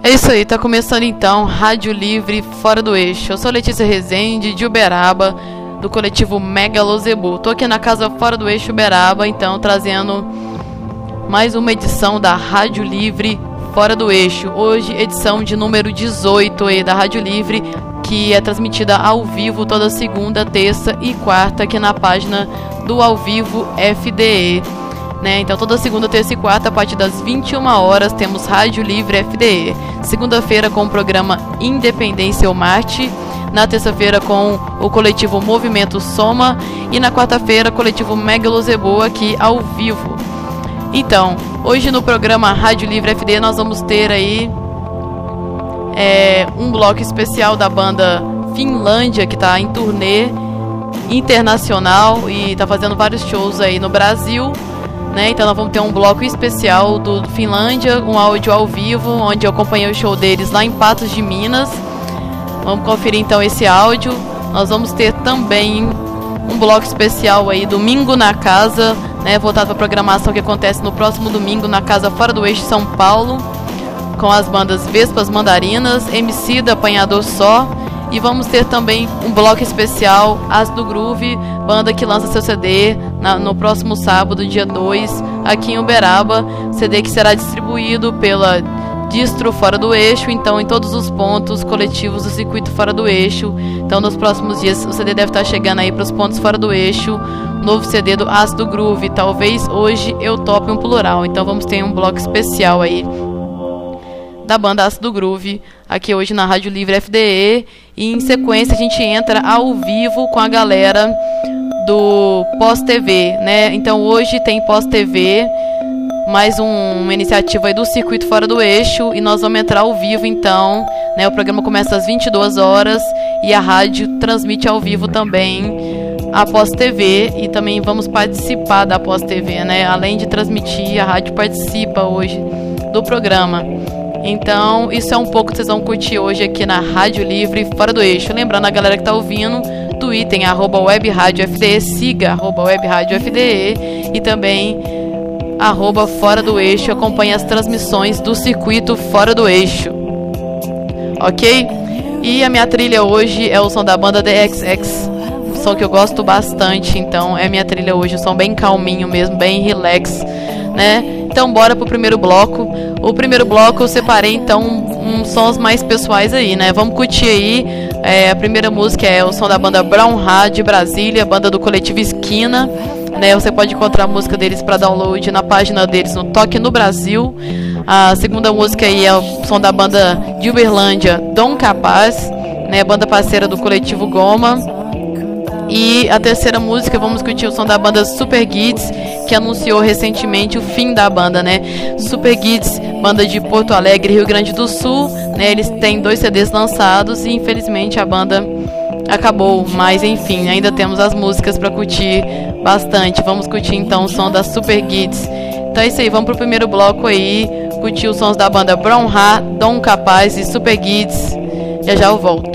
É isso aí, tá começando então Rádio Livre Fora do Eixo. Eu sou Letícia Rezende, de Uberaba, do coletivo Megalozebu. Tô aqui na casa Fora do Eixo Uberaba, então trazendo mais uma edição da Rádio Livre Fora do Eixo. Hoje, edição de número 18 aí da Rádio Livre, que é transmitida ao vivo toda segunda, terça e quarta aqui na página do Ao Vivo FDE. Então toda segunda, terça e quarta, a partir das 21 horas, temos Rádio Livre FDE. Segunda-feira com o programa Independência ou Marte. Na terça-feira com o coletivo Movimento Soma. E na quarta-feira, coletivo Megalozebu aqui ao vivo. Então, hoje no programa Rádio Livre FDE nós vamos ter aí um bloco especial da banda Finlândia, que está em turnê internacional e está fazendo vários shows aí no Brasil. Então nós vamos ter um bloco especial do Finlândia, um áudio ao vivo, onde eu acompanhei o show deles lá em Patos de Minas. Vamos conferir então esse áudio. Nós vamos ter também um bloco especial aí, Domingo na Casa, voltado para a programação que acontece no próximo domingo na Casa Fora do Eixo, São Paulo, com as bandas Vespas Mandarinas, Emicida, Apanhador Só. E vamos ter também um bloco especial, As do Groove, banda que lança seu CD no próximo sábado, dia 2, aqui em Uberaba. CD que será distribuído pela Distro Fora do Eixo, então em todos os pontos coletivos do circuito Fora do Eixo. Então nos próximos dias o CD deve estar chegando aí para os pontos Fora do Eixo. Novo CD do As do Groove, talvez hoje eu tope um plural. Então vamos ter um bloco especial aí da banda Ácido Groove, aqui hoje na Rádio Livre FDE. E em sequência a gente entra ao vivo com a galera do Pós-TV, Então hoje tem Pós-TV, mais uma iniciativa aí do Circuito Fora do Eixo, e nós vamos entrar ao vivo então, O programa começa às 22 horas e a rádio transmite ao vivo também a Pós-TV, e também vamos participar da Pós-TV, Além de transmitir, a rádio participa hoje do programa. Então, isso é um pouco que vocês vão curtir hoje aqui na Rádio Livre Fora do Eixo. Lembrando a galera que tá ouvindo, tweetem @webradiofde, siga @webradiofde e também @Fora do Eixo. Acompanhe as transmissões do circuito Fora do Eixo. Ok? E a minha trilha hoje é o som da banda The XX, um som que eu gosto bastante. Então, é a minha trilha hoje, um som bem calminho mesmo, bem relax, Então bora pro primeiro bloco. O primeiro bloco eu separei então uns sons mais pessoais aí, Vamos curtir aí. A primeira música é o som da banda Brown Ha de Brasília, banda do coletivo Esquina, Você pode encontrar a música deles para download na página deles no Toque no Brasil. A segunda música aí é o som da banda de Uberlândia, Dom Capaz, banda parceira do coletivo Goma. E a terceira música, vamos curtir o som da banda Super Guides, que anunciou recentemente o fim da banda, Super Guides, banda de Porto Alegre, Rio Grande do Sul, Eles têm 2 CDs lançados e infelizmente a banda acabou, mas enfim, ainda temos as músicas para curtir bastante. Vamos curtir então o som da Super Guides. Então é isso aí, vamos pro primeiro bloco aí, curtir os sons da banda Brown Ha, Dom Capaz e Super Guides. Já eu volto.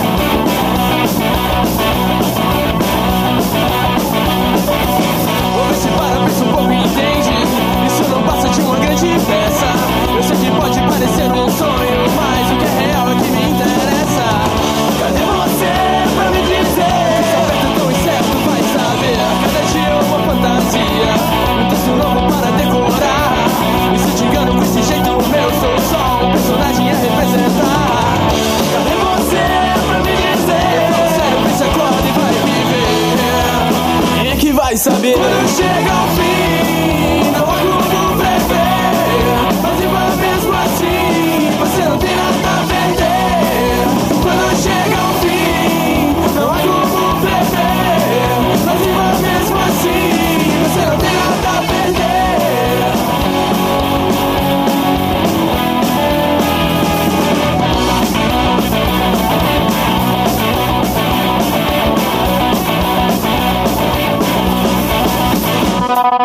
Hoje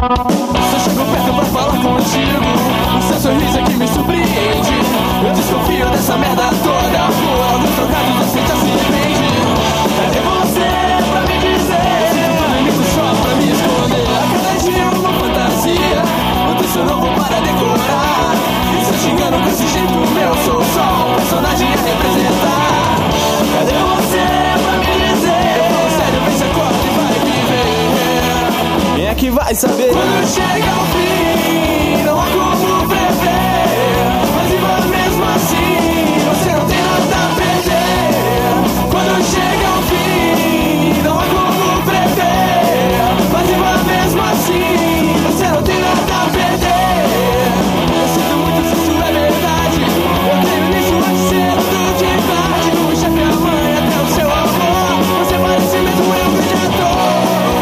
Se eu chego perto pra falar contigo, o seu sorriso é que me surpreende. Eu desconfio dessa merda toda, por alguns trocados você já se arrepende. Cadê você pra me dizer? Tudo limito só pra me esconder. A cada dia uma fantasia, um texto novo para decorar. E se eu te engano com esse jeito meu, sou só um personagem a representar. Cadê você pra me dizer? Eu falo sério, vem se acorda e vai viver. Quem é que vai saber? Quando chega ao fim, não há como prever. Mas viva mesmo assim, você não tem nada a perder. Quando chega ao fim, não há como prever. Mas viva mesmo assim, você não tem nada a perder. Eu sinto muito se isso é verdade. Eu creio nisso antes cedo de tarde. Do chefe à mãe até o seu amor, você parece mesmo eu grande ator.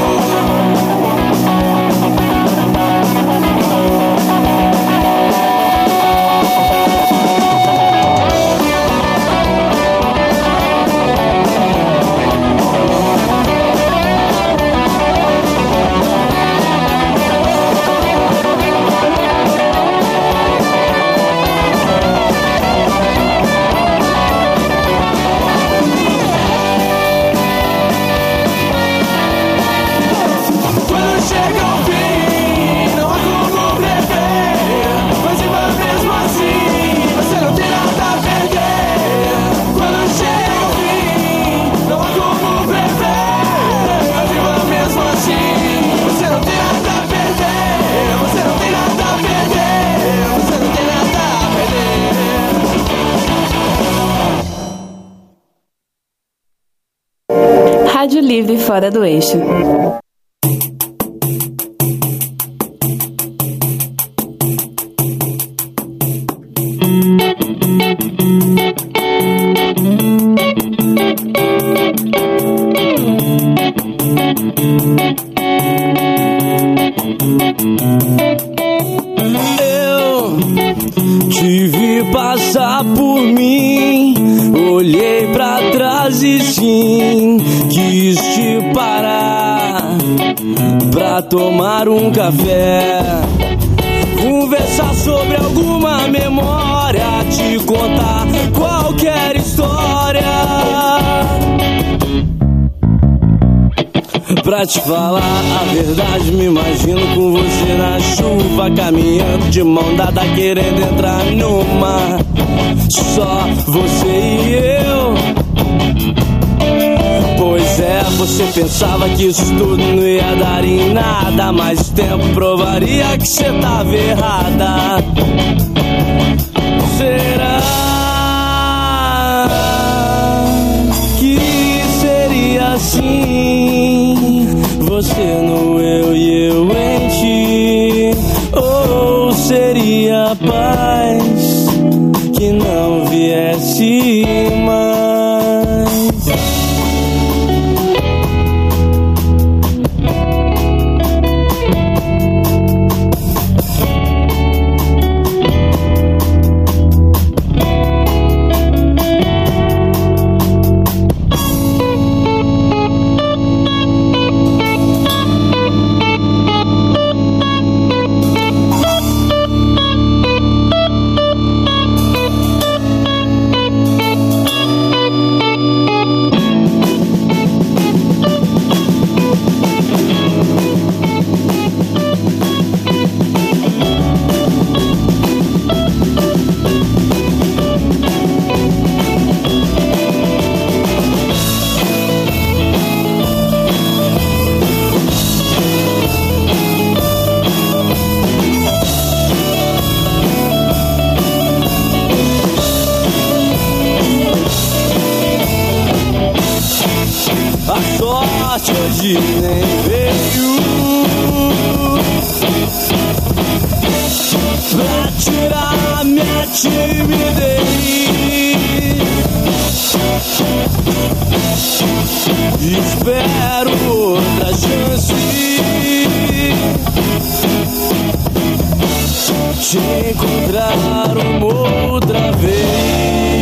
Rádio Livre Fora do Eixo. Eu te vi passar por mim, olhei pra trás e sim, quis te parar pra tomar um café, conversar sobre alguma memória, te contar qualquer história. Pra te falar a verdade, me imagino com você na chuva, caminhando de mão dada, querendo entrar numa. Só você e eu. Pois é, você pensava que isso tudo não ia dar em nada, mas o tempo provaria que você tava errada. Será que seria assim? Você no eu e eu em ti. Ou seria paz que não viesse mais? Hoje nem veio pra tirar minha timidez. Espero outra chance te encontrar uma outra vez.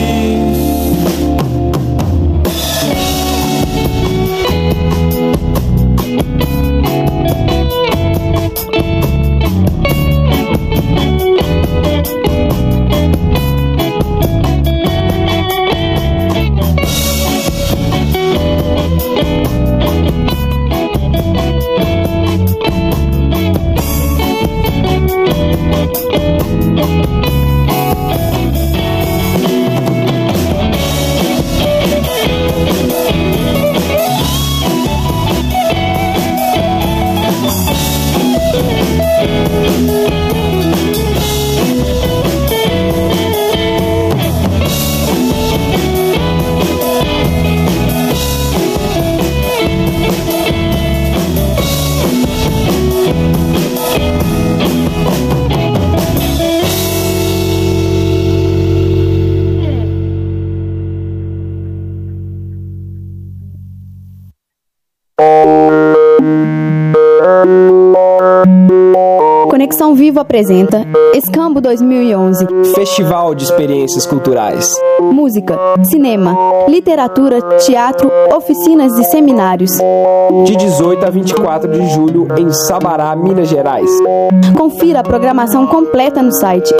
Conexão Vivo apresenta Escambo 2011. Festival de experiências culturais. Música, cinema, literatura, teatro, oficinas e seminários. De 18 a 24 de julho em Sabará, Minas Gerais. Confira a programação completa no site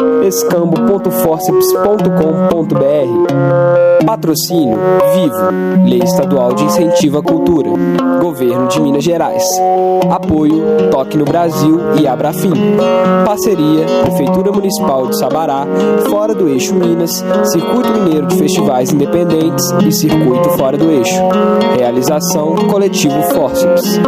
escambo.forceps.com.br. Patrocínio Vivo, Lei Estadual de Incentivo à Cultura, Governo de Minas Gerais. Apoio Toque no Brasil e Abrafim. Parceria Prefeitura Municipal de Sabará, Fora do Eixo Minas, Circuito Mineiro de Festivais Independentes e Circuito Fora do Eixo. Realização Coletivo Forceps.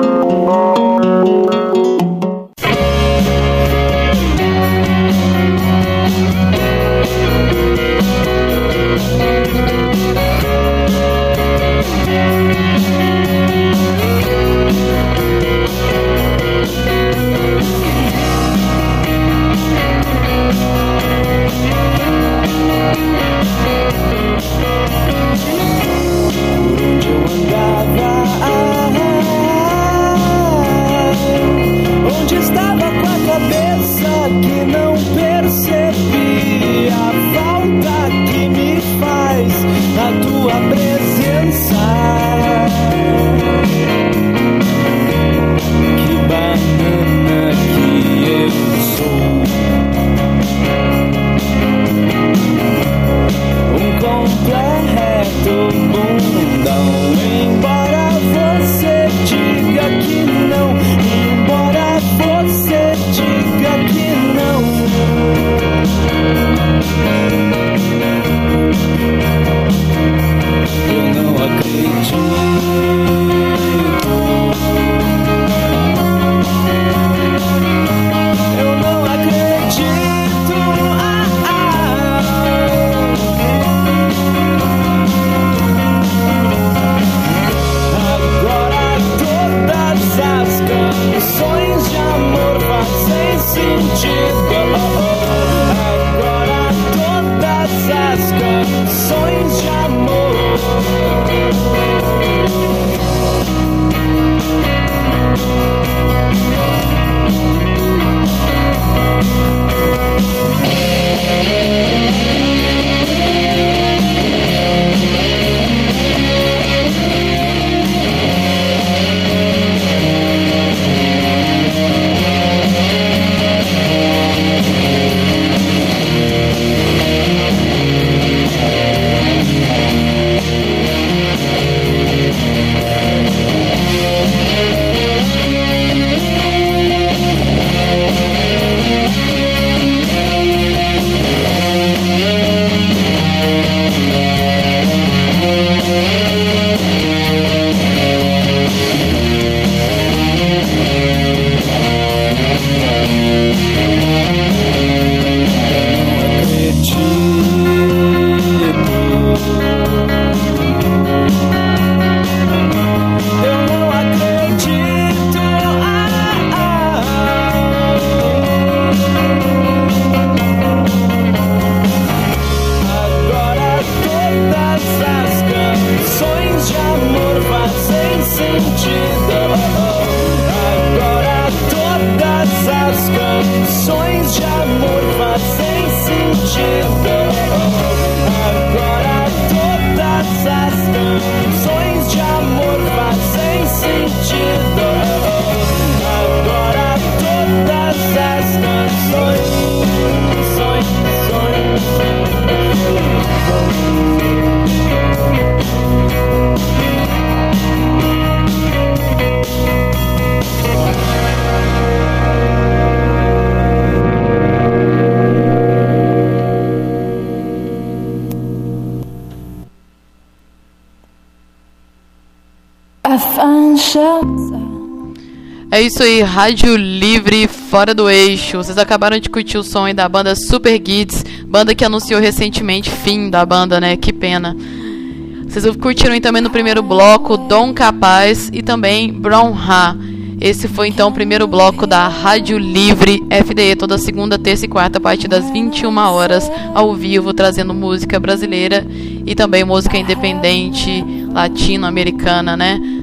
É isso aí, Rádio Livre Fora do Eixo. Vocês acabaram de curtir o som aí da banda Super Kids, banda que anunciou recentemente fim da banda, né? Que pena. Vocês curtiram também no primeiro bloco Dom Capaz e também Brown Ha. Esse foi então o primeiro bloco da Rádio Livre FDE, toda segunda, terça e quarta, a partir das 21 horas, ao vivo, trazendo música brasileira e também música independente latino-americana, né?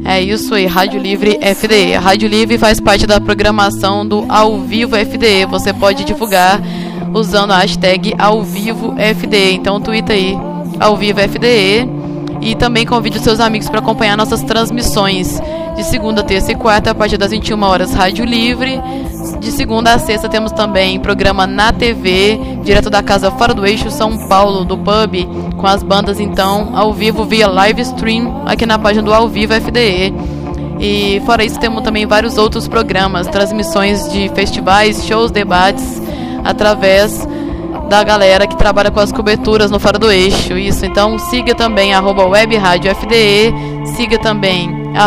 É isso aí, Rádio Livre FDE. A Rádio Livre faz parte da programação do Ao Vivo FDE. Você pode divulgar usando a hashtag Ao Vivo FDE. Então twitta aí, Ao Vivo FDE. E também convide os seus amigos para acompanhar nossas transmissões de segunda, terça e quarta, a partir das 21 horas, Rádio Livre. De segunda a sexta temos também programa na TV, direto da casa Fora do Eixo, São Paulo, do pub, com as bandas então ao vivo via live stream aqui na página do Ao Vivo FDE. E fora isso temos também vários outros programas, transmissões de festivais, shows, debates, através da galera que trabalha com as coberturas no Fora do Eixo. Isso, então siga também @webradiofde, siga também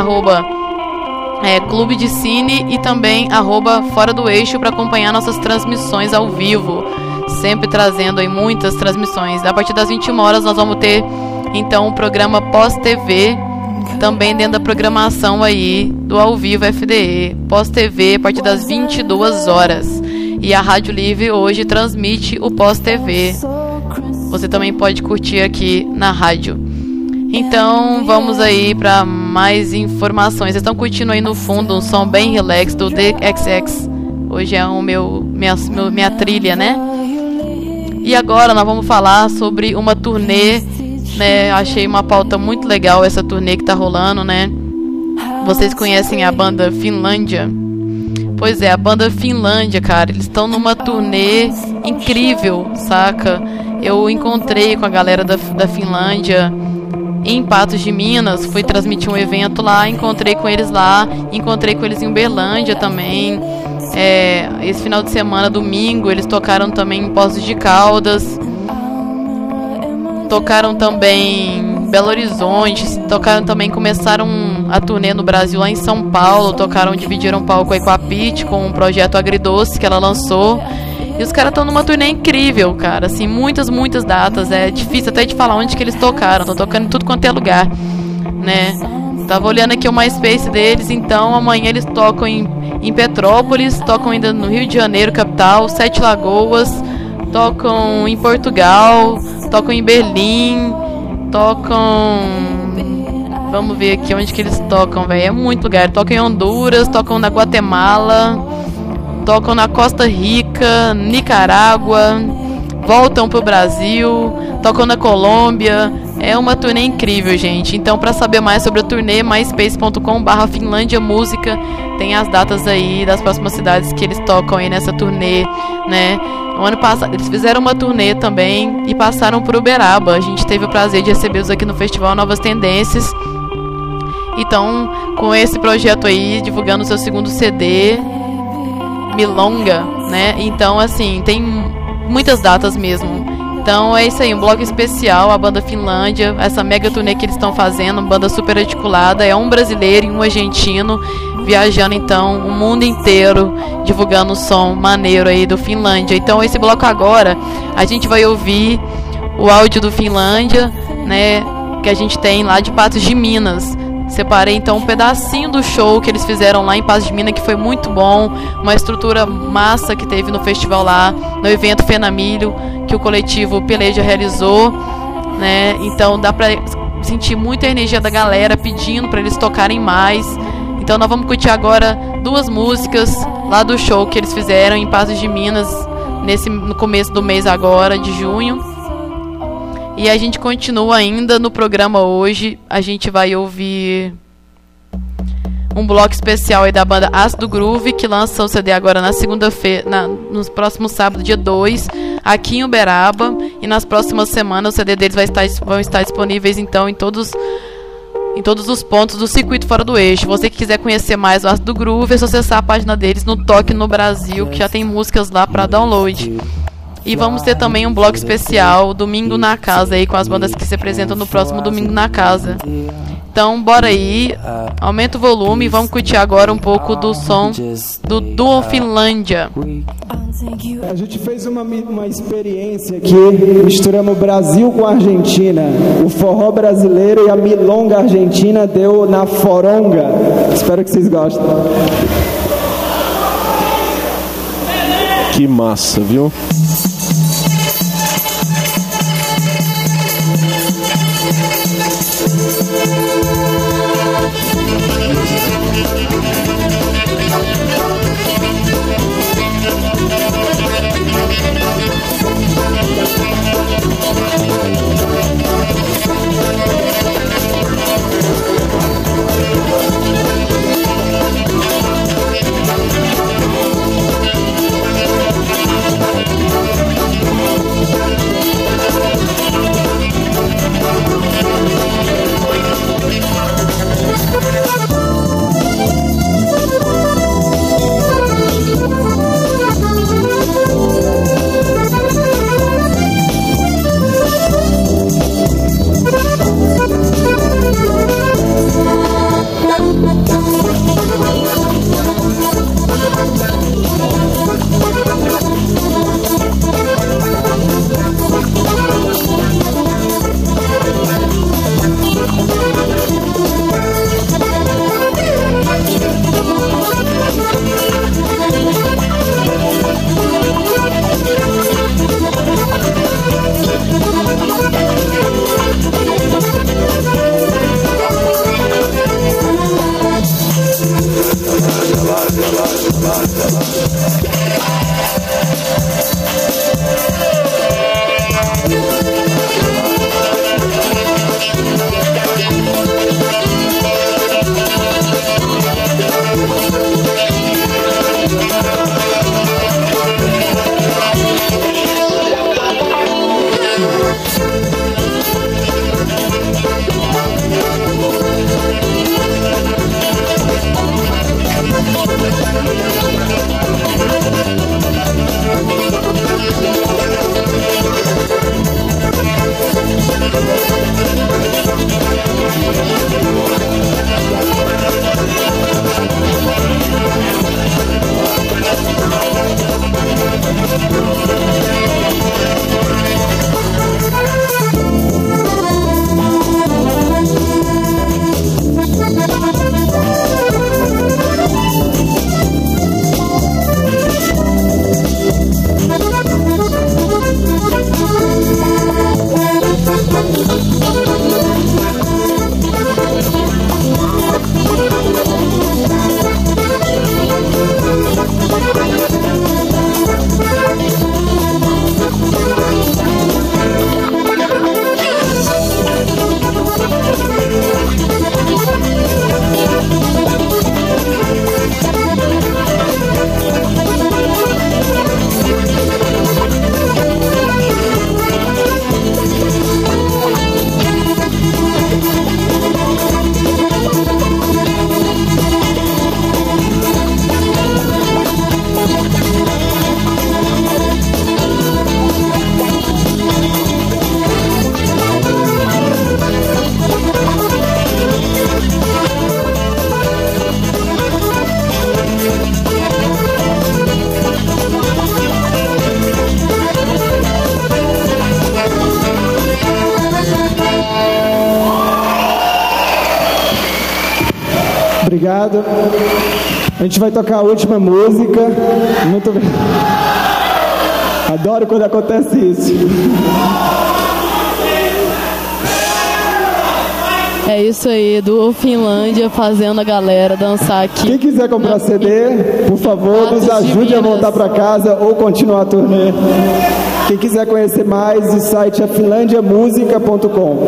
Clube de Cine e também @Fora do Eixo para acompanhar nossas transmissões ao vivo, sempre trazendo aí muitas transmissões. A partir das 21 horas nós vamos ter então um programa pós-TV, também dentro da programação aí do Ao Vivo FDE, pós-TV a partir das 22 horas. E a Rádio Livre hoje transmite o pós-TV. Você também pode curtir aqui na rádio. Então vamos aí para mais informações. Vocês estão curtindo aí no fundo um som bem relax do The XX. Hoje é minha trilha, né? E agora nós vamos falar sobre uma turnê, né? Achei uma pauta muito legal essa turnê que tá rolando, né? Vocês conhecem a banda Finlândia? Pois é, a banda Finlândia, cara, eles estão numa turnê incrível, saca? Eu encontrei com a galera da Finlândia em Patos de Minas, fui transmitir um evento lá, encontrei com eles lá, encontrei com eles em Uberlândia também. Esse final de semana, domingo, eles tocaram também em Poços de Caldas, tocaram também em Belo Horizonte, tocaram também, começaram a turnê no Brasil lá em São Paulo, dividiram palco aí com a Pitty, com um projeto Agridoce que ela lançou. E os caras estão numa turnê incrível, cara, assim, muitas datas, é difícil até de falar onde que eles tocaram, estão tocando em tudo quanto é lugar, né? Tava olhando aqui o MySpace deles, então amanhã eles tocam em Petrópolis, tocam ainda no Rio de Janeiro, capital, Sete Lagoas, tocam em Portugal, tocam em Berlim, vamos ver aqui onde que eles tocam, velho, é muito lugar, tocam em Honduras, tocam na Guatemala, tocam na Costa Rica, Nicarágua, voltam pro Brasil, tocam na Colômbia. É uma turnê incrível, gente. Então, para saber mais sobre a turnê, myspace.com/Finlândia Música, tem as datas aí das próximas cidades que eles tocam aí nessa turnê, né? No ano passado, eles fizeram uma turnê também e passaram por Uberaba. A gente teve o prazer de recebê-los aqui no Festival Novas Tendências. Então, com esse projeto aí, divulgando o seu segundo CD, Milonga, né? Então, assim, tem muitas datas mesmo. Então é isso aí, um bloco especial, a banda Finlândia, essa mega turnê que eles estão fazendo, uma banda super articulada, é um brasileiro e um argentino, viajando então o mundo inteiro, divulgando o som maneiro aí do Finlândia. Então esse bloco agora, a gente vai ouvir o áudio do Finlândia, né, que a gente tem lá de Patos de Minas. Separei então um pedacinho do show que eles fizeram lá em Patos de Minas, que foi muito bom, uma estrutura massa que teve no festival lá, no evento Fenamilho, que o coletivo Peleja realizou, né? Então dá pra sentir muita energia da galera pedindo pra eles tocarem mais. Então nós vamos curtir agora duas músicas lá do show que eles fizeram em Patos de Minas no começo do mês agora, de junho. E a gente continua ainda no programa hoje. A gente vai ouvir um bloco especial aí da banda Ácido Groove, que lança o CD agora na segunda-feira, no próximo sábado, dia 2, aqui em Uberaba. E nas próximas semanas o CD deles vão estar disponíveis então em todos os pontos do circuito Fora do Eixo. Você que quiser conhecer mais o Ácido Groove, é só acessar a página deles no Toque no Brasil, que já tem músicas lá para download. E vamos ter também um bloco especial, Domingo na Casa, aí, com as bandas que se apresentam no próximo Domingo na Casa. Então, bora aí, aumenta o volume e vamos curtir agora um pouco do som do Duo Finlândia. A gente fez uma experiência aqui, misturamos o Brasil com a Argentina. O forró brasileiro e a milonga argentina deu na foronga. Espero que vocês gostem. Que massa, viu? Obrigado. A gente vai tocar a última música. Muito bem. Adoro quando acontece isso. É isso aí, do Finlândia fazendo a galera dançar aqui. Quem quiser comprar CD, por favor, nos ajude a voltar para casa ou continuar a turnê. Quem quiser conhecer mais, o site é finlandiamusica.com.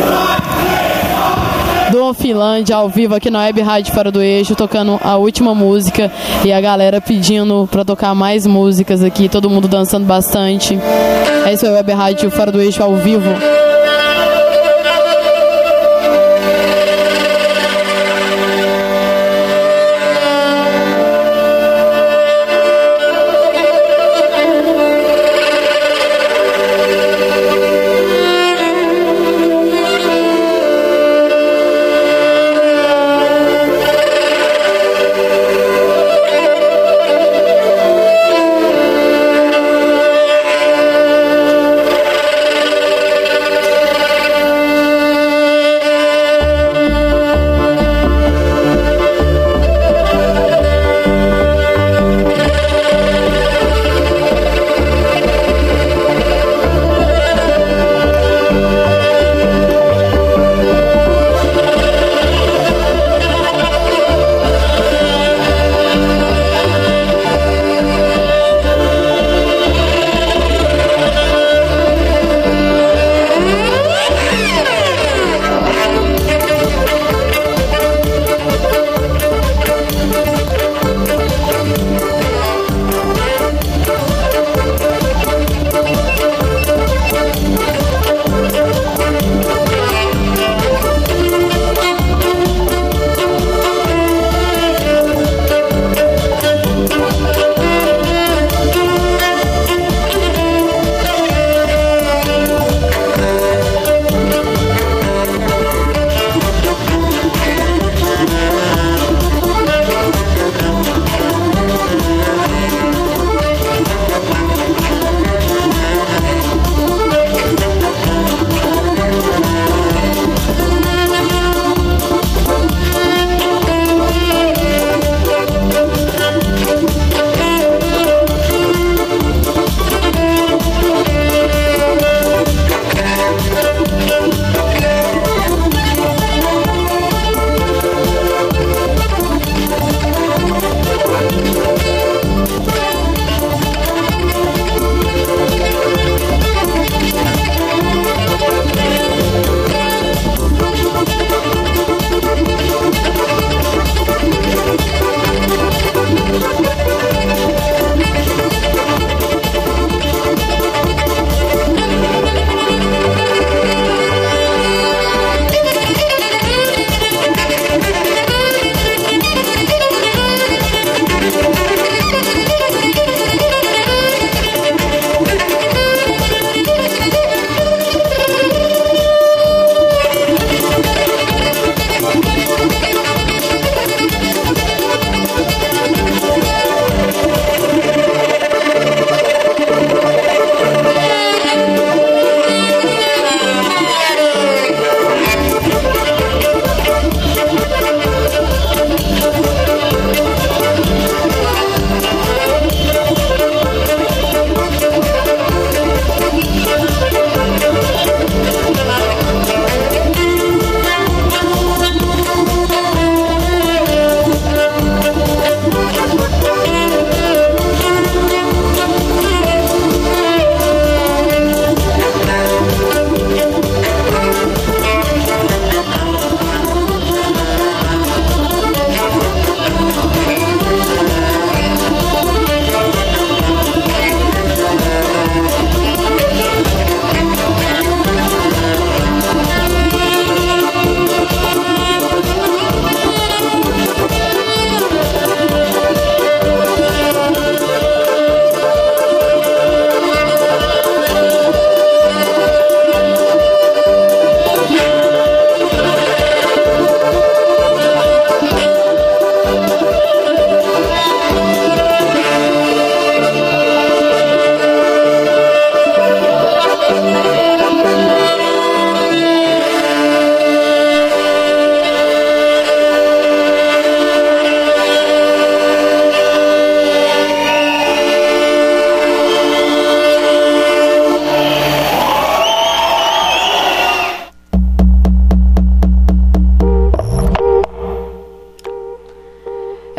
Do Finlândia ao vivo aqui na Web Rádio Fora do Eixo, tocando a última música e a galera pedindo pra tocar mais músicas aqui, todo mundo dançando bastante. É isso aí, Web Rádio Fora do Eixo ao vivo.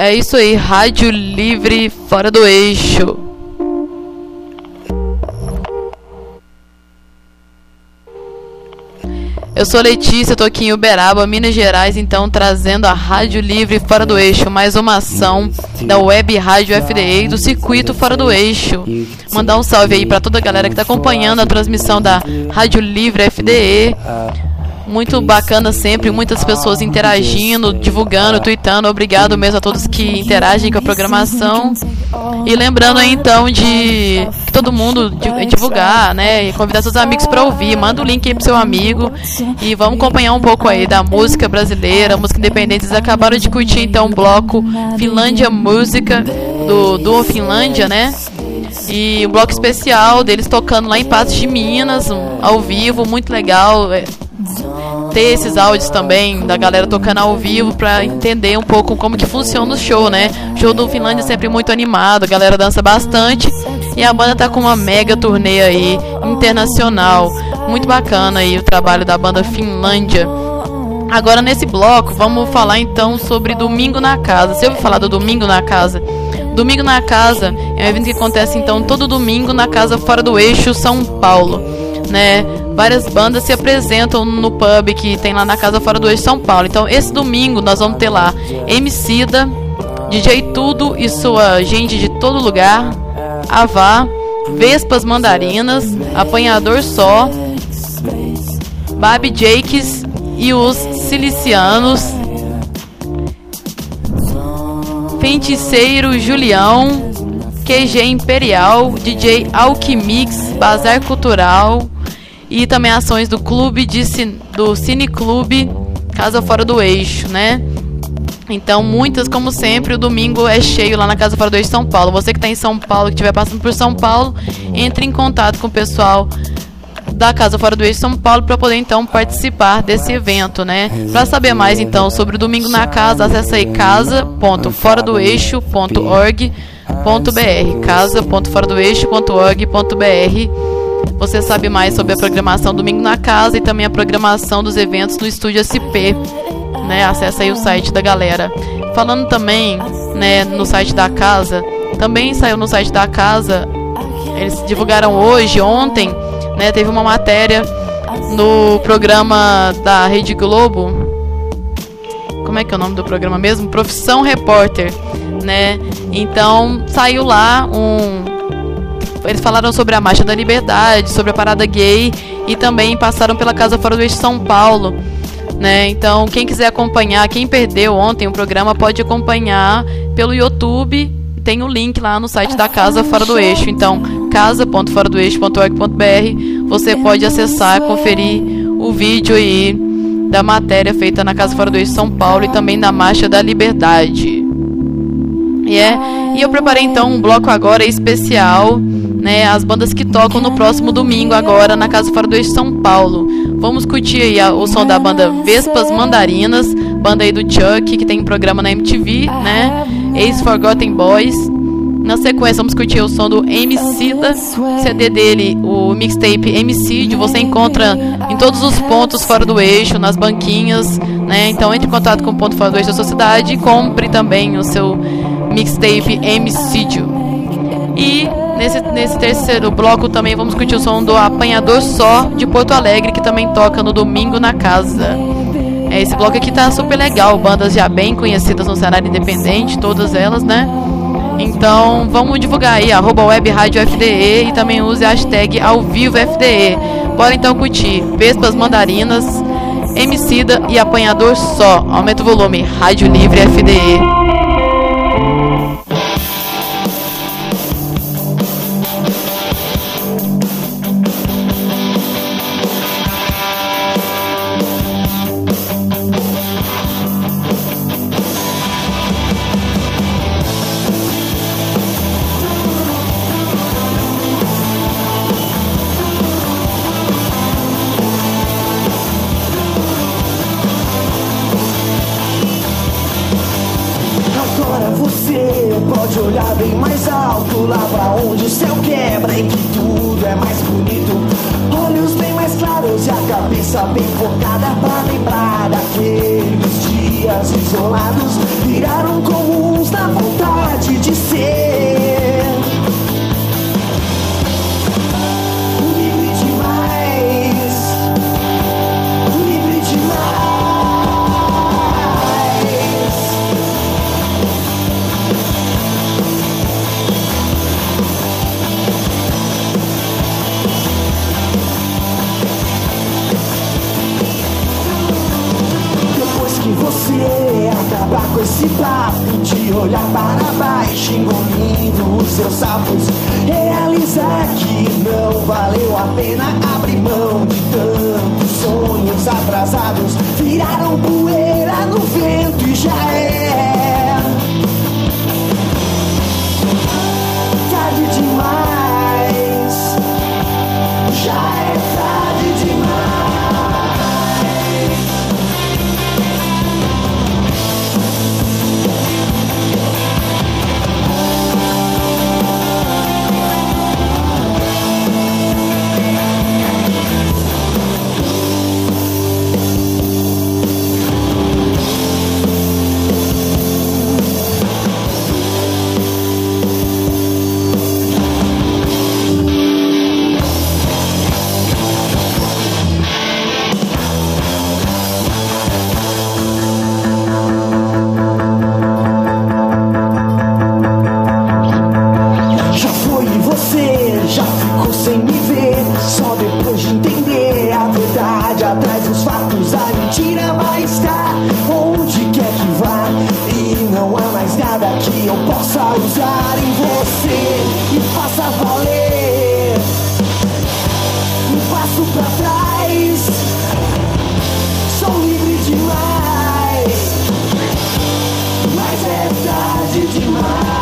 É isso aí, Rádio Livre Fora do Eixo. Eu sou Letícia, tô aqui em Uberaba, Minas Gerais, então trazendo a Rádio Livre Fora do Eixo, mais uma ação da Web Rádio FDA e do Circuito Fora do Eixo. Mandar um salve aí para toda a galera que tá acompanhando a transmissão da Rádio Livre FDE. Muito bacana sempre, muitas pessoas interagindo, divulgando, tweetando. Obrigado mesmo a todos que interagem com a programação. E lembrando aí então de todo mundo divulgar, né? E convidar seus amigos para ouvir. Manda o link aí pro seu amigo. E vamos acompanhar um pouco aí da música brasileira, música independente. Eles acabaram de curtir então o bloco Finlândia Música, do Duo Finlândia, né? E um bloco especial deles tocando lá em Patos de Minas, ao vivo, muito legal. Ter esses áudios também da galera tocando ao vivo pra entender um pouco como que funciona o show, né? O show do Finlândia é sempre muito animado, a galera dança bastante e a banda tá com uma mega turnê aí internacional. Muito bacana aí o trabalho da banda Finlândia. Agora nesse bloco vamos falar então sobre Domingo na Casa. Você ouviu falar do Domingo na Casa? Domingo na Casa é um evento que acontece então todo domingo na Casa Fora do Eixo, São Paulo, né? Várias bandas se apresentam no pub que tem lá na Casa Fora do Eixo, São Paulo. Então esse domingo nós vamos ter lá Emicida, DJ Tudo e sua gente de todo lugar, Avá, Vespas Mandarinas, Apanhador Só, Babi Jakes e os Cilicianos, Feiticeiro Julião, QG Imperial, DJ Alquimix, Bazar Cultural e também ações do clube do Cineclube Casa Fora do Eixo, né? Então muitas, como sempre, o domingo é cheio lá na Casa Fora do Eixo, São Paulo. Você que está em São Paulo, que estiver passando por São Paulo, entre em contato com o pessoal da Casa Fora do Eixo, São Paulo, para poder então participar desse evento, né? Para saber mais então sobre o Domingo na Casa, acesse aí casa.foradoeixo.org.br, casa.foradoeixo.org.br. Você sabe mais sobre a programação Domingo na Casa e também a programação dos eventos no Estúdio SP, né? Acesse aí o site da galera. Falando também, né, no site da casa, também saiu no site da casa, eles divulgaram ontem, né, teve uma matéria no programa da Rede Globo. Como é que é o nome do programa mesmo? Profissão Repórter, né? Então saiu lá eles falaram sobre a Marcha da Liberdade, sobre a parada gay e também passaram pela Casa Fora do Eixo, São Paulo, né? Então quem quiser acompanhar, quem perdeu ontem o programa pode acompanhar pelo YouTube. Tem o link lá no site da Casa Fora do Eixo. Então casa.foradoeixo.org.br, você pode acessar, conferir o vídeo aí da matéria feita na Casa Fora do Eixo, São Paulo e também da Marcha da Liberdade. E eu preparei então um bloco agora especial, né, as bandas que tocam no próximo domingo agora na Casa Fora do Eixo, São Paulo. Vamos curtir aí o som da banda Vespas Mandarinas, banda aí do Chuck, que tem um programa na MTV, né? Ex-Forgotten Boys. Na sequência vamos curtir o som do Emicida, CD dele, o mixtape Emicídio. Você encontra em todos os pontos fora do eixo, nas banquinhas, né? Então entre em contato com o ponto fora do eixo da sua cidade e compre também o seu mixtape Emicídio. E nesse terceiro bloco também vamos curtir o som do Apanhador Só, de Porto Alegre, que também toca no Domingo na Casa. Esse bloco aqui tá super legal, bandas já bem conhecidas no cenário independente, todas elas, né? Então vamos divulgar aí, @WebRádioFDE, e também use a hashtag #AoVivoFDE. Bora então curtir Vespas Mandarinas, Emicida e Apanhador Só. Aumenta o volume, Rádio Livre FDE. Olhar bem mais alto, lá pra onde o céu quebra e que tudo é mais bonito. Olhos bem mais claros e a cabeça bem focada pra lembrar daqueles dias isolados. Viraram comuns na pensar que não valeu a pena abrir mão de tantos sonhos atrasados, viraram poeira no vento e já é tarde demais, já é tarde demais. Que eu possa usar em você e faça valer um passo pra trás. Sou livre demais, mas é tarde demais.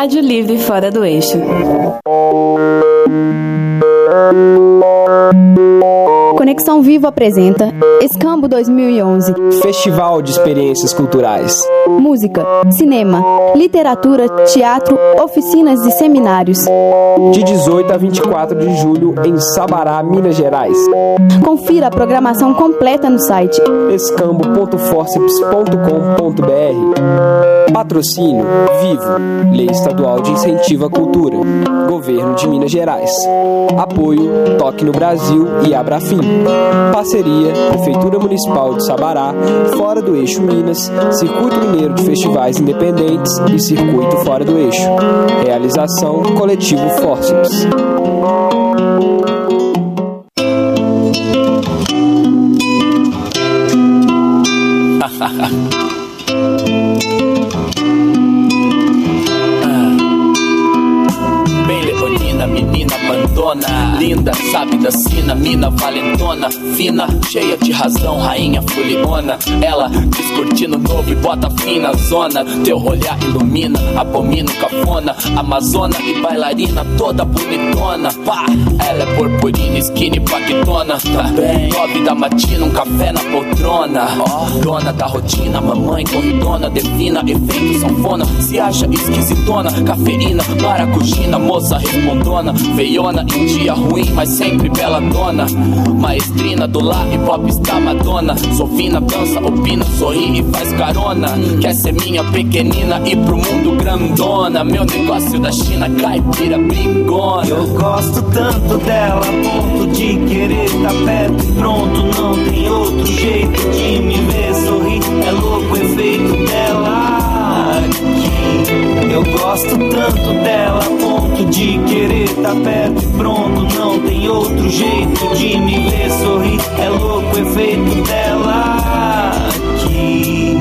Rádio Livre Fora do Eixo. Conexão Vivo apresenta Escambo 2011. Festival de experiências culturais. Música, cinema, literatura, teatro, oficinas e seminários. De 18 a 24 de julho em Sabará, Minas Gerais. Confira a programação completa no site escambo.forceps.com.br. Patrocínio Vivo, Lei Estadual de Incentivo à Cultura, Governo de Minas Gerais. Apoio Toque no Brasil e Abrafim. Parceria Prefeitura Municipal de Sabará, Fora do Eixo Minas, Circuito Mineiro de Festivais Independentes e Circuito Fora do Eixo. Realização Coletivo Forceps. Bem leonina, menina bandona, linda, sabe da sina, mina valentona, fina, cheia de razão, rainha foliona. Ela descortina novo e bota fim na zona. Teu olhar ilumina, abomina o cafona, amazona e bailarina toda bonitona. Pá, ela é purpurina, skinny, paquetona. Também 9 da matina, um café na poltrona. Dona da rotina, mamãe corridona, defina, efeito sanfona. Se acha esquisitona, cafeína, maracujina, moça respondona, feiona em dia ruim, mas sempre bela dona. Maestrina do lar e pop está Madonna. Sou fina, dança, opina, sorri e faz carona. Quer ser minha pequenina e pro mundo grandona. Meu negócio da China, caipira, brigona. Eu gosto tanto dela, a ponto de querer tá perto e pronto. Não tem outro jeito de me ver sorrir. É louco o efeito dela aqui. Eu gosto tanto dela, a ponto de querer tá perto e pronto. Não tem outro jeito de me ver sorrir. É louco o efeito dela aqui.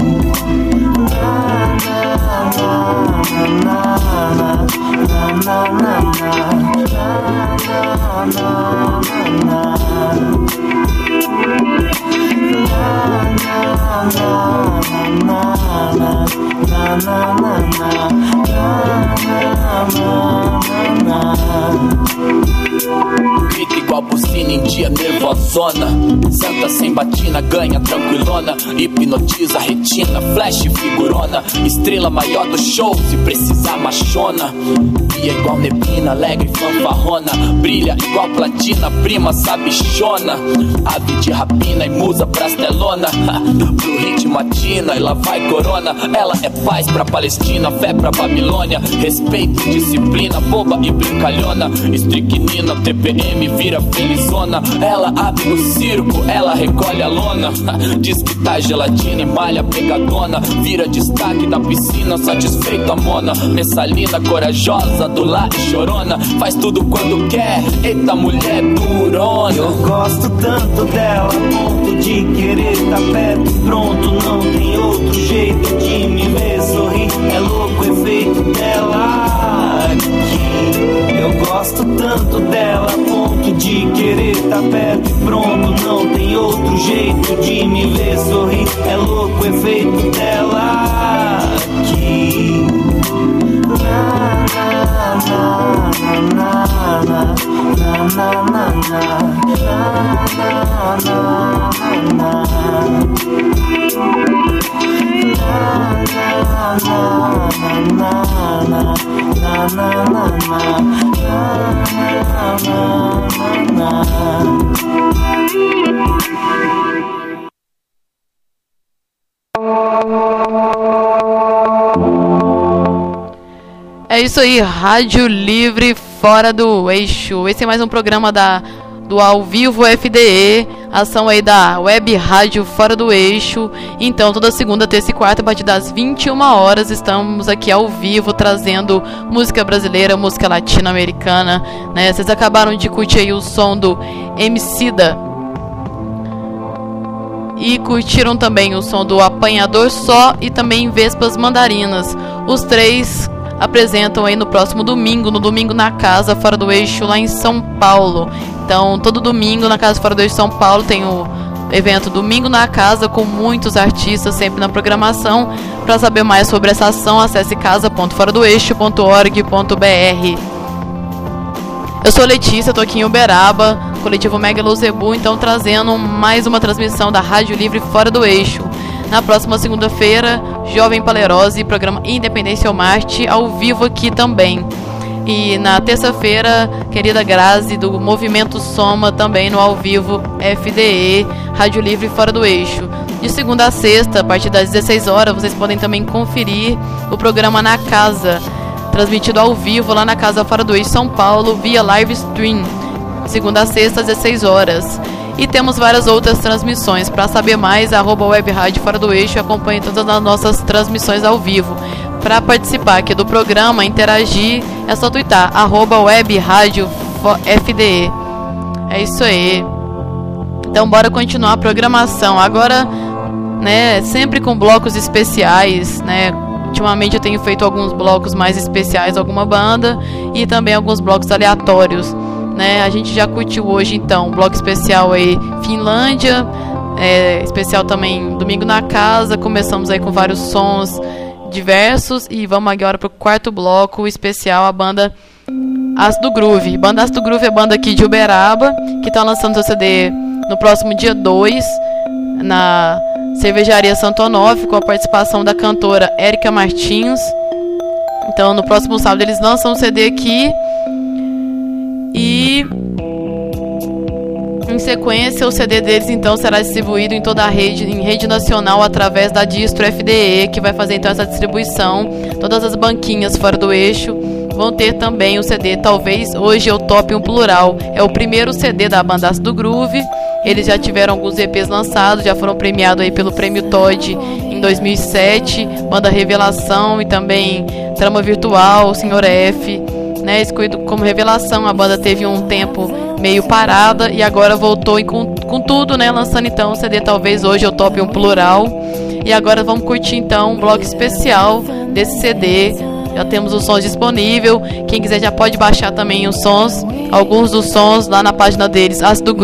Grita igual buzina em dia nervosona. Santa sem batina, ganha tranquilona. Hipnotiza a retina, flash figurona. Estrela maior do show, se precisar machona. E é igual neblina, alegre fanfarrona. Brilha igual platina, prima sabichona. Ave de rapina e musa pras telona. Pro hit matina e lá vai corona. Ela é paz pra Palestina, fé pra Babilônia. Respeito, disciplina, boba e brincalhona. Estricnina, TPM vira felizona. Ela abre no circo, ela recolhe a lona. Diz que tá gelatina e malha pegadona. Vira destaque da piscina, satisfeito a mona. Messalina, corajosa, do lar e chorona. Faz tudo quando quer, eita mulher durona. Eu gosto tanto dela, a ponto de querer tá perto e pronto. Não tem outro jeito de me ver sorrir. É louco o efeito dela aqui. Eu gosto tanto dela, a ponto de querer tá perto e pronto. Não tem outro jeito de me ver sorrir. É louco o efeito dela aqui. É isso aí, Rádio Livre Fora do Eixo. Esse é mais um programa do Ao Vivo FDE, ação aí da Web Rádio Fora do Eixo. Então, toda segunda, terça e quarta, a partir das 21 horas, estamos aqui ao vivo, trazendo música brasileira, música latino-americana, né? Vocês acabaram de curtir aí o som do Emicida. E curtiram também o som do Apanhador Só e também Vespas Mandarinas. Os três apresentam aí no próximo domingo, no Domingo na Casa Fora do Eixo, lá em São Paulo. Então, todo domingo na Casa Fora do Eixo São Paulo tem o evento Domingo na Casa, com muitos artistas sempre na programação, Para saber mais sobre essa ação, acesse casa.foradoeixo.org.br. Eu sou Letícia, estou aqui em Uberaba, coletivo Megalo Zebu, então trazendo mais uma transmissão da Rádio Livre Fora do Eixo. Na próxima segunda-feira, Jovem Palerose, programa Independência ou Marte, ao vivo aqui também. E na terça-feira, querida Grazi, do Movimento Soma, também no ao vivo FDE, Rádio Livre Fora do Eixo. De segunda a sexta, a partir das 16 horas, vocês podem também conferir o programa Na Casa, transmitido ao vivo lá na Casa Fora do Eixo, São Paulo, via live stream, segunda a sexta, às 16 horas. E temos várias outras transmissões. Para saber mais, @webradio Fora do Eixo, acompanhe todas as nossas transmissões ao vivo. Para participar aqui do programa, interagir, é só twittar, @webradio FDE. É isso aí. Então bora continuar a programação. Agora, né, sempre com blocos especiais, né? Ultimamente eu tenho feito alguns blocos mais especiais, alguma banda, e também alguns blocos aleatórios, né? A gente já curtiu hoje então um bloco especial aí Finlândia, especial também Domingo na Casa. Começamos aí com vários sons diversos e vamos agora pro quarto bloco especial, a banda Ácido Groove. Banda Ácido Groove é banda aqui de Uberaba, que está lançando seu CD no próximo dia 2 na Cervejaria Santo Onofre, com a participação da cantora Érica Martins. Então no próximo sábado eles lançam um CD aqui. E em sequência o CD deles então será distribuído em toda a rede, em rede nacional, através da Distro FDE, que vai fazer então essa distribuição. Todas as banquinhas fora do eixo vão ter também o CD Talvez Hoje Eu Tope um Plural. É o primeiro CD da banda Ácido Groove. Eles já tiveram alguns EPs lançados, já foram premiados aí pelo Prêmio Todd em 2007, Banda Revelação e também Trama Virtual, Senhor F, né, escolhido como revelação. A banda teve um tempo meio parada e agora voltou com tudo, né, lançando então o CD Talvez Hoje Eu Tope um Plural. E agora vamos curtir então um bloco especial desse CD. Já temos os sons disponíveis. Quem quiser já pode baixar também os sons, alguns dos sons lá na página deles,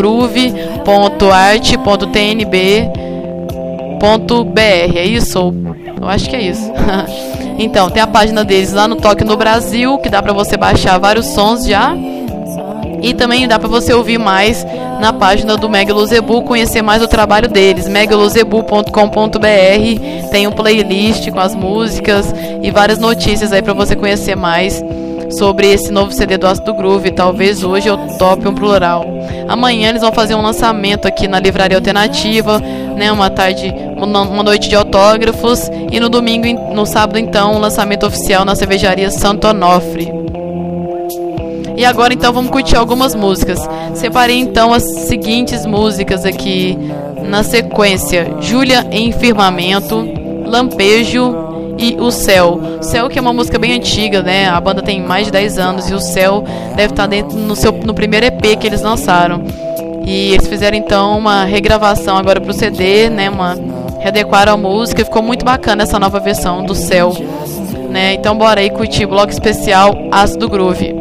acidogrove.art.tnb.br. É isso? Eu acho que é isso. Então, tem a página deles lá no Toque no Brasil, que dá pra você baixar vários sons já. E também dá pra você ouvir mais na página do Megalo Zebu, conhecer mais o trabalho deles, megalozebu.com.br. Tem um playlist com as músicas e várias notícias aí pra você conhecer mais sobre esse novo CD do Ácido Groove, Talvez Hoje Eu Tope um Plural. Amanhã eles vão fazer um lançamento aqui na Livraria Alternativa, né, uma noite de autógrafos, e no domingo, no sábado então, um lançamento oficial na Cervejaria Santo Onofre. E agora então vamos curtir algumas músicas. Separei então as seguintes músicas aqui na sequência: Júlia em Firmamento, Lampejo e O Céu. O Céu, que é uma música bem antiga, né? A banda tem mais de 10 anos e O Céu deve estar dentro no primeiro EP que eles lançaram. E eles fizeram então uma regravação agora pro CD, né? Readequaram a música e ficou muito bacana essa nova versão do Céu, né? Então bora aí curtir o bloco especial Ácido Groove.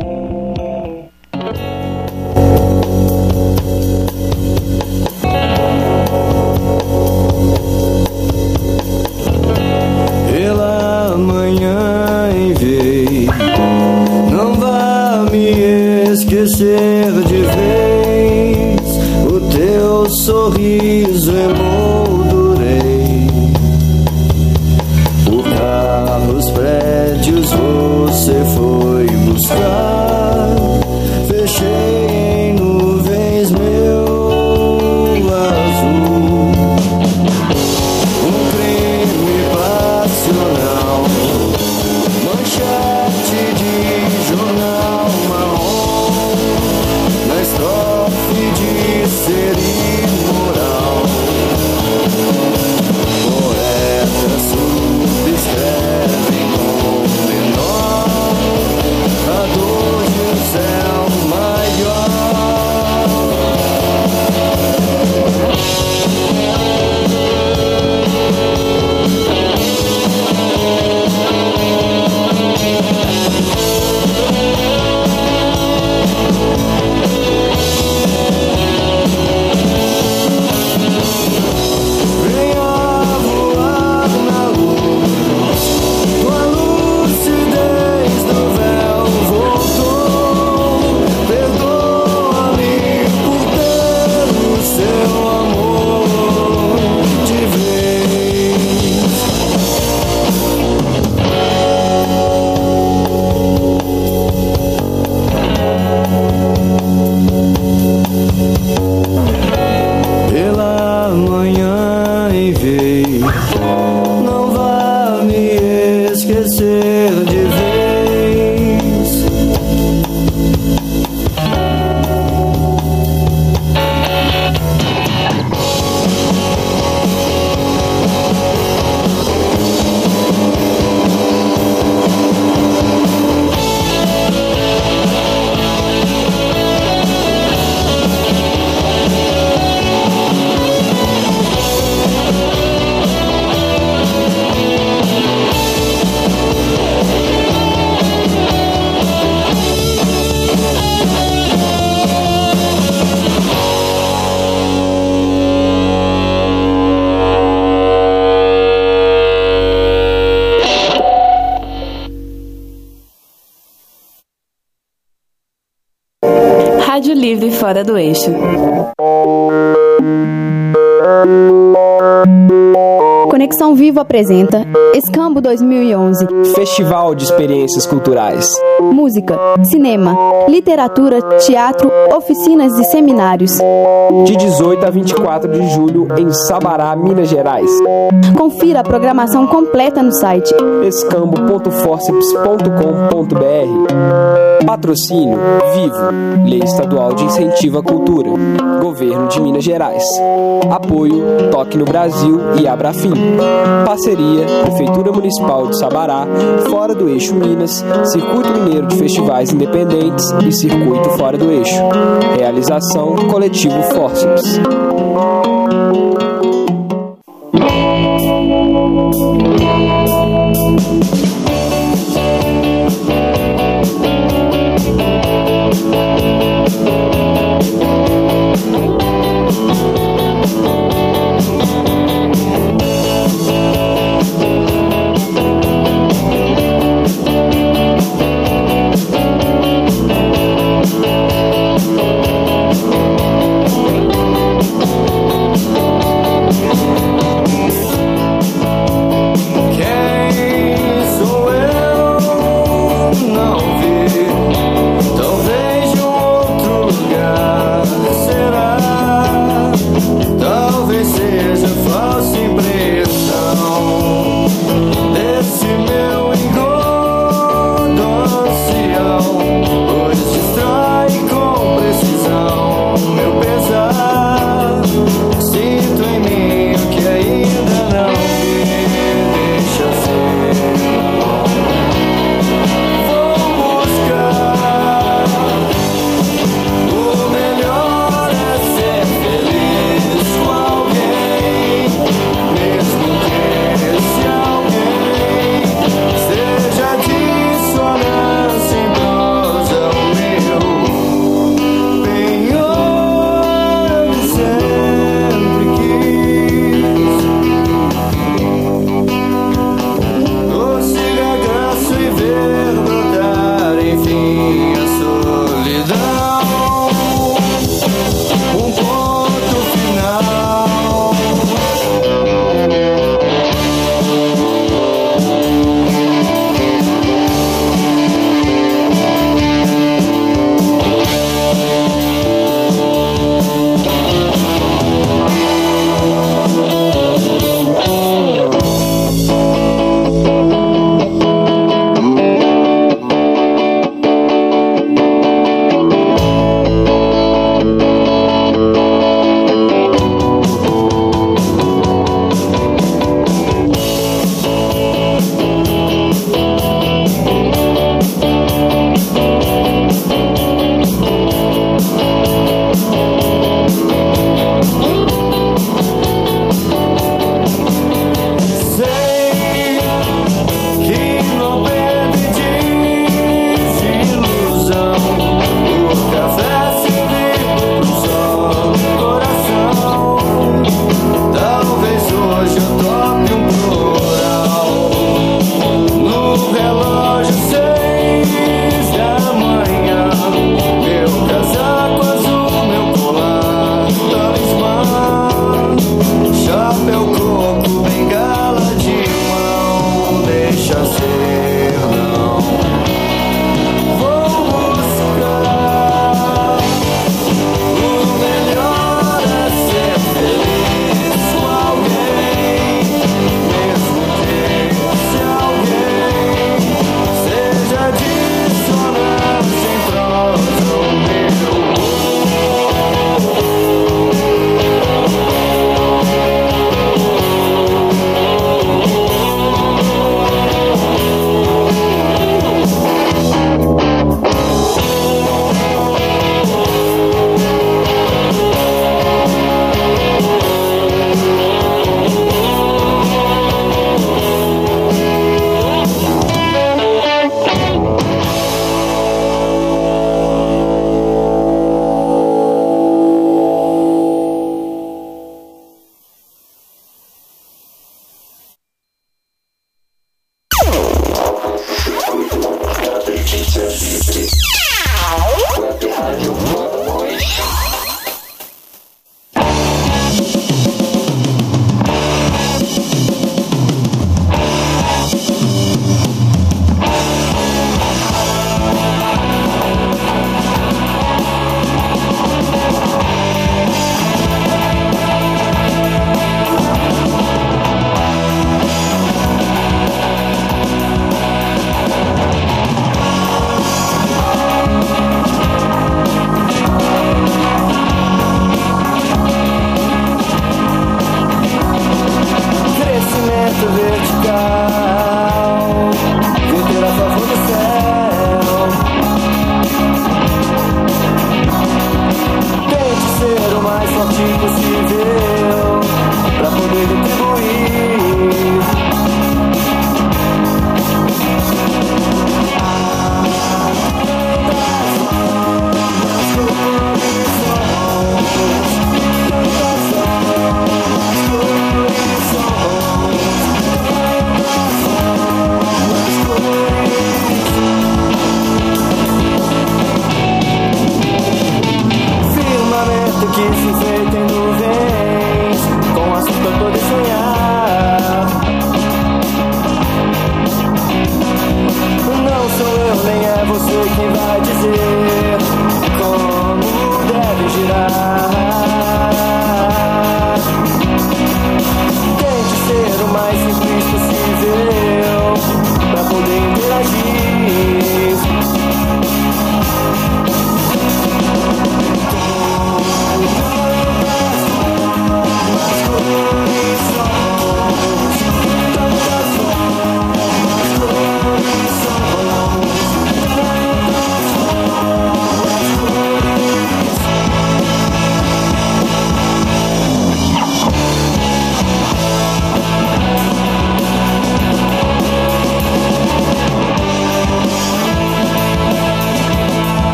Esquecer de vez o teu sorriso, emoldurei. Por carros, prédios você foi buscar. Fechei em nuvens meu azul. Um crime passional, manchete de jornal marrom, na estrofe de ser imoral. Poetas subscrevem com menor a dor Rádio Livre Fora do Eixo. Conexão Vivo apresenta Escambo 2011. Festival de Experiências Culturais. Música, cinema, literatura, teatro, oficinas e seminários. De 18 a 24 de julho em Sabará, Minas Gerais. Confira a programação completa no site escambo.forceps.com.br. Patrocínio Vivo, Lei Estadual de Incentivo à Cultura, Governo de Minas Gerais. Apoio Toque no Brasil e Abrafim. Parceria Prefeitura Municipal de Sabará, Fora do Eixo Minas, Circuito Mineiro de Festivais Independentes e Circuito Fora do Eixo. Realização Coletivo Forceps.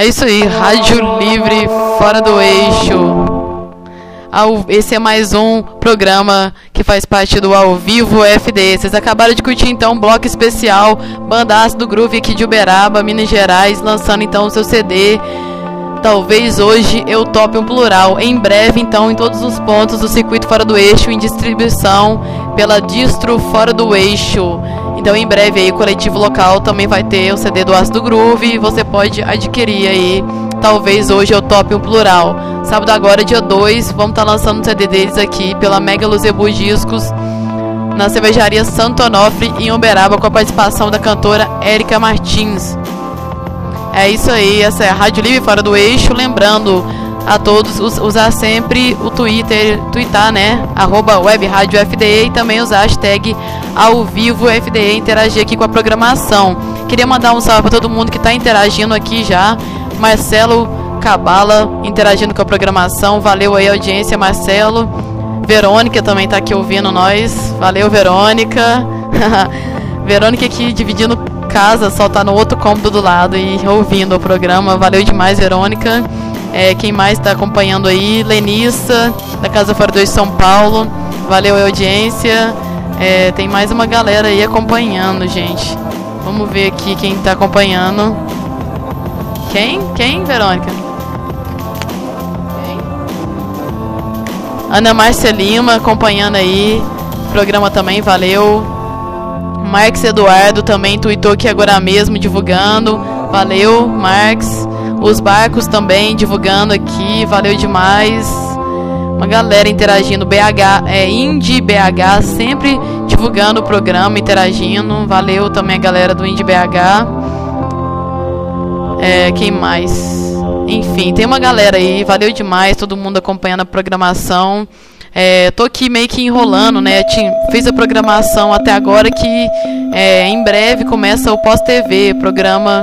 isso aí, Rádio Livre Fora do Eixo. Esse é mais um programa que faz parte do Ao Vivo FD. Vocês acabaram de curtir então um bloco especial, Banda Ácido Groove aqui de Uberaba, Minas Gerais, lançando então o seu CD. Talvez hoje eu tope um plural. Em breve então em todos os pontos do circuito Fora do Eixo, em distribuição pela Distro Fora do Eixo. Então em breve aí o coletivo local também vai ter o CD do Ácido Groove. Você pode adquirir aí. Talvez hoje eu tope um plural. Sábado agora, dia 2, vamos estar lançando o CD deles aqui pela Mega Zebu Discos na cervejaria Santo Onofre em Uberaba, com a participação da cantora Érica Martins. É isso aí, essa é a Rádio Livre Fora do Eixo. Lembrando a todos usar sempre o twittar, né? @webradiofde e também usar a hashtag @AoVivoFDE, interagir aqui com a programação. Queria mandar um salve para todo mundo que está interagindo aqui já. Marcelo Cabala interagindo com a programação. Valeu aí a audiência, Marcelo. Verônica também está aqui ouvindo nós. Valeu, Verônica. Verônica aqui dividindo casa, só tá no outro cômodo do lado e ouvindo o programa. Valeu demais, Verônica. Quem mais está acompanhando aí? Lenissa, da Casa Fora do Eixo, São Paulo. Valeu a audiência. Tem mais uma galera aí acompanhando, gente. Vamos ver aqui quem está acompanhando. Quem, Verônica? Quem? Ana Márcia Lima acompanhando aí o programa também, valeu. Marcos Eduardo também tweetou aqui agora mesmo, divulgando. Valeu, Marcos. Os barcos também divulgando aqui, valeu demais. Uma galera interagindo. Indie BH sempre divulgando o programa, interagindo. Valeu também a galera do Indie BH. Quem mais? Enfim, tem uma galera aí, valeu demais, todo mundo acompanhando a programação. Tô aqui meio que enrolando, né? Fiz a programação até agora que em breve começa o Pós-TV, programa,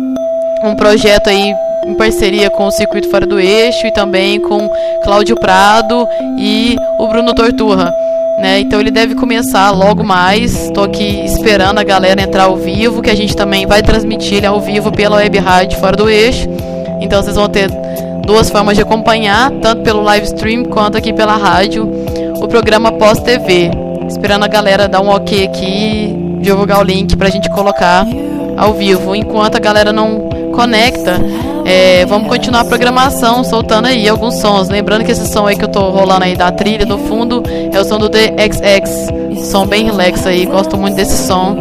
um projeto aí em parceria com o Circuito Fora do Eixo e também com Cláudio Prado e o Bruno Torturra. Né? Então ele deve começar logo mais. Estou aqui esperando a galera entrar ao vivo, que a gente também vai transmitir ele ao vivo pela web rádio Fora do Eixo. Então vocês vão ter duas formas de acompanhar, tanto pelo live stream quanto aqui pela rádio, o programa Pós-TV. Esperando a galera dar um ok aqui, divulgar o link pra gente colocar ao vivo. Enquanto a galera não conecta, vamos continuar a programação, soltando aí alguns sons. Lembrando que esse som aí que eu tô rolando aí da trilha do fundo é o som do The XX, som bem relax aí, gosto muito desse som,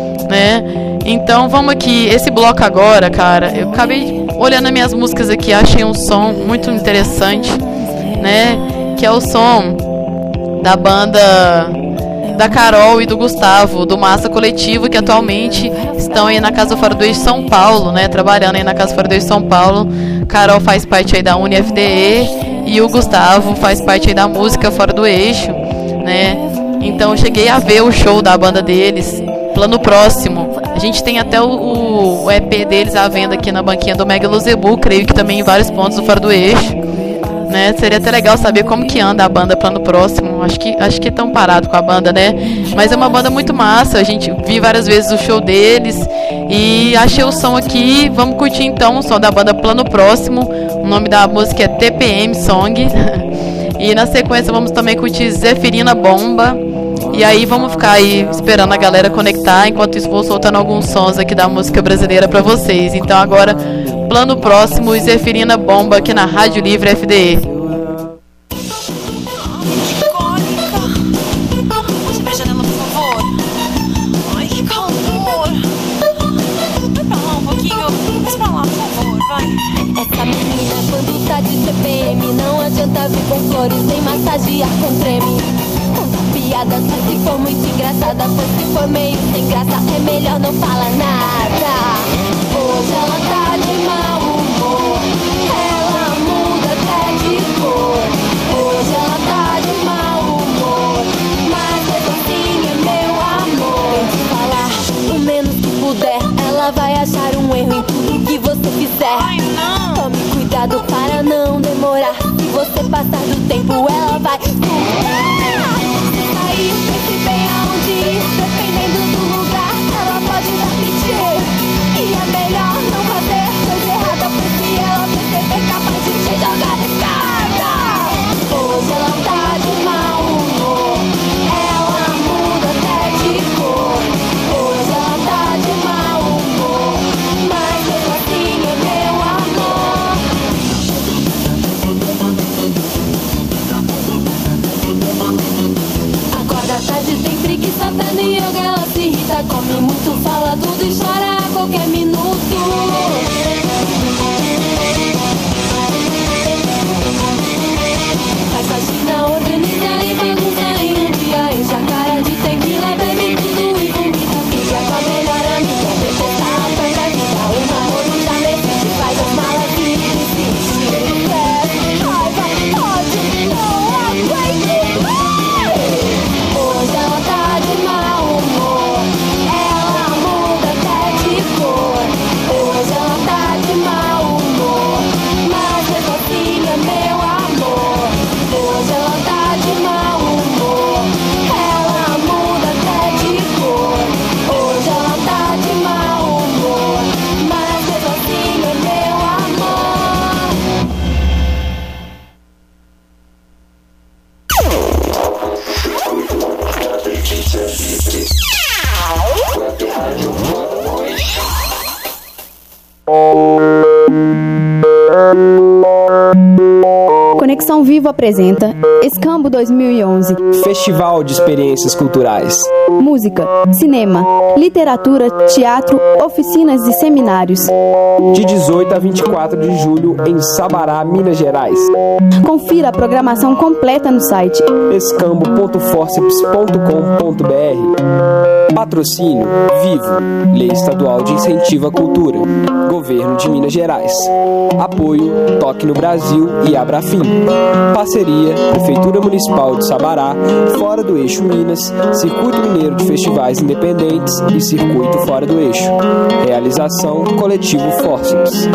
né? Então vamos aqui, esse bloco agora, cara, eu acabei olhando as minhas músicas aqui, achei um som muito interessante, né? Que é o som da banda da Carol e do Gustavo, do Massa Coletivo, que atualmente estão aí na Casa Fora do Eixo São Paulo, né? Trabalhando aí na Casa Fora do Eixo São Paulo. Carol faz parte aí da UniFDE e o Gustavo faz parte aí da Música Fora do Eixo, né? Então eu cheguei a ver o show da banda deles, Plano Próximo. A gente tem até o EP deles à venda aqui na banquinha do Mega Zebu, creio que também em vários pontos do Fora do Eixo. Né? Seria até legal saber como que anda a banda Plano Próximo. Acho que estão parados com a banda, né? Mas é uma banda muito massa. A gente viu várias vezes o show deles e achei o som aqui. Vamos curtir então o som da banda Plano Próximo. O nome da música é TPM Song. E na sequência vamos também curtir Zeferina Bomba. E aí vamos ficar aí esperando a galera conectar. Enquanto isso vou soltando alguns sons aqui da música brasileira para vocês. Então agora Plano Próximo e Zeferina Bomba aqui na Rádio Livre FDE. Essa menina quando tá de TPM não adianta vir com flores nem massagear com creme. Conta piada só se for muito engraçada, pois se for meio sem graça é melhor não falar nada. Hoje ela tá de mau humor, ela muda até de cor. Hoje ela tá de mau humor, mas mesmo assim é meu amor. Tente falar o menos que puder, ela vai achar um erro em tudo que você fizer. Ai, não. Tome cuidado para não demorar, se você passar do tempo ela vai sair, pense bem aonde ir, dependendo do lugar ela pode dar pitié. E é melhor não fazer coisa errada, porque Conexão Vivo apresenta Escambo 2011. Festival de Experiências Culturais. Música, cinema, literatura, teatro, oficinas e seminários. De 18 a 24 de julho em Sabará, Minas Gerais. Confira a programação completa no site escambo.forceps.com.br. Patrocínio Vivo, Lei Estadual de Incentivo à Cultura, Governo de Minas Gerais. Apoio Toque no Brasil e Abrafim. Parceria Prefeitura Municipal de Sabará, Fora do Eixo Minas, Circuito Mineiro de Festivais Independentes e Circuito Fora do Eixo. Realização Coletivo Forceps.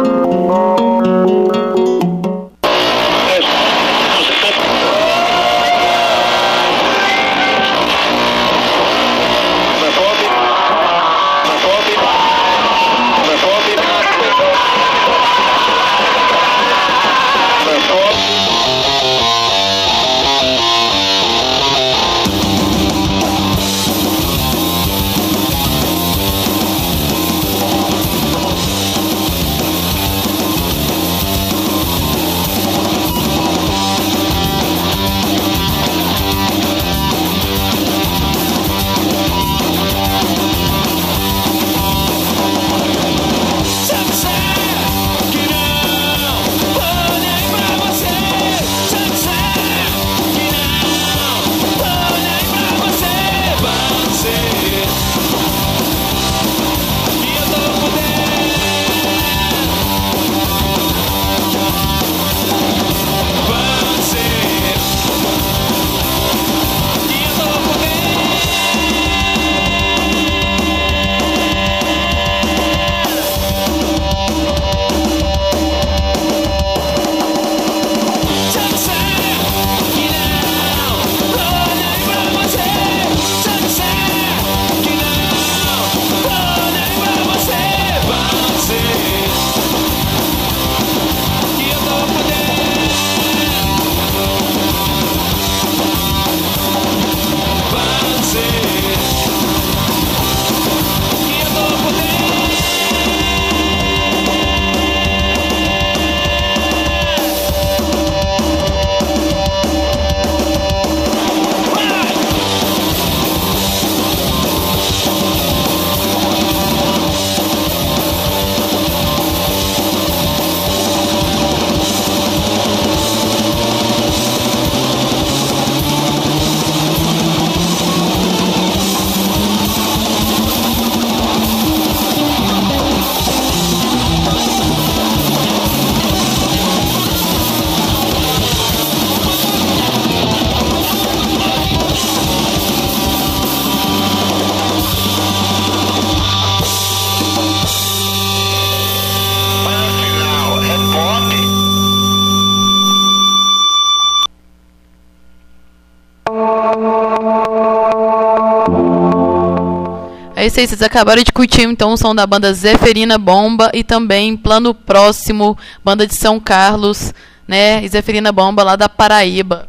É isso aí, vocês acabaram de curtir então o som da banda Zeferina Bomba e também Plano Próximo, banda de São Carlos, né? E Zeferina Bomba lá da Paraíba.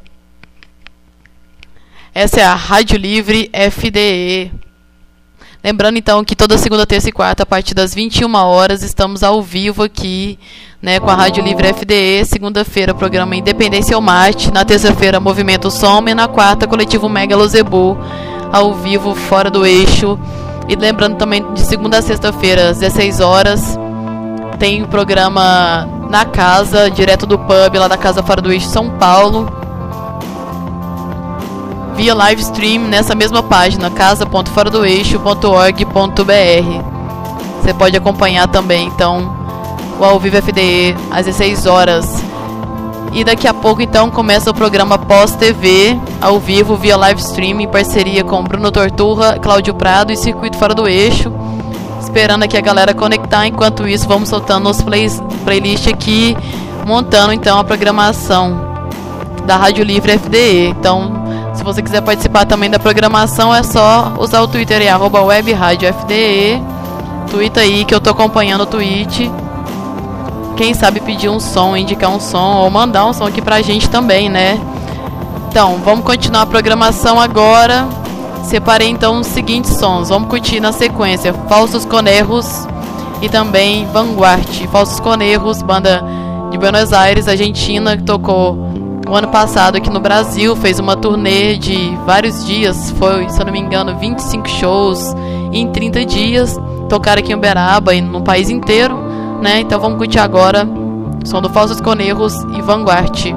Essa é a Rádio Livre FDE. Lembrando então que toda segunda, terça e quarta, a partir das 21 horas, estamos ao vivo aqui, né, com a Rádio Livre FDE. Segunda-feira, programa Independência ou Marte. Na terça-feira, Movimento Som. E na quarta, Coletivo Megalozebu, ao vivo, Fora do Eixo. E lembrando também, de segunda a sexta-feira, às 16 horas, tem o programa Na Casa, direto do pub, lá da Casa Fora do Eixo, São Paulo. Via live stream nessa mesma página, casa.foradoeixo.org.br. Você pode acompanhar também, então, o Ao Vivo FDE, às 16 horas. E daqui a pouco, então, começa o programa Pós-TV, ao vivo, via live stream, em parceria com Bruno Torturra, Cláudio Prado e Circuito Fora do Eixo. Esperando aqui a galera conectar. Enquanto isso, vamos soltando os playlists aqui, montando, então, a programação da Rádio Livre FDE. Então, se você quiser participar também da programação, é só usar o Twitter aí, @webradiofde. Twitter aí, que eu tô acompanhando o tweet. Quem sabe pedir um som, indicar um som, ou mandar um som aqui pra gente também, né? Então, vamos continuar a programação agora. Separei então os seguintes sons. Vamos curtir na sequência Falsos Conejos e também Vanguard. Falsos Conejos, banda de Buenos Aires, Argentina, que tocou o ano passado aqui no Brasil, fez uma turnê de vários dias, foi, se eu não me engano, 25 shows em 30 dias, tocaram aqui em Uberaba e no país inteiro, né? Então vamos curtir agora o som do Falsos Conejos e Vanguard.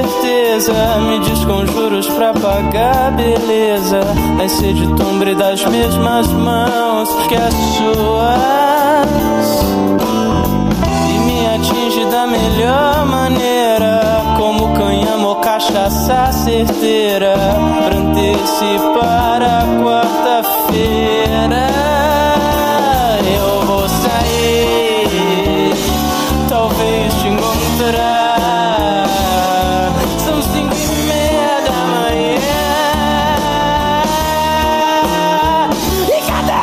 certeza. Me desconjuros pra pagar beleza. Nascer de tumbre das mesmas mãos que as suas, e me atinge da melhor maneira, como cânhamo ou cachaça certeira, pra antecipar a quarta-feira. Eu vou sair, talvez te encontrar. São 5:30 da manhã. E cadê?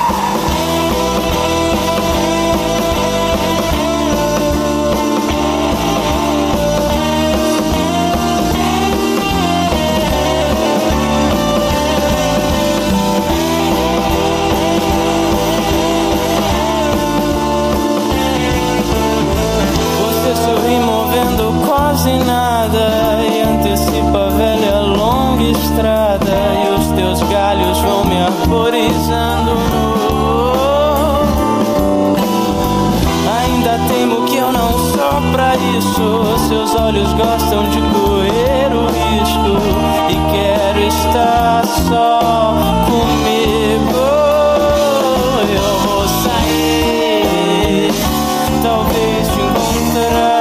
Quase nada, e antecipa a velha longa estrada, e os teus galhos vão me arborizando. Ainda teimo que eu não sou pra isso. Seus olhos gostam de correr o risco, e quero estar só comigo. Eu vou sair, talvez te encontrar.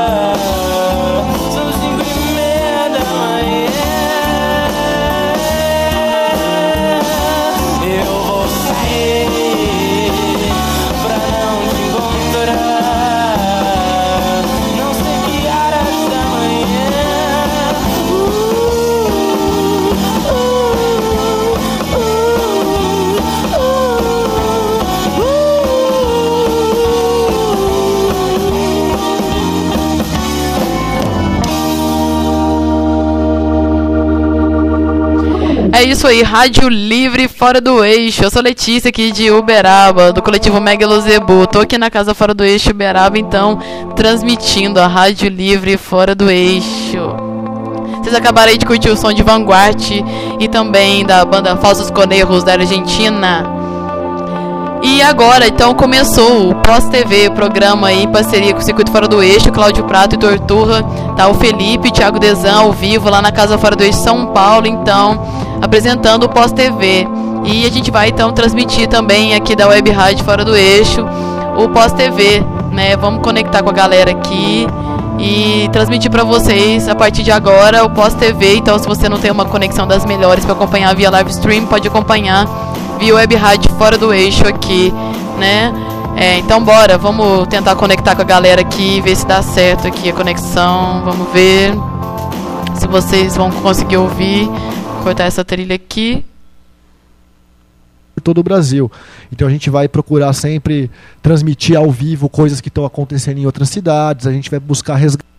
É isso aí, Rádio Livre Fora do Eixo. Eu sou Letícia aqui de Uberaba, do coletivo Megalo Zebu. Tô aqui na Casa Fora do Eixo, Uberaba, então, transmitindo a Rádio Livre Fora do Eixo. Vocês acabaram aí de curtir o som de Vanguard e também da banda Falsos Conejos da Argentina. E agora, então, começou o Pós-TV, programa aí em parceria com o Circuito Fora do Eixo, Cláudio Prato e Torturra. Tá o Felipe e Thiago Desan ao vivo lá na Casa Fora do Eixo, São Paulo, então, apresentando o Pós-TV. E a gente vai, então, transmitir também aqui da Web Rádio Fora do Eixo o Pós-TV, né? Vamos conectar com a galera aqui e transmitir para vocês a partir de agora o Pós-TV. Então, se você não tem uma conexão das melhores para acompanhar via live stream, pode acompanhar via Web Rádio Fora do Eixo aqui, né? Então bora, vamos tentar conectar com a galera aqui, ver se dá certo aqui a conexão. Vamos ver se vocês vão conseguir ouvir. Vou cortar essa trilha aqui. Por todo o Brasil. Então a gente vai procurar sempre transmitir ao vivo coisas que estão acontecendo em outras cidades. A gente vai buscar resgatar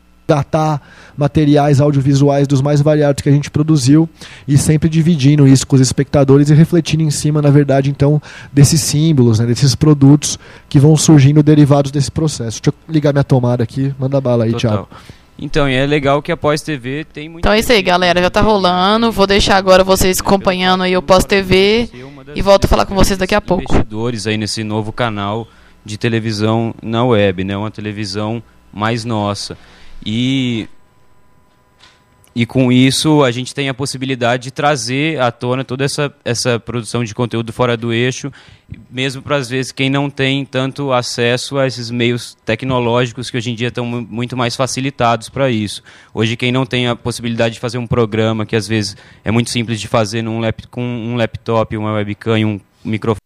materiais audiovisuais dos mais variados que a gente produziu e sempre dividindo isso com os espectadores e refletindo em cima, na verdade, então, desses símbolos, né, desses produtos que vão surgindo derivados desse processo. Deixa eu ligar minha tomada aqui, manda bala aí, Total. Thiago. Então, e é legal que a Pós-TV tem muito... Então é isso aí, galera, já tá rolando. Vou deixar agora vocês acompanhando aí o Pós-TV e volto a falar com vocês daqui a pouco. Investidores aí nesse novo canal de televisão na web, né, uma televisão mais nossa. E com isso a gente tem a possibilidade de trazer à tona toda essa produção de conteúdo fora do eixo, mesmo para às vezes quem não tem tanto acesso a esses meios tecnológicos que hoje em dia estão muito mais facilitados para isso. Hoje quem não tem a possibilidade de fazer um programa que às vezes é muito simples de fazer com um laptop, uma webcam e um microfone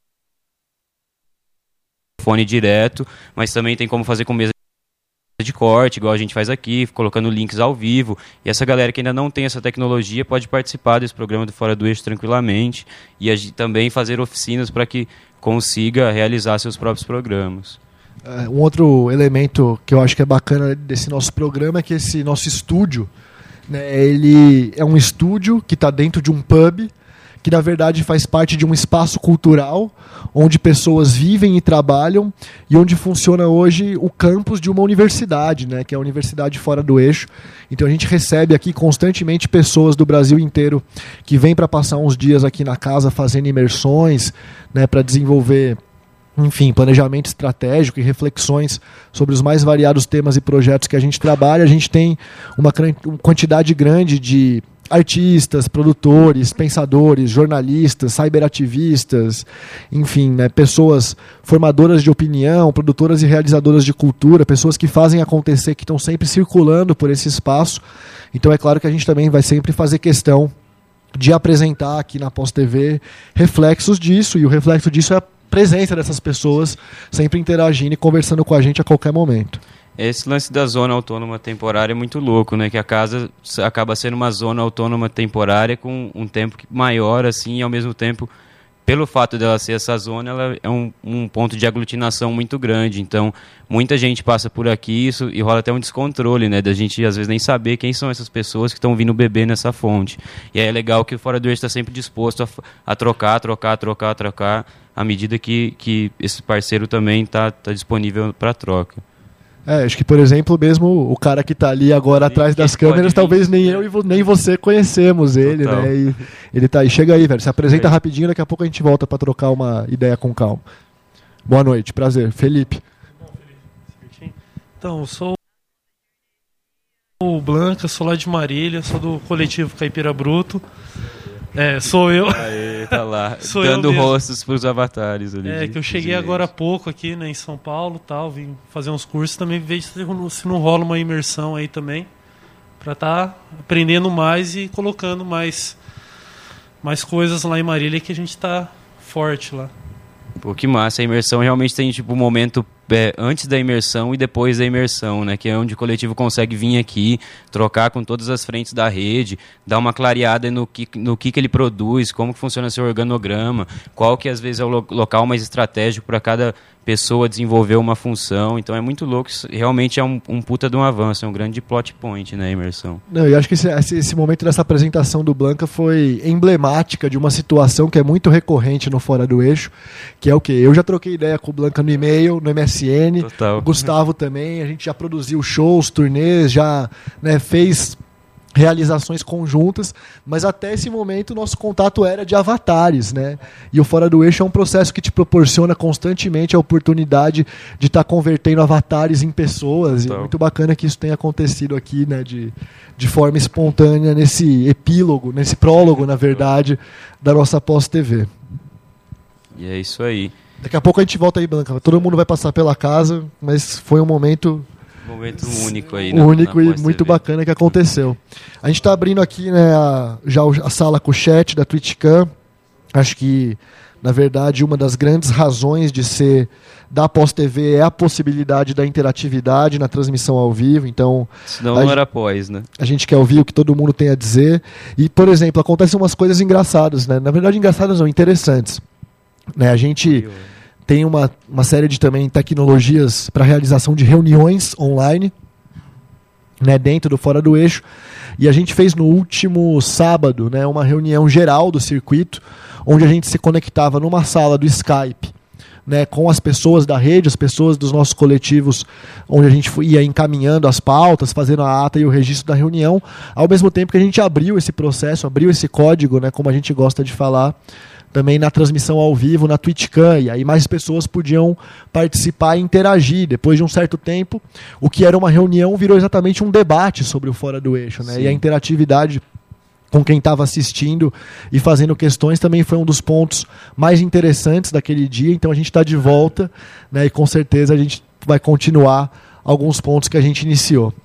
direto, mas também tem como fazer com mesa de corte, igual a gente faz aqui, colocando links ao vivo. E essa galera que ainda não tem essa tecnologia pode participar desse programa do Fora do Eixo tranquilamente e também fazer oficinas para que consiga realizar seus próprios programas. Um outro elemento que eu acho que é bacana desse nosso programa é que esse nosso estúdio, né, ele é um estúdio que está dentro de um pub, que na verdade faz parte de um espaço cultural onde pessoas vivem e trabalham e onde funciona hoje o campus de uma universidade, né, que é a Universidade Fora do Eixo. Então a gente recebe aqui constantemente pessoas do Brasil inteiro que vêm para passar uns dias aqui na casa fazendo imersões, né, para desenvolver enfim, planejamento estratégico e reflexões sobre os mais variados temas e projetos que a gente trabalha. A gente tem uma quantidade grande de artistas, produtores, pensadores, jornalistas, cyberativistas, enfim, né, pessoas formadoras de opinião, produtoras e realizadoras de cultura, pessoas que fazem acontecer, que estão sempre circulando por esse espaço. Então é claro que a gente também vai sempre fazer questão de apresentar aqui na Pós TV reflexos disso, e o reflexo disso é a presença dessas pessoas sempre interagindo e conversando com a gente a qualquer momento. Esse lance da zona autônoma temporária é muito louco, né? Que a casa acaba sendo uma zona autônoma temporária com um tempo maior, assim, e ao mesmo tempo, pelo fato dela ser essa zona, ela é um ponto de aglutinação muito grande. Então, muita gente passa por aqui e rola até um descontrole, né? Da gente, às vezes, nem saber quem são essas pessoas que estão vindo beber nessa fonte. E aí é legal que o Fora do Eixo está sempre disposto a trocar, à medida que esse parceiro também está disponível para troca. Acho que, por exemplo, mesmo o cara que está ali agora atrás das câmeras, talvez nem eu e nem você conhecemos ele, Total. né? E ele tá aí. Chega aí, velho. Se apresenta rapidinho, daqui a pouco a gente volta para trocar uma ideia com calma. Boa noite, prazer. Felipe. Então, eu sou o Blanca, sou lá de Marília, sou do coletivo Caipira Bruto. Sou eu. Aí, tá lá, Sou dando eu mesmo. rostos pros avatares ali. Que eu cheguei agora há pouco aqui, né, em São Paulo, tal, vim fazer uns cursos também, ver se não rola uma imersão aí também, pra estar aprendendo mais e colocando mais coisas lá em Marília, que a gente tá forte lá. Pô, que massa. A imersão realmente tem tipo um momento antes da imersão e depois da imersão, né? Que é onde o coletivo consegue vir aqui, trocar com todas as frentes da rede, dar uma clareada no que ele produz, como que funciona seu organograma, qual que às vezes é o local mais estratégico para cada pessoa desenvolver uma função. Então é muito louco. Isso realmente é um puta de um avanço, é um grande plot point, né? A imersão. Não, eu acho que esse momento dessa apresentação do Blanca foi emblemática de uma situação que é muito recorrente no Fora do Eixo, que é o quê? Eu já troquei ideia com o Blanca no e-mail, no MSN, Total. O Gustavo também, a gente já produziu shows, turnês, já, né, fez realizações conjuntas, mas até esse momento o nosso contato era de avatares, né? E o Fora do Eixo é um processo que te proporciona constantemente a oportunidade de estar convertendo avatares em pessoas. Total. E é muito bacana que isso tenha acontecido aqui, né, de forma espontânea nesse epílogo, nesse prólogo, na verdade, da nossa Pós TV. E é isso aí. Daqui a pouco a gente volta aí, Blanca. Todo mundo vai passar pela casa, mas foi um momento único aí, único e muito bacana que aconteceu. A gente está abrindo aqui, né, já a sala com o chat da TwitchCam. Acho que, na verdade, uma das grandes razões de ser da Pós TV é a possibilidade da interatividade na transmissão ao vivo. Então, senão não era pós, né? A gente quer ouvir o que todo mundo tem a dizer. E, por exemplo, acontecem umas coisas engraçadas, né? Na verdade, engraçadas não, interessantes. Né? A gente tem uma série de também tecnologias para realização de reuniões online, né, dentro do Fora do Eixo. E a gente fez no último sábado, né, uma reunião geral do circuito, onde a gente se conectava numa sala do Skype, né, com as pessoas da rede, as pessoas dos nossos coletivos, onde a gente ia encaminhando as pautas, fazendo a ata e o registro da reunião, ao mesmo tempo que a gente abriu esse processo, abriu esse código, né, como a gente gosta de falar, também na transmissão ao vivo, na TwitchCam, e aí mais pessoas podiam participar e interagir. Depois de um certo tempo, o que era uma reunião virou exatamente um debate sobre o Fora do Eixo, né? E a interatividade com quem estava assistindo e fazendo questões também foi um dos pontos mais interessantes daquele dia. Então a gente está de volta, né? E com certeza a gente vai continuar alguns pontos que a gente iniciou.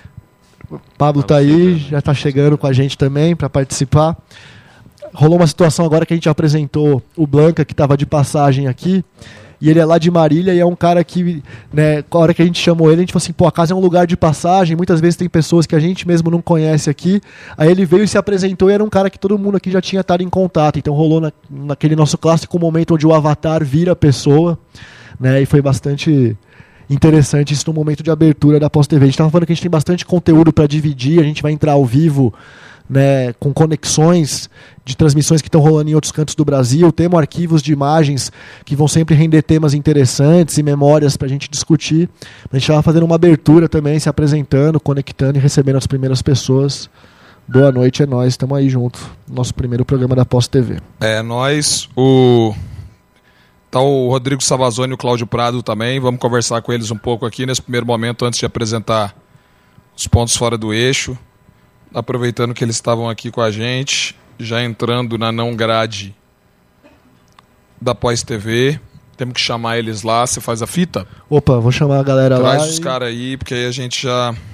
O Pablo está aí, já está chegando com a gente também para participar. Rolou uma situação agora que a gente apresentou o Blanca, que estava de passagem aqui, e ele é lá de Marília e é um cara que, né, a hora que a gente chamou ele, a gente falou assim, pô, a casa é um lugar de passagem, muitas vezes tem pessoas que a gente mesmo não conhece aqui. Aí ele veio e se apresentou e era um cara que todo mundo aqui já tinha estado em contato, então rolou naquele nosso clássico momento onde o avatar vira a pessoa, né, e foi bastante interessante isso no momento de abertura da Pós TV. A gente estava falando que a gente tem bastante conteúdo para dividir, a gente vai entrar ao vivo, né, com conexões de transmissões que estão rolando em outros cantos do Brasil. Temos arquivos de imagens que vão sempre render temas interessantes e memórias para a gente discutir. A gente estava fazendo uma abertura também, se apresentando, conectando e recebendo as primeiras pessoas. Boa noite, é nós, estamos aí junto. Nosso primeiro programa da Pós TV. É, nós, o Tá o Rodrigo Savazone e o Cláudio Prado também. Vamos conversar com eles um pouco aqui nesse primeiro momento, antes de apresentar os pontos fora do eixo. Aproveitando que eles estavam aqui com a gente, já entrando na não grade da Pós-TV. Temos que chamar eles lá. Você faz a fita? Opa, vou chamar a galera lá. Traz os caras aí, porque aí a gente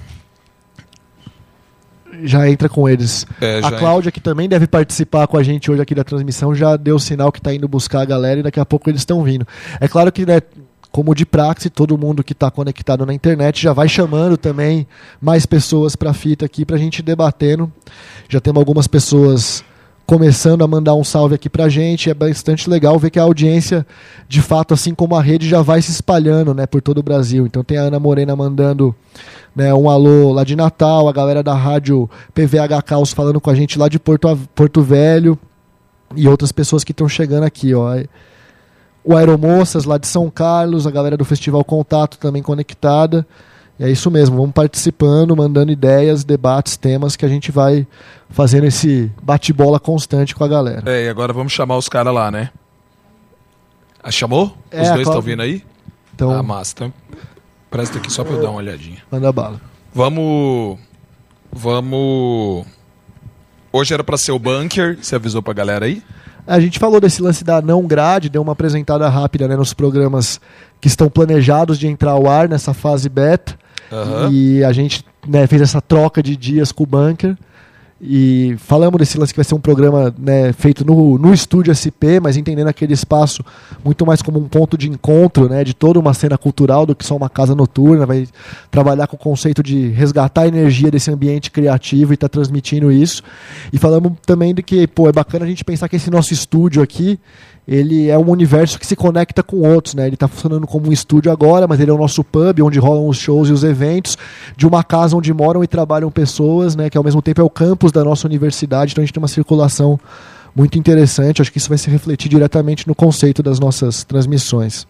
já entra com eles. A Cláudia, que também deve participar com a gente hoje aqui da transmissão, já deu o sinal que está indo buscar a galera e daqui a pouco eles estão vindo. É claro que, né, como de praxe, todo mundo que está conectado na internet já vai chamando também mais pessoas para a fita aqui para a gente ir debatendo. Já temos algumas pessoas começando a mandar um salve aqui pra gente. É bastante legal ver que a audiência, de fato, assim como a rede, já vai se espalhando, né, por todo o Brasil. Então tem a Ana Morena mandando, né, um alô lá de Natal, a galera da rádio PVH Caos falando com a gente lá de Porto Velho e outras pessoas que estão chegando aqui, ó. O Aeromoças lá de São Carlos, a galera do Festival Contato também conectada. E é isso mesmo, vamos participando, mandando ideias, debates, temas que a gente vai fazendo esse bate-bola constante com a galera. E agora vamos chamar os caras lá, né? Chamou? Os dois estão vindo aí? Então, massa. Então, presta aqui só pra eu dar uma olhadinha. Manda bala. Vamos... Hoje era pra ser o Bunker, você avisou pra galera aí? A gente falou desse lance da não grade, deu uma apresentada rápida, né, nos programas que estão planejados de entrar ao ar nessa fase beta. Uhum. E a gente, né, fez essa troca de dias com o Bunker. E falamos desse lance que vai ser um programa, né, feito no estúdio SP, mas entendendo aquele espaço muito mais como um ponto de encontro, né, de toda uma cena cultural do que só uma casa noturna. Vai trabalhar com o conceito de resgatar a energia desse ambiente criativo e estar transmitindo isso. E falamos também de que, é bacana a gente pensar que esse nosso estúdio aqui, ele é um universo que se conecta com outros, né? Ele está funcionando como um estúdio agora, mas ele é o nosso pub, onde rolam os shows e os eventos, de uma casa onde moram e trabalham pessoas, né? Que ao mesmo tempo é o campus da nossa universidade, então a gente tem uma circulação muito interessante. Acho que isso vai se refletir diretamente no conceito das nossas transmissões.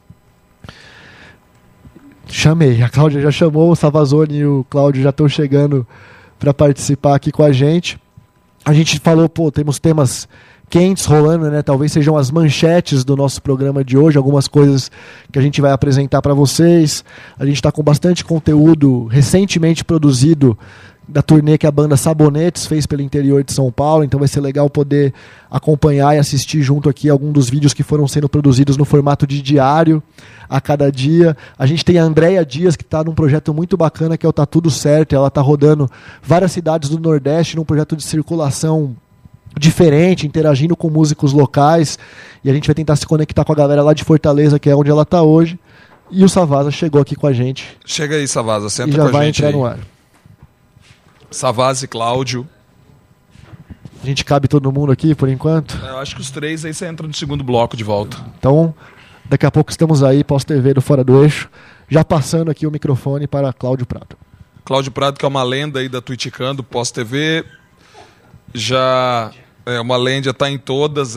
Chamei, a Cláudia já chamou, o Savazone e o Cláudio já estão chegando para participar aqui com a gente. A gente falou, temos temas quentes rolando, né? Talvez sejam as manchetes do nosso programa de hoje, algumas coisas que a gente vai apresentar para vocês. A gente está com bastante conteúdo recentemente produzido da turnê que a banda Sabonetes fez pelo interior de São Paulo, então vai ser legal poder acompanhar e assistir junto aqui algum dos vídeos que foram sendo produzidos no formato de diário a cada dia. A gente tem a Andréia Dias, que está num projeto muito bacana, que é o Tá Tudo Certo. Ela está rodando várias cidades do Nordeste num projeto de circulação diferente, interagindo com músicos locais, e a gente vai tentar se conectar com a galera lá de Fortaleza, que é onde ela está hoje. E o Savasa chegou aqui com a gente. Chega aí, Savasa, senta e com a gente. Já vai entrar aí no ar. Savasa e Cláudio. A gente cabe todo mundo aqui por enquanto? Eu acho que os três aí você entra no segundo bloco de volta. Então, daqui a pouco estamos aí, Pós-TV do Fora do Eixo, já passando aqui o microfone para Cláudio Prado. Cláudio Prado, que é uma lenda aí da Twitchcando, Pós-TV, já é uma lenda, tá em todas,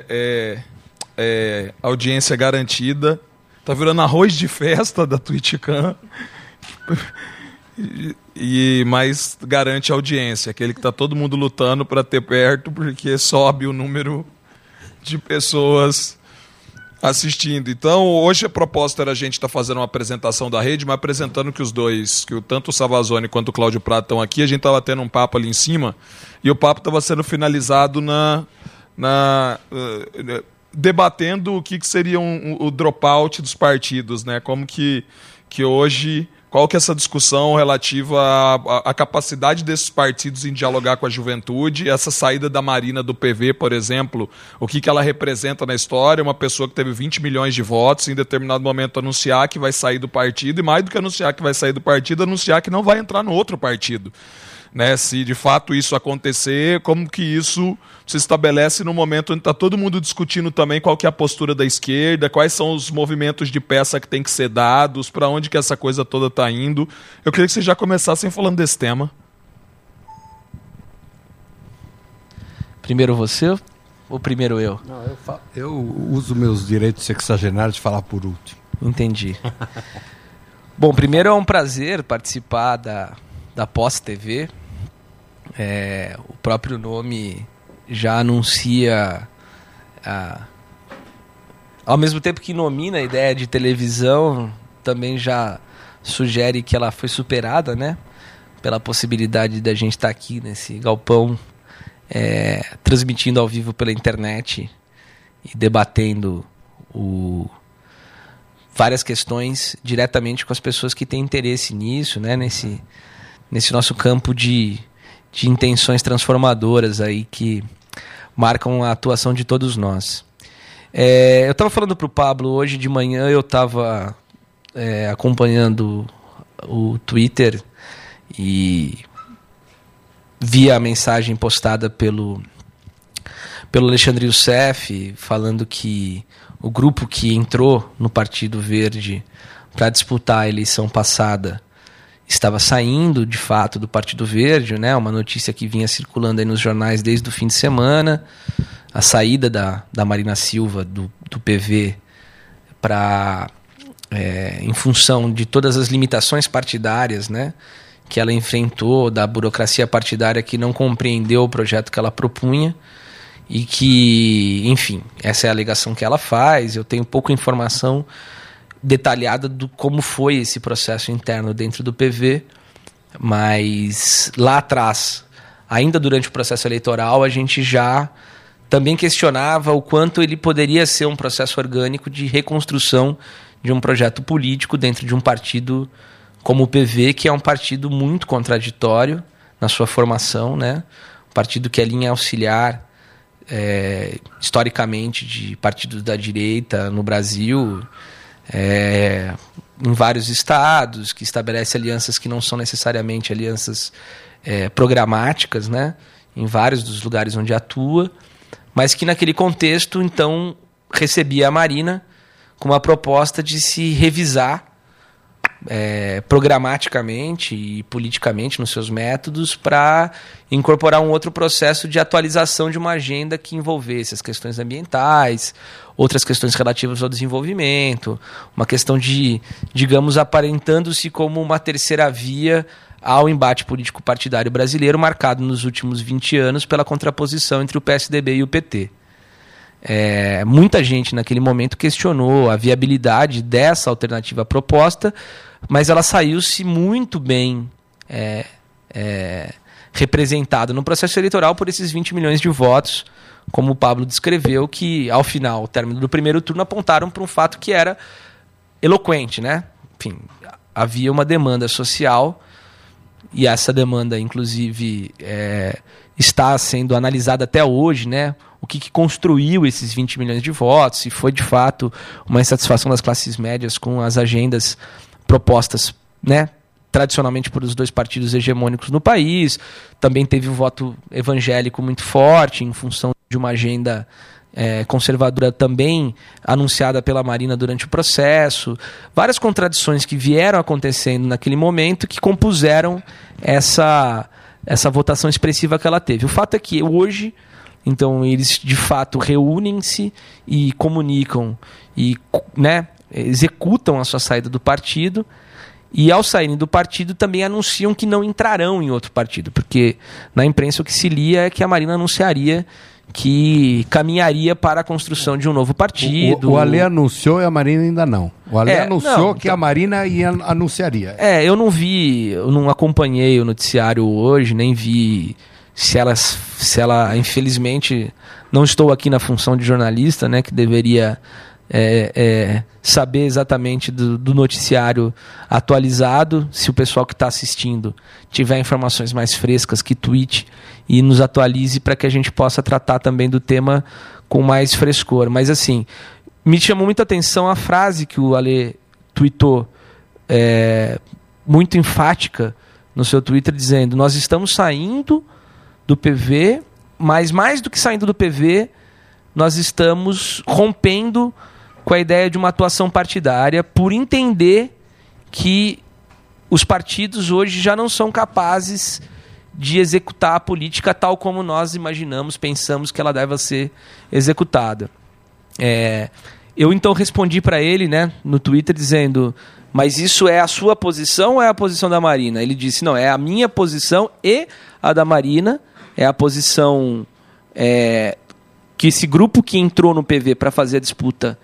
audiência garantida, tá virando arroz de festa da Twitchcam. Mas garante audiência, aquele que tá todo mundo lutando para ter perto, porque sobe o número de pessoas assistindo. Então, hoje a proposta era a gente estar fazendo uma apresentação da rede, mas apresentando que os dois, tanto o Savazone quanto o Cláudio Prado estão aqui, a gente estava tendo um papo ali em cima, e o papo estava sendo finalizado debatendo o que seria o dropout dos partidos, né? Como que hoje... Qual que é essa discussão relativa à capacidade desses partidos em dialogar com a juventude, essa saída da Marina do PV, por exemplo, o que ela representa na história, uma pessoa que teve 20 milhões de votos, em determinado momento anunciar que vai sair do partido, e mais do que anunciar que vai sair do partido, anunciar que não vai entrar no outro partido. Né? Se de fato isso acontecer, como que isso se estabelece no momento onde está todo mundo discutindo também qual que é a postura da esquerda, quais são os movimentos de peça que tem que ser dados, para onde que essa coisa toda está indo. Eu queria que vocês já começassem falando desse tema. Primeiro você ou primeiro eu? Não, eu uso meus direitos sexagenários de falar por último. Entendi. Bom, primeiro é um prazer participar da Pós-TV. O próprio nome já anuncia ao mesmo tempo que nomina a ideia de televisão, também já sugere que ela foi superada, né? Pela possibilidade da gente estar aqui nesse galpão, transmitindo ao vivo pela internet e debatendo várias questões diretamente com as pessoas que têm interesse nisso, né? Nesse nosso campo de intenções transformadoras aí que marcam a atuação de todos nós. Eu estava falando para o Pablo hoje de manhã, eu estava acompanhando o Twitter e vi a mensagem postada pelo Alexandre Youssef falando que o grupo que entrou no Partido Verde para disputar a eleição passada estava saindo de fato do Partido Verde, né? Uma notícia que vinha circulando aí nos jornais desde o fim de semana, a saída da Marina Silva do PV em função de todas as limitações partidárias, né, que ela enfrentou, da burocracia partidária que não compreendeu o projeto que ela propunha e que, enfim, essa é a alegação que ela faz. Eu tenho pouca informação detalhada do como foi esse processo interno dentro do PV, mas lá atrás, ainda durante o processo eleitoral, a gente já também questionava o quanto ele poderia ser um processo orgânico de reconstrução de um projeto político dentro de um partido como o PV, que é um partido muito contraditório na sua formação, né? Um partido que é linha auxiliar, historicamente, de partidos da direita no Brasil, em vários estados, que estabelece alianças que não são necessariamente alianças programáticas, né? Em vários dos lugares onde atua, mas que naquele contexto, então, recebia a Marina com uma proposta de se revisar programaticamente e politicamente nos seus métodos para incorporar um outro processo de atualização de uma agenda que envolvesse as questões ambientais, outras questões relativas ao desenvolvimento, uma questão de, digamos, aparentando-se como uma terceira via ao embate político partidário brasileiro, marcado nos últimos 20 anos pela contraposição entre o PSDB e o PT. Muita gente naquele momento questionou a viabilidade dessa alternativa proposta, mas ela saiu-se muito bem representada no processo eleitoral por esses 20 milhões de votos, como o Pablo descreveu, que ao final, ao término do primeiro turno, apontaram para um fato que era eloquente, né? Enfim, havia uma demanda social, e essa demanda, inclusive, está sendo analisada até hoje, né? O que construiu esses 20 milhões de votos, se foi de fato uma insatisfação das classes médias com as agendas propostas, né, tradicionalmente por os dois partidos hegemônicos no país. Também teve um voto evangélico muito forte em função de uma agenda conservadora também anunciada pela Marina durante o processo. Várias contradições que vieram acontecendo naquele momento que compuseram essa votação expressiva que ela teve. O fato é que hoje, então, eles de fato reúnem-se e comunicam e, né, executam a sua saída do partido, e ao saírem do partido também anunciam que não entrarão em outro partido, porque na imprensa o que se lia é que a Marina anunciaria que caminharia para a construção de um novo partido. O Ale anunciou e a Marina ainda não. O Ale anunciou que a Marina anunciaria. Eu não acompanhei o noticiário hoje, nem vi se ela, infelizmente, não estou aqui na função de jornalista, né, que deveria saber exatamente do noticiário atualizado. Se o pessoal que está assistindo tiver informações mais frescas, que tweete e nos atualize para que a gente possa tratar também do tema com mais frescor. Mas assim, me chamou muita atenção a frase que o Ale tweetou, muito enfática no seu Twitter, dizendo: nós estamos saindo do PV, mas mais do que saindo do PV, nós estamos rompendo com a ideia de uma atuação partidária, por entender que os partidos hoje já não são capazes de executar a política tal como nós imaginamos, pensamos que ela deve ser executada. Eu então respondi para ele, né, no Twitter, dizendo: mas isso é a sua posição ou é a posição da Marina? Ele disse: não, é a minha posição e a da Marina, é a posição que esse grupo que entrou no PV para fazer a disputa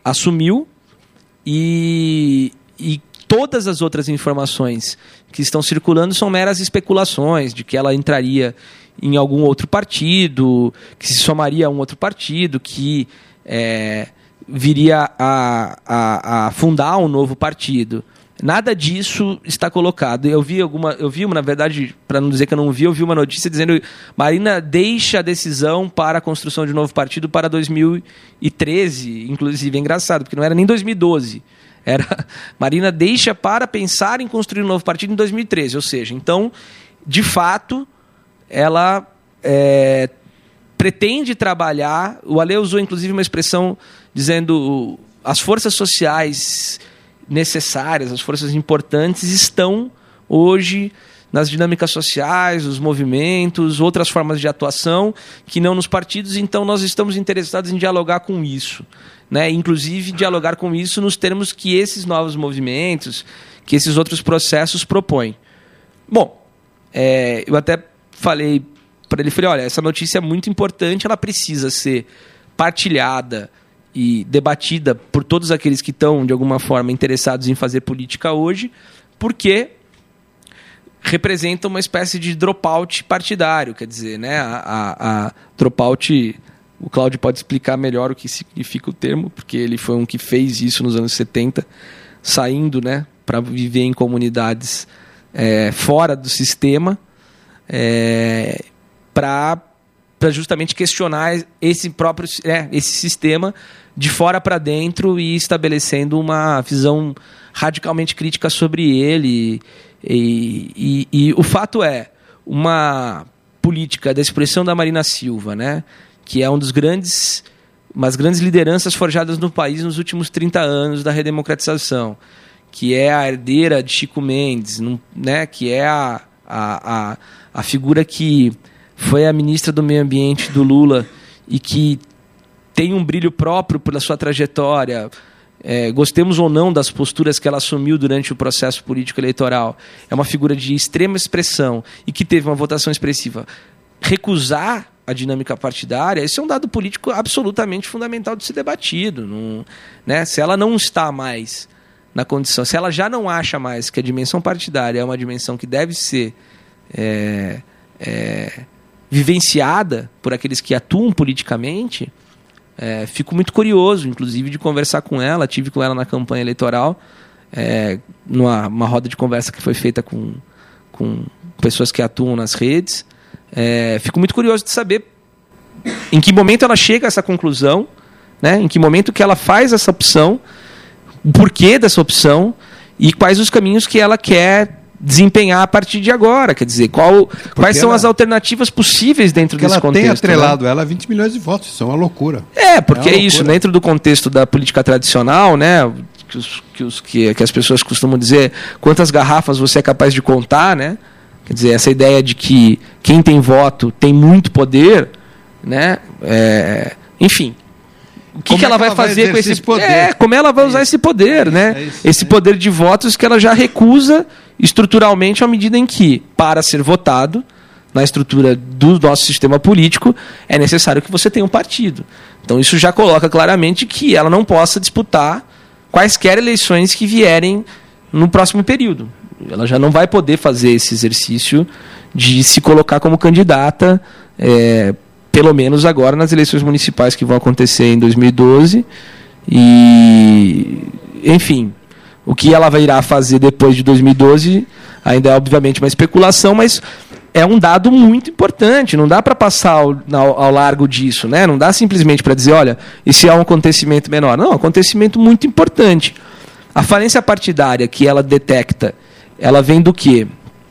assumiu e todas as outras informações que estão circulando são meras especulações de que ela entraria em algum outro partido, que se somaria a um outro partido, que viria a fundar um novo partido. Nada disso está colocado. Eu vi na verdade, para não dizer que eu não vi, eu vi uma notícia dizendo que Marina deixa a decisão para a construção de um novo partido para 2013, inclusive. É engraçado, porque não era nem 2012. Marina deixa para pensar em construir um novo partido em 2013. Ou seja, então, de fato, ela pretende trabalhar. O Ale usou, inclusive, uma expressão dizendo as forças sociais necessárias, as forças importantes estão hoje nas dinâmicas sociais, os movimentos, outras formas de atuação que não nos partidos, então nós estamos interessados em dialogar com isso, né? Inclusive dialogar com isso nos termos que esses novos movimentos, que esses outros processos propõem. Bom, eu até falei para ele, olha, essa notícia é muito importante, ela precisa ser partilhada e debatida por todos aqueles que estão, de alguma forma, interessados em fazer política hoje, porque representa uma espécie de dropout partidário, quer dizer, né? A dropout, o Cláudio pode explicar melhor o que significa o termo, porque ele foi um que fez isso nos anos 70, saindo, né, para viver em comunidades fora do sistema, para justamente questionar esse sistema de fora para dentro e estabelecendo uma visão radicalmente crítica sobre ele. E o fato é, uma política da expressão da Marina Silva, né, que é umas grandes lideranças forjadas no país nos últimos 30 anos da redemocratização, que é a herdeira de Chico Mendes, né, que é a figura que foi a ministra do Meio Ambiente do Lula e que tem um brilho próprio pela sua trajetória, gostemos ou não das posturas que ela assumiu durante o processo político eleitoral, é uma figura de extrema expressão e que teve uma votação expressiva. Recusar a dinâmica partidária, esse é um dado político absolutamente fundamental de ser debatido. Né? Se ela não está mais na condição, se ela já não acha mais que a dimensão partidária é uma dimensão que deve ser vivenciada por aqueles que atuam politicamente, fico muito curioso, inclusive, de conversar com ela. Tive com ela na campanha eleitoral, numa roda de conversa que foi feita com pessoas que atuam nas redes. Fico muito curioso de saber em que momento ela chega a essa conclusão, né? Em que momento que ela faz essa opção, o porquê dessa opção e quais os caminhos que ela quer desempenhar a partir de agora, quer dizer, quais são as alternativas possíveis dentro desse contexto. Ela tem atrelado ela a 20 milhões de votos, isso é uma loucura. Porque é isso, dentro do contexto da política tradicional, né, que as pessoas costumam dizer quantas garrafas você é capaz de contar, né, quer dizer, essa ideia de que quem tem voto tem muito poder, né, enfim, o que ela vai fazer com esse poder? Como ela vai usar esse poder, né? Esse poder de votos que ela já recusa estruturalmente à medida em que, para ser votado na estrutura do nosso sistema político, é necessário que você tenha um partido. Então isso já coloca claramente que ela não possa disputar quaisquer eleições que vierem no próximo período. Ela já não vai poder fazer esse exercício de se colocar como candidata, pelo menos agora nas eleições municipais que vão acontecer em 2012. E, enfim, o que ela irá fazer depois de 2012 ainda é obviamente uma especulação, mas é um dado muito importante. Não dá para passar ao largo disso, né? Não dá simplesmente para dizer, olha, esse é um acontecimento menor. Não, é um acontecimento muito importante. A falência partidária que ela detecta, ela vem do quê?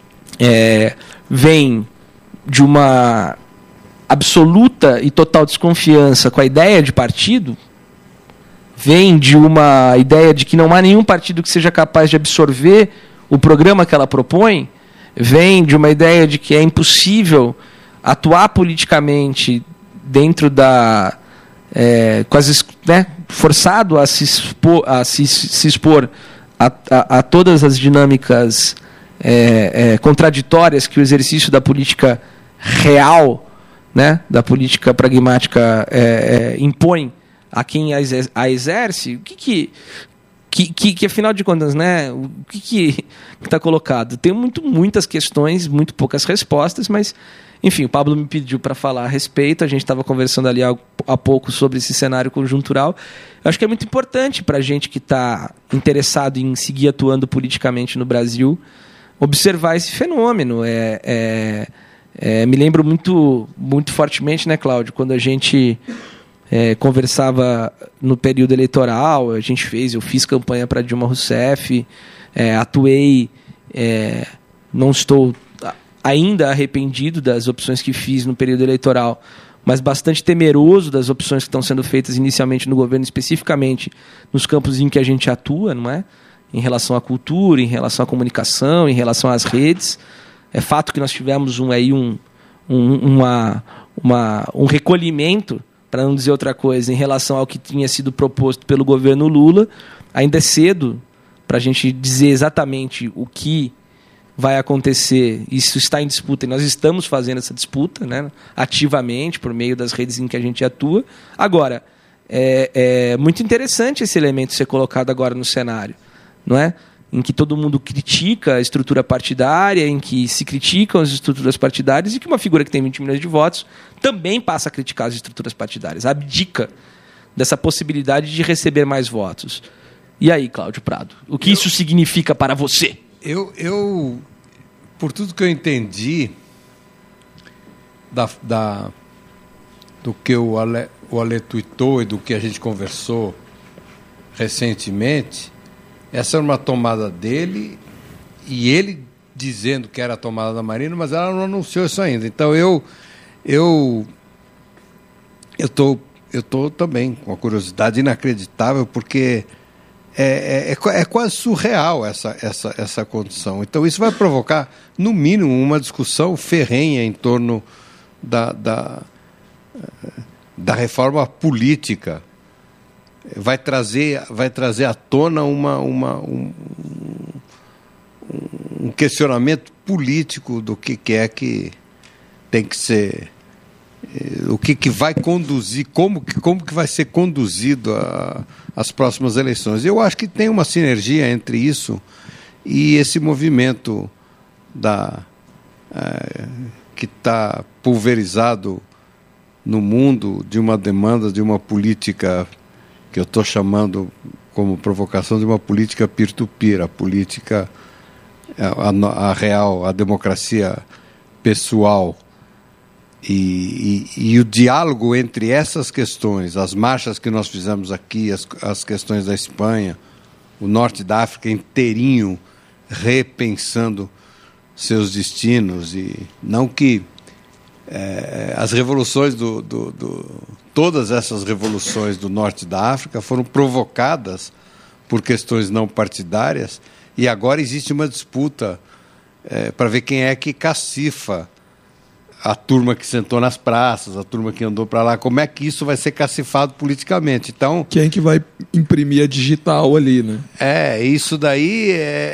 Vem de uma absoluta e total desconfiança com a ideia de partido, vem de uma ideia de que não há nenhum partido que seja capaz de absorver o programa que ela propõe, vem de uma ideia de que é impossível atuar politicamente dentro da... quase, né, forçado a se expor a todas as dinâmicas contraditórias que o exercício da política real, né, da política pragmática impõe a quem a exerce, o que afinal de contas, né, o que está colocado? Tem muitas questões, muito poucas respostas, mas, enfim, o Pablo me pediu para falar a respeito, a gente estava conversando ali há pouco sobre esse cenário conjuntural. Eu acho que é muito importante para a gente que está interessado em seguir atuando politicamente no Brasil, observar esse fenômeno. Me lembro muito fortemente, né, Cláudio, quando a gente conversava no período eleitoral, eu fiz campanha para Dilma Rousseff, atuei, não estou ainda arrependido das opções que fiz no período eleitoral, mas bastante temeroso das opções que estão sendo feitas inicialmente no governo, especificamente nos campos em que a gente atua, não é? Em relação à cultura, em relação à comunicação, em relação às redes. É fato que nós tivemos um recolhimento, para não dizer outra coisa, em relação ao que tinha sido proposto pelo governo Lula. Ainda é cedo para a gente dizer exatamente o que vai acontecer. Isso está em disputa e nós estamos fazendo essa disputa, né, ativamente, por meio das redes em que a gente atua. Agora, é muito interessante esse elemento ser colocado agora no cenário, não é? Em que todo mundo critica a estrutura partidária, em que se criticam as estruturas partidárias e que uma figura que tem 20 milhões de votos também passa a criticar as estruturas partidárias, abdica dessa possibilidade de receber mais votos. E aí, Cláudio Prado, o que isso significa para você? Eu por tudo que eu entendi do que o Ale tuitou e do que a gente conversou recentemente, essa era uma tomada dele e ele dizendo que era a tomada da Marina, mas ela não anunciou isso ainda. Então eu tô também com uma curiosidade inacreditável, porque é quase surreal essa condição. Então isso vai provocar, no mínimo, uma discussão ferrenha em torno da reforma política. Vai trazer à tona um questionamento político do que é que tem que ser, o que vai conduzir, como que vai ser conduzido as próximas eleições. Eu acho que tem uma sinergia entre isso e esse movimento que está pulverizado no mundo de uma demanda de uma política que eu estou chamando como provocação de uma política peer-to-peer, a política, a real, a democracia pessoal. E o diálogo entre essas questões, as marchas que nós fizemos aqui, as questões da Espanha, o norte da África inteirinho repensando seus destinos, e não que as revoluções todas essas revoluções do norte da África foram provocadas por questões não partidárias, e agora existe uma disputa para ver quem é que cacifa a turma que sentou nas praças, a turma que andou para lá, como é que isso vai ser cacifado politicamente. Então, quem que vai imprimir a digital ali, né? Isso daí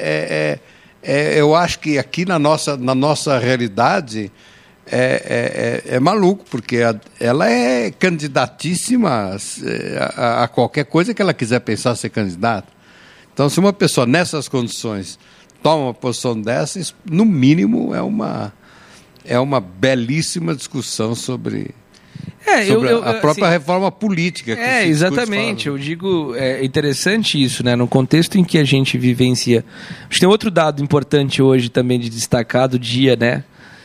eu acho que aqui na nossa realidade é maluco, porque ela é candidatíssima a qualquer coisa que ela quiser pensar ser candidata. Então, se uma pessoa nessas condições toma uma posição dessas, no mínimo é uma belíssima discussão sobre a própria reforma política. Que exatamente. Eu digo, é interessante isso, né? No contexto em que a gente vivencia. Acho que tem outro dado importante hoje também de destacar do dia, né?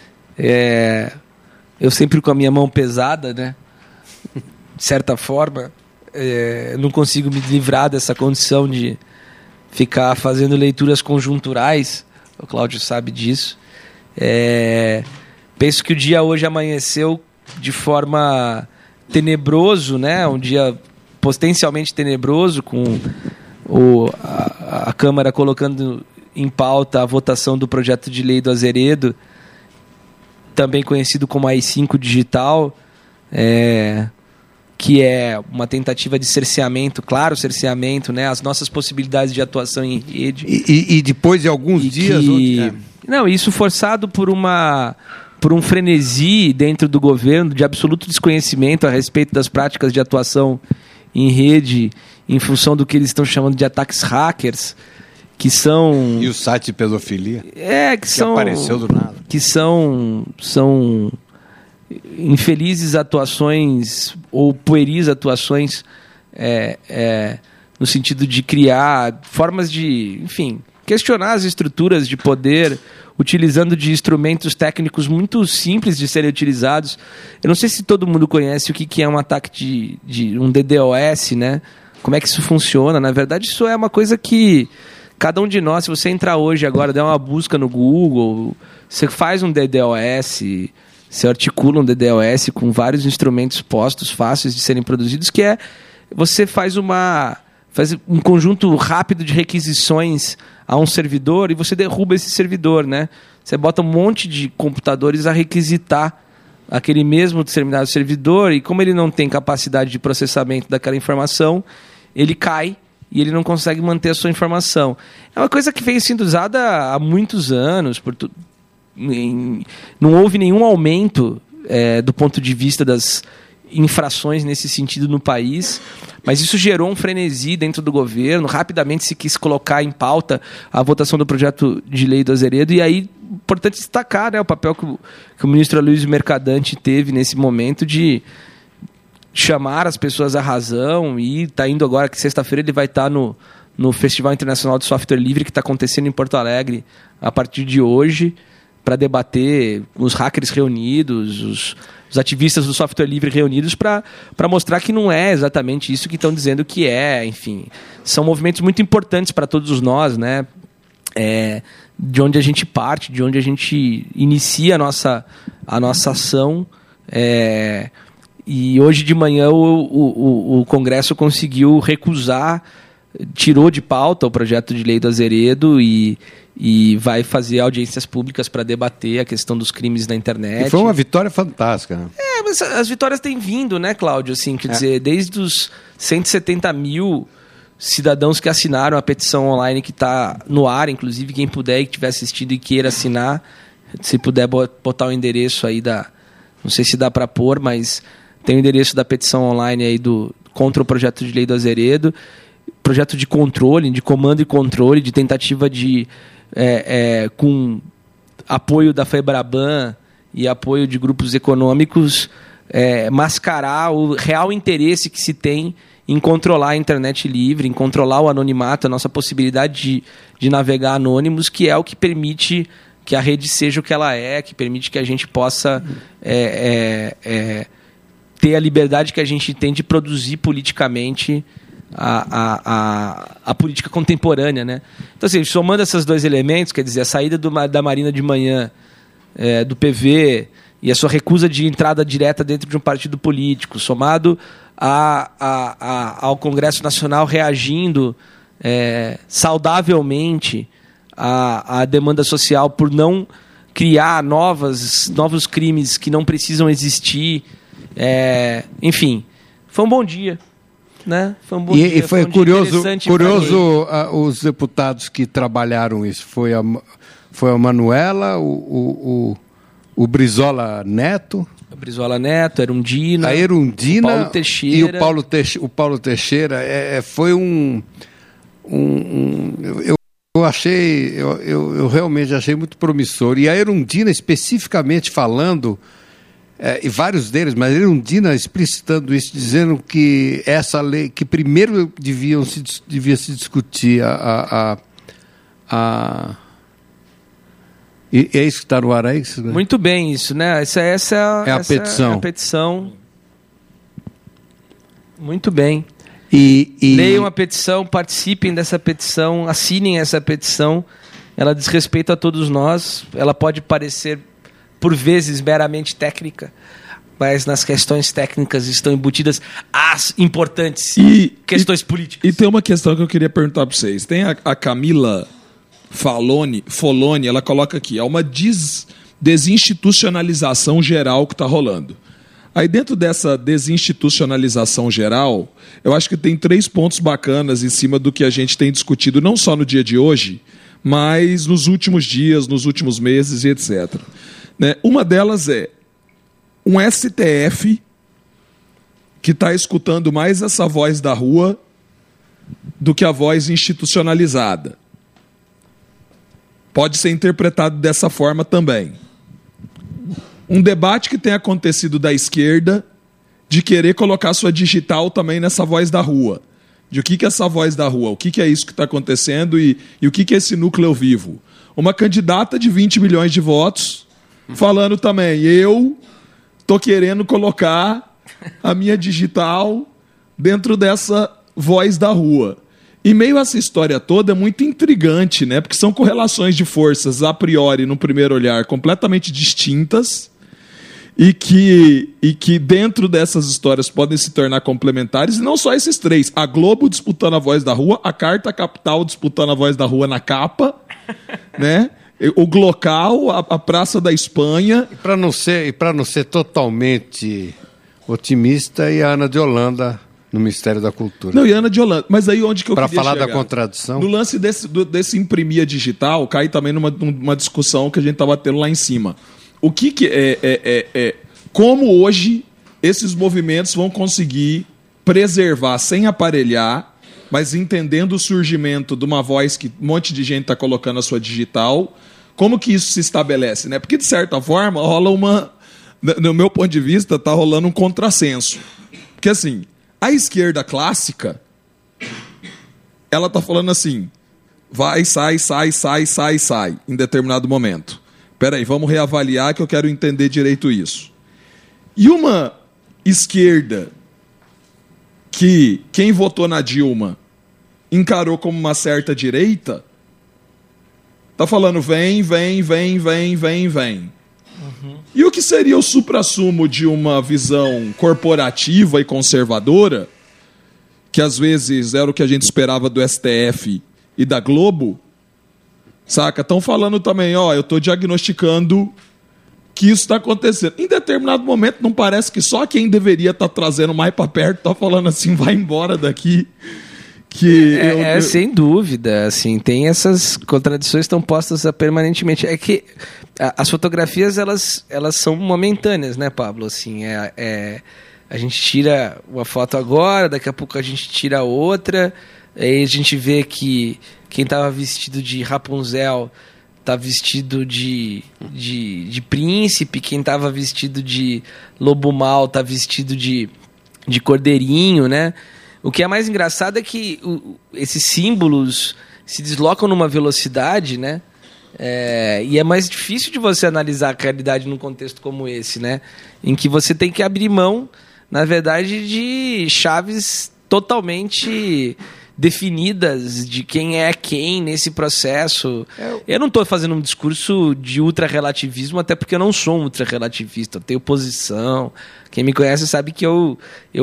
Eu sempre com a minha mão pesada, né? De certa forma, não consigo me livrar dessa condição de ficar fazendo leituras conjunturais. O Cláudio sabe disso. Penso que o dia hoje amanheceu de forma tenebroso, né? Um dia potencialmente tenebroso, com a Câmara colocando em pauta a votação do projeto de lei do Azeredo, também conhecido como AI-5 digital, que é uma tentativa de cerceamento, cerceamento, né? As nossas possibilidades de atuação em rede. E depois de alguns dias... Não, isso forçado por um frenesi dentro do governo de absoluto desconhecimento a respeito das práticas de atuação em rede em função do que eles estão chamando de ataques hackers, que são... E o site de pedofilia? Que são... apareceu do nada. Que são infelizes atuações ou pueris atuações no sentido de criar formas de, enfim, questionar as estruturas de poder utilizando de instrumentos técnicos muito simples de serem utilizados. Eu não sei se todo mundo conhece o que é um ataque de um DDoS, né? Como é que isso funciona? Na verdade, isso é uma coisa que cada um de nós, se você entrar hoje agora, der uma busca no Google, você faz um DDoS, você articula um DDoS com vários instrumentos postos, fáceis de serem produzidos, que é, você faz um conjunto rápido de requisições a um servidor e você derruba esse servidor, né? Você bota um monte de computadores a requisitar aquele mesmo determinado servidor e como ele não tem capacidade de processamento daquela informação, ele cai e ele não consegue manter a sua informação. É uma coisa que vem sendo usada há muitos anos, não houve nenhum aumento do ponto de vista das infrações nesse sentido no país, mas isso gerou um frenesi dentro do governo. Rapidamente se quis colocar em pauta a votação do projeto de lei do Azeredo, e aí importante destacar, né, o papel que o ministro Aloysio Mercadante teve nesse momento de chamar as pessoas à razão, e está indo agora, que sexta-feira ele vai estar no Festival Internacional de Software Livre, que está acontecendo em Porto Alegre a partir de hoje, para debater os hackers reunidos, os ativistas do software livre reunidos, para mostrar que não é exatamente isso que estão dizendo que é. Enfim, são movimentos muito importantes para todos nós, né? De onde a gente parte, de onde a gente inicia a nossa ação. E hoje de manhã o Congresso conseguiu recusar, tirou de pauta o projeto de lei do Azeredo e vai fazer audiências públicas para debater a questão dos crimes na internet. E foi uma vitória fantástica, né? Mas as vitórias têm vindo, né, Cláudio? Assim, quer dizer, desde os 170 mil cidadãos que assinaram a petição online que está no ar, inclusive quem puder e que estiver assistindo e queira assinar, se puder botar o endereço aí não sei se dá para pôr, mas tem o endereço da petição online aí contra o projeto de lei do Azeredo, projeto de controle, de comando e controle, de tentativa de com apoio da FEBRABAN e apoio de grupos econômicos, mascarar o real interesse que se tem em controlar a internet livre, em controlar o anonimato, a nossa possibilidade de navegar anônimos, que é o que permite que a rede seja o que ela é, que permite que a gente possa ter a liberdade que a gente tem de produzir politicamente a política contemporânea, né? Então, assim, somando esses dois elementos, quer dizer, a saída da Marina de manhã, do PV, e a sua recusa de entrada direta dentro de um partido político, somado ao Congresso Nacional reagindo saudavelmente à demanda social por não criar novos crimes que não precisam existir, enfim, foi um bom dia. Né? Foi um bom dia, e foi curioso os deputados que trabalharam isso. Foi a Manuela, o Brizola Neto. O Brizola Neto, a Erundina, o Paulo Teixeira. E o Paulo Teixeira. Foi eu realmente achei muito promissor. E a Erundina, especificamente falando, e vários deles, mas a Erundina explicitando isso, dizendo que essa lei, que primeiro devia se discutir e é isso que está no ar, é isso? Né? Muito bem, isso, né? Essa é a petição. Muito bem. Leiam a petição, participem dessa petição, assinem essa petição. Ela diz respeito a todos nós. Ela pode parecer, por vezes, meramente técnica, mas nas questões técnicas estão embutidas as importantes questões políticas. E tem uma questão que eu queria perguntar para vocês. Tem a Camila Foloni, ela coloca aqui, é uma desinstitucionalização geral que está rolando. Aí dentro dessa desinstitucionalização geral, eu acho que tem 3 pontos bacanas em cima do que a gente tem discutido, não só no dia de hoje, mas nos últimos dias, nos últimos meses e etc. Né? Uma delas é um STF que está escutando mais essa voz da rua do que a voz institucionalizada. Pode ser interpretado dessa forma também. Um debate que tem acontecido da esquerda de querer colocar sua digital também nessa voz da rua. De o que é essa voz da rua, o que é isso que está acontecendo e o que é esse núcleo vivo. Uma candidata de 20 milhões de votos falando também, eu estou querendo colocar a minha digital dentro dessa voz da rua. E meio a essa história toda é muito intrigante, né? Porque são correlações de forças, a priori, no primeiro olhar, completamente distintas e que dentro dessas histórias podem se tornar complementares, e não só esses três. A Globo disputando a voz da rua, a Carta Capital disputando a voz da rua na capa, né? O Glocal, a Praça da Espanha. E para não ser totalmente otimista, e a Ana de Holanda no Ministério da Cultura. Não, e Ana de Holanda. Mas aí onde que eu queria chegar? Para falar da contradição. No lance desse imprimir digital, cai também numa discussão que a gente estava tendo lá em cima. O que como hoje esses movimentos vão conseguir preservar sem aparelhar, mas entendendo o surgimento de uma voz que um monte de gente está colocando a sua digital, como que isso se estabelece, né? Porque, de certa forma, rola no meu ponto de vista, está rolando um contrassenso. Porque, assim, a esquerda clássica, ela está falando assim, vai, sai, em determinado momento. Espera aí, vamos reavaliar que eu quero entender direito isso. E uma esquerda que quem votou na Dilma encarou como uma certa direita, tá falando vem. E o que seria o suprassumo de uma visão corporativa e conservadora, que às vezes era o que a gente esperava do STF e da Globo, saca? Estão falando também, eu estou diagnosticando que isso está acontecendo. Em determinado momento, não parece que só quem deveria estar trazendo mais para perto está falando assim, vai embora daqui. Sem dúvida, assim, tem essas contradições que estão postas permanentemente. É que as fotografias, elas são momentâneas, né, Pablo? Assim, a gente tira uma foto agora, daqui a pouco a gente tira outra, aí a gente vê que quem estava vestido de Rapunzel tá vestido de príncipe, quem estava vestido de lobo mau tá vestido de cordeirinho, né? O que é mais engraçado é que esses símbolos se deslocam numa velocidade, né? E é mais difícil de você analisar a realidade num contexto como esse, né? Em que você tem que abrir mão, na verdade, de chaves totalmente definidas de quem é quem nesse processo. Eu não estou fazendo um discurso de ultrarrelativismo, até porque eu não sou um ultrarrelativista, eu tenho posição. Quem me conhece sabe que eu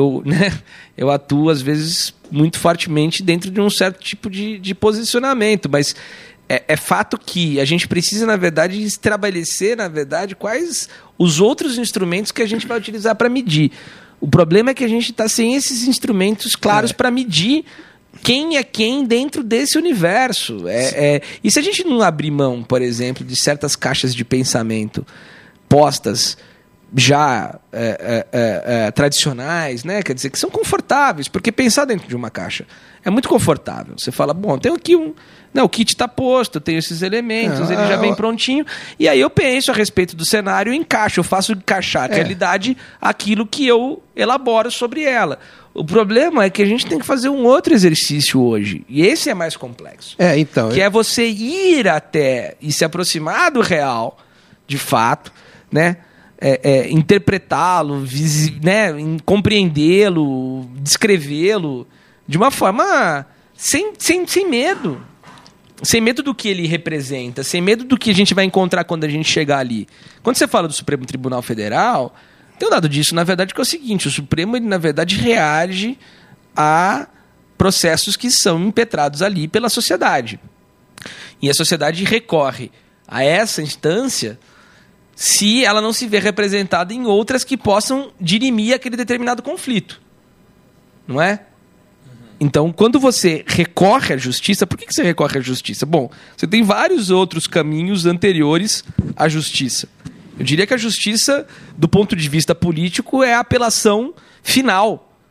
atuo, às vezes, muito fortemente dentro de um certo tipo de posicionamento, mas é fato que a gente precisa, na verdade, estabelecer, na verdade, quais os outros instrumentos que a gente vai utilizar para medir. O problema é que a gente está sem esses instrumentos claros para medir quem é quem dentro desse universo. E se a gente não abrir mão, por exemplo, de certas caixas de pensamento postas já tradicionais, né? Quer dizer, que são confortáveis, porque pensar dentro de uma caixa é muito confortável. Você fala, bom, tem aqui o kit está posto, eu tenho esses elementos, ele já vem prontinho, e aí eu penso a respeito do cenário e encaixo, eu faço encaixar a realidade aquilo que eu elaboro sobre ela. O problema é que a gente tem que fazer um outro exercício hoje, e esse é mais complexo. Que é você ir até e se aproximar do real, de fato, né? Interpretá-lo, né? Compreendê-lo, descrevê-lo de uma forma sem medo. Sem medo do que ele representa, sem medo do que a gente vai encontrar quando a gente chegar ali. Quando você fala do Supremo Tribunal Federal, tem um dado disso, na verdade, que é o seguinte: o Supremo, ele, na verdade, reage a processos que são impetrados ali pela sociedade. E a sociedade recorre a essa instância se ela não se vê representada em outras que possam dirimir aquele determinado conflito. Não é? Então, quando você recorre à justiça, por que você recorre à justiça? Bom, você tem vários outros caminhos anteriores à justiça. Eu diria que a justiça, do ponto de vista político, é a apelação final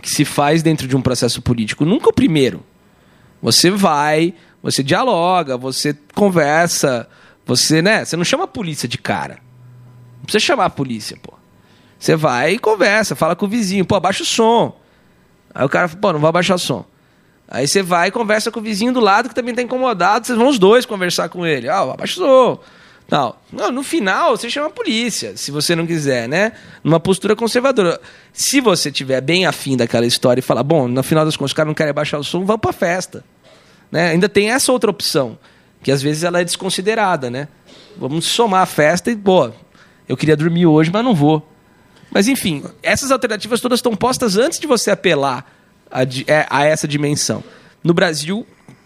que se faz dentro de um processo político, nunca o primeiro. Você vai, você dialoga, você conversa, você não chama a polícia de cara. Não precisa chamar a polícia, pô. Você vai e conversa, fala com o vizinho, pô, abaixa o som. Aí o cara fala, pô, não vou abaixar o som. Aí você vai e conversa com o vizinho do lado que também está incomodado, vocês vão os dois conversar com ele. Abaixa o som. Não, no final você chama a polícia, se você não quiser, né? Numa postura conservadora. Se você estiver bem afim daquela história e falar, bom, no final das contas os caras não querem abaixar o som, vão pra festa. Né? Ainda tem essa outra opção, que às vezes ela é desconsiderada, né? Vamos somar a festa e, pô, eu queria dormir hoje, mas não vou. Mas, enfim, essas alternativas todas estão postas antes de você apelar a essa dimensão. No Brasil,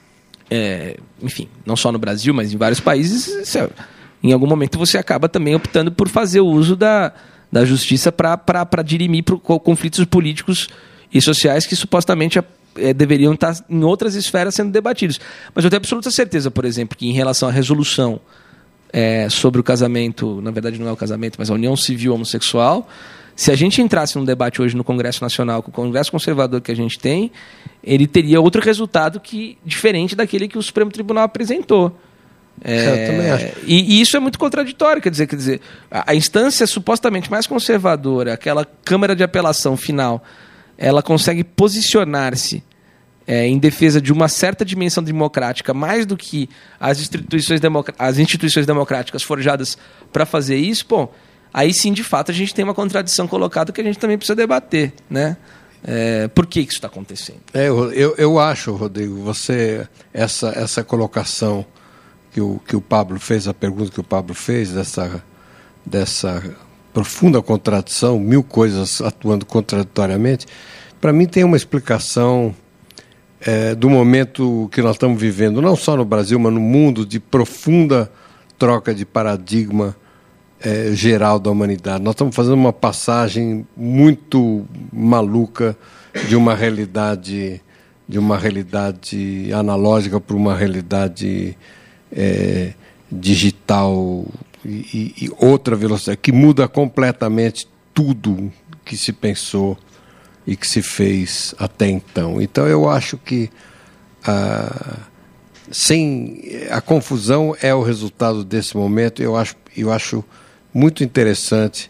enfim, não só no Brasil, mas em vários países, em algum momento você acaba também optando por fazer o uso da justiça para dirimir conflitos políticos e sociais que supostamente deveriam estar em outras esferas sendo debatidos. Mas eu tenho absoluta certeza, por exemplo, que em relação à resolução sobre o casamento, na verdade não é o casamento, mas a união civil homossexual, se a gente entrasse num debate hoje no Congresso Nacional, com o Congresso Conservador que a gente tem, ele teria outro resultado diferente daquele que o Supremo Tribunal apresentou. Eu também acho. E isso é muito contraditório, quer dizer, a instância supostamente mais conservadora, aquela Câmara de Apelação final, ela consegue posicionar-se em defesa de uma certa dimensão democrática, mais do que as instituições democráticas forjadas para fazer isso, bom, aí sim, de fato, a gente tem uma contradição colocada que a gente também precisa debater, né? Por que isso está acontecendo? Eu acho, Rodrigo, essa colocação que o Pablo fez, a pergunta que o Pablo fez, dessa profunda contradição, 1000 coisas atuando contraditoriamente, para mim tem uma explicação do momento que nós estamos vivendo, não só no Brasil, mas no mundo, de profunda troca de paradigma geral da humanidade. Nós estamos fazendo uma passagem muito maluca de uma realidade analógica para uma realidade digital e outra velocidade, que muda completamente tudo que se pensou e que se fez até então. Então eu acho que a confusão é o resultado desse momento. Eu acho muito interessante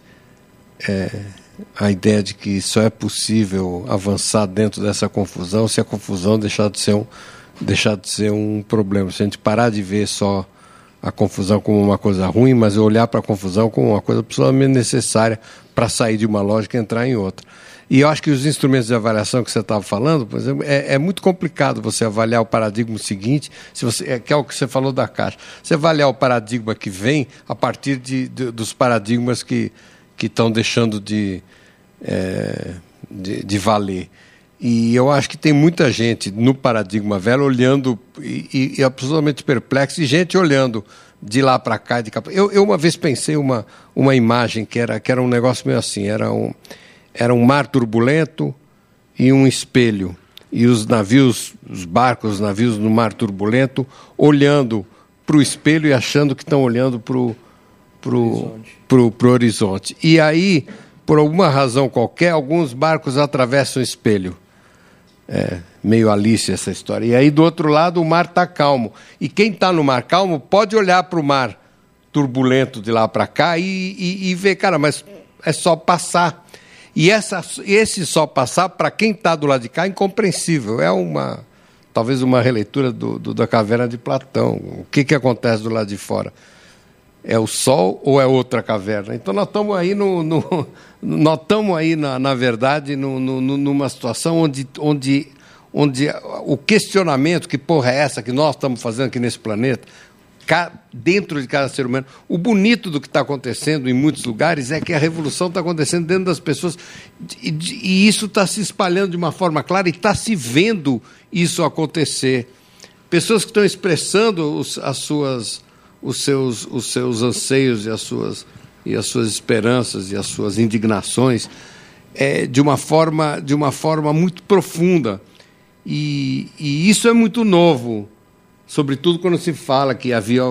a ideia de que só é possível avançar dentro dessa confusão se a confusão deixar de ser um problema. Se a gente parar de ver só a confusão como uma coisa ruim, mas olhar para a confusão como uma coisa absolutamente necessária para sair de uma lógica e entrar em outra. E eu acho que os instrumentos de avaliação que você estava falando, por exemplo, é muito complicado você avaliar o paradigma seguinte, que é o que você falou da Caixa. Você avaliar o paradigma que vem a partir dos paradigmas que estão deixando de valer. E eu acho que tem muita gente no paradigma velho olhando e absolutamente perplexo, e gente olhando de lá para cá, de cá. Eu uma vez pensei uma imagem que era um negócio meio assim, era um mar turbulento e um espelho. E os navios no mar turbulento, olhando para o espelho e achando que estão olhando para o horizonte. E aí, por alguma razão qualquer, alguns barcos atravessam o espelho. Meio Alice essa história. E aí, do outro lado, o mar está calmo. E quem está no mar calmo pode olhar para o mar turbulento de lá para cá e ver, cara, mas é só passar. E esse só passar, para quem está do lado de cá, é incompreensível. Talvez uma releitura da Caverna de Platão. O que acontece do lado de fora? É o Sol ou é outra caverna? Então nós estamos aí, na verdade, numa situação onde o questionamento, que porra é essa que nós estamos fazendo aqui nesse planeta, dentro de cada ser humano. O bonito do que está acontecendo em muitos lugares é que a revolução está acontecendo dentro das pessoas e isso está se espalhando de uma forma clara e está se vendo isso acontecer. Pessoas que estão expressando os seus anseios e as suas esperanças e as suas indignações de uma forma muito profunda. E isso é muito novo. Sobretudo quando se fala que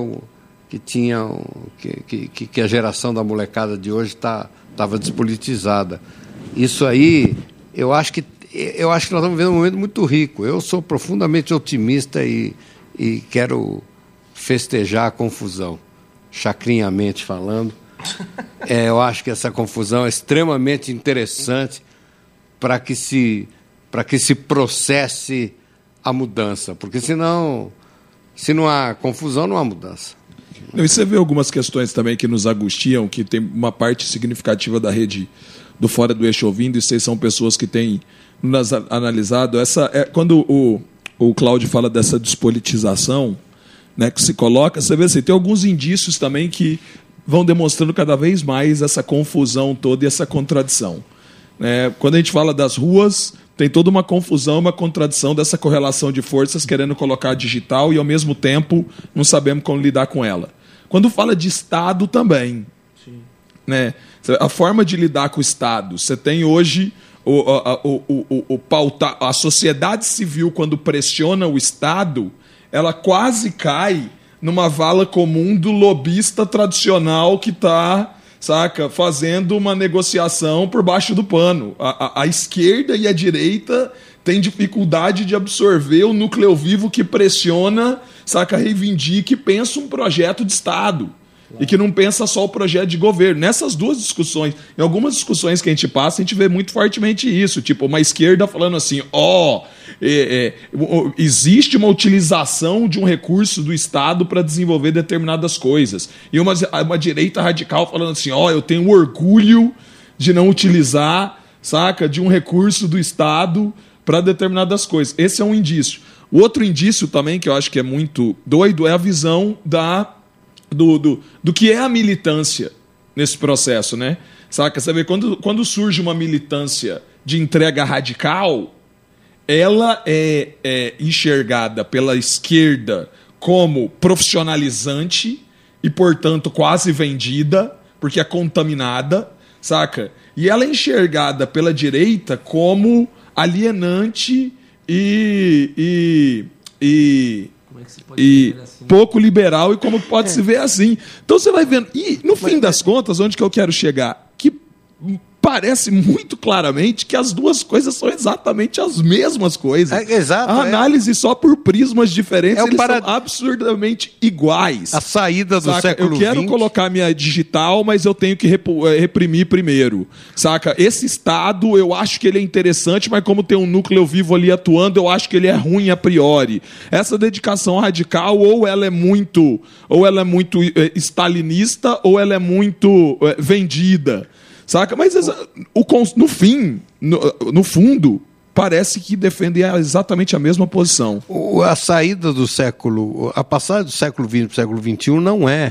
que a geração da molecada de hoje estava despolitizada. Isso aí, eu acho que eu acho que nós estamos vivendo um momento muito rico. Eu sou profundamente otimista e quero festejar a confusão, chacrinhamente falando. Eu acho que essa confusão é extremamente interessante para que se processe a mudança, porque senão, se não há confusão, não há mudança. E você vê algumas questões também que nos angustiam, que tem uma parte significativa da rede do Fora do Eixo ouvindo, e vocês são pessoas que têm nos analisado. Quando o Cláudio fala dessa despolitização, né, que se coloca, você vê assim, tem alguns indícios também que vão demonstrando cada vez mais essa confusão toda e essa contradição. Quando a gente fala das ruas, tem toda uma confusão, uma contradição dessa correlação de forças querendo colocar digital e, ao mesmo tempo, não sabemos como lidar com ela. Quando fala de Estado também, né, a forma de lidar com o Estado, você tem hoje a sociedade civil, quando pressiona o Estado, ela quase cai numa vala comum do lobista tradicional que está, fazendo uma negociação por baixo do pano. A esquerda e a direita têm dificuldade de absorver o núcleo vivo que pressiona, reivindica e pensa um projeto de Estado. E que não pensa só o projeto de governo. Nessas duas discussões, em algumas discussões que a gente passa, a gente vê muito fortemente isso. Tipo, uma esquerda falando assim, existe uma utilização de um recurso do Estado para desenvolver determinadas coisas. E uma direita radical falando assim, eu tenho orgulho de não utilizar, de um recurso do Estado para determinadas coisas. Esse é um indício. O outro indício também, que eu acho que é muito doido, é a visão do que é a militância nesse processo, né? Você vê, quando surge uma militância de entrega radical, ela é enxergada pela esquerda como profissionalizante e, portanto, quase vendida, porque é contaminada, E ela é enxergada pela direita como alienante e pouco liberal, e como pode se ver assim. Então você vai vendo. E, no fim das contas, onde que eu quero chegar? Que parece muito claramente que as duas coisas são exatamente as mesmas coisas. Exato. A análise só por prismas diferentes, eles são absurdamente iguais. A saída do século XX. Eu quero colocar minha digital, mas eu tenho que reprimir primeiro. Esse Estado, eu acho que ele é interessante, mas como tem um núcleo vivo ali atuando, eu acho que ele é ruim a priori. Essa dedicação radical, ou ela é muito stalinista, ou ela é muito vendida. Mas no fim, no fundo, parece que defendem exatamente a mesma posição. A saída do século, a passagem do século XX para o século XXI não é...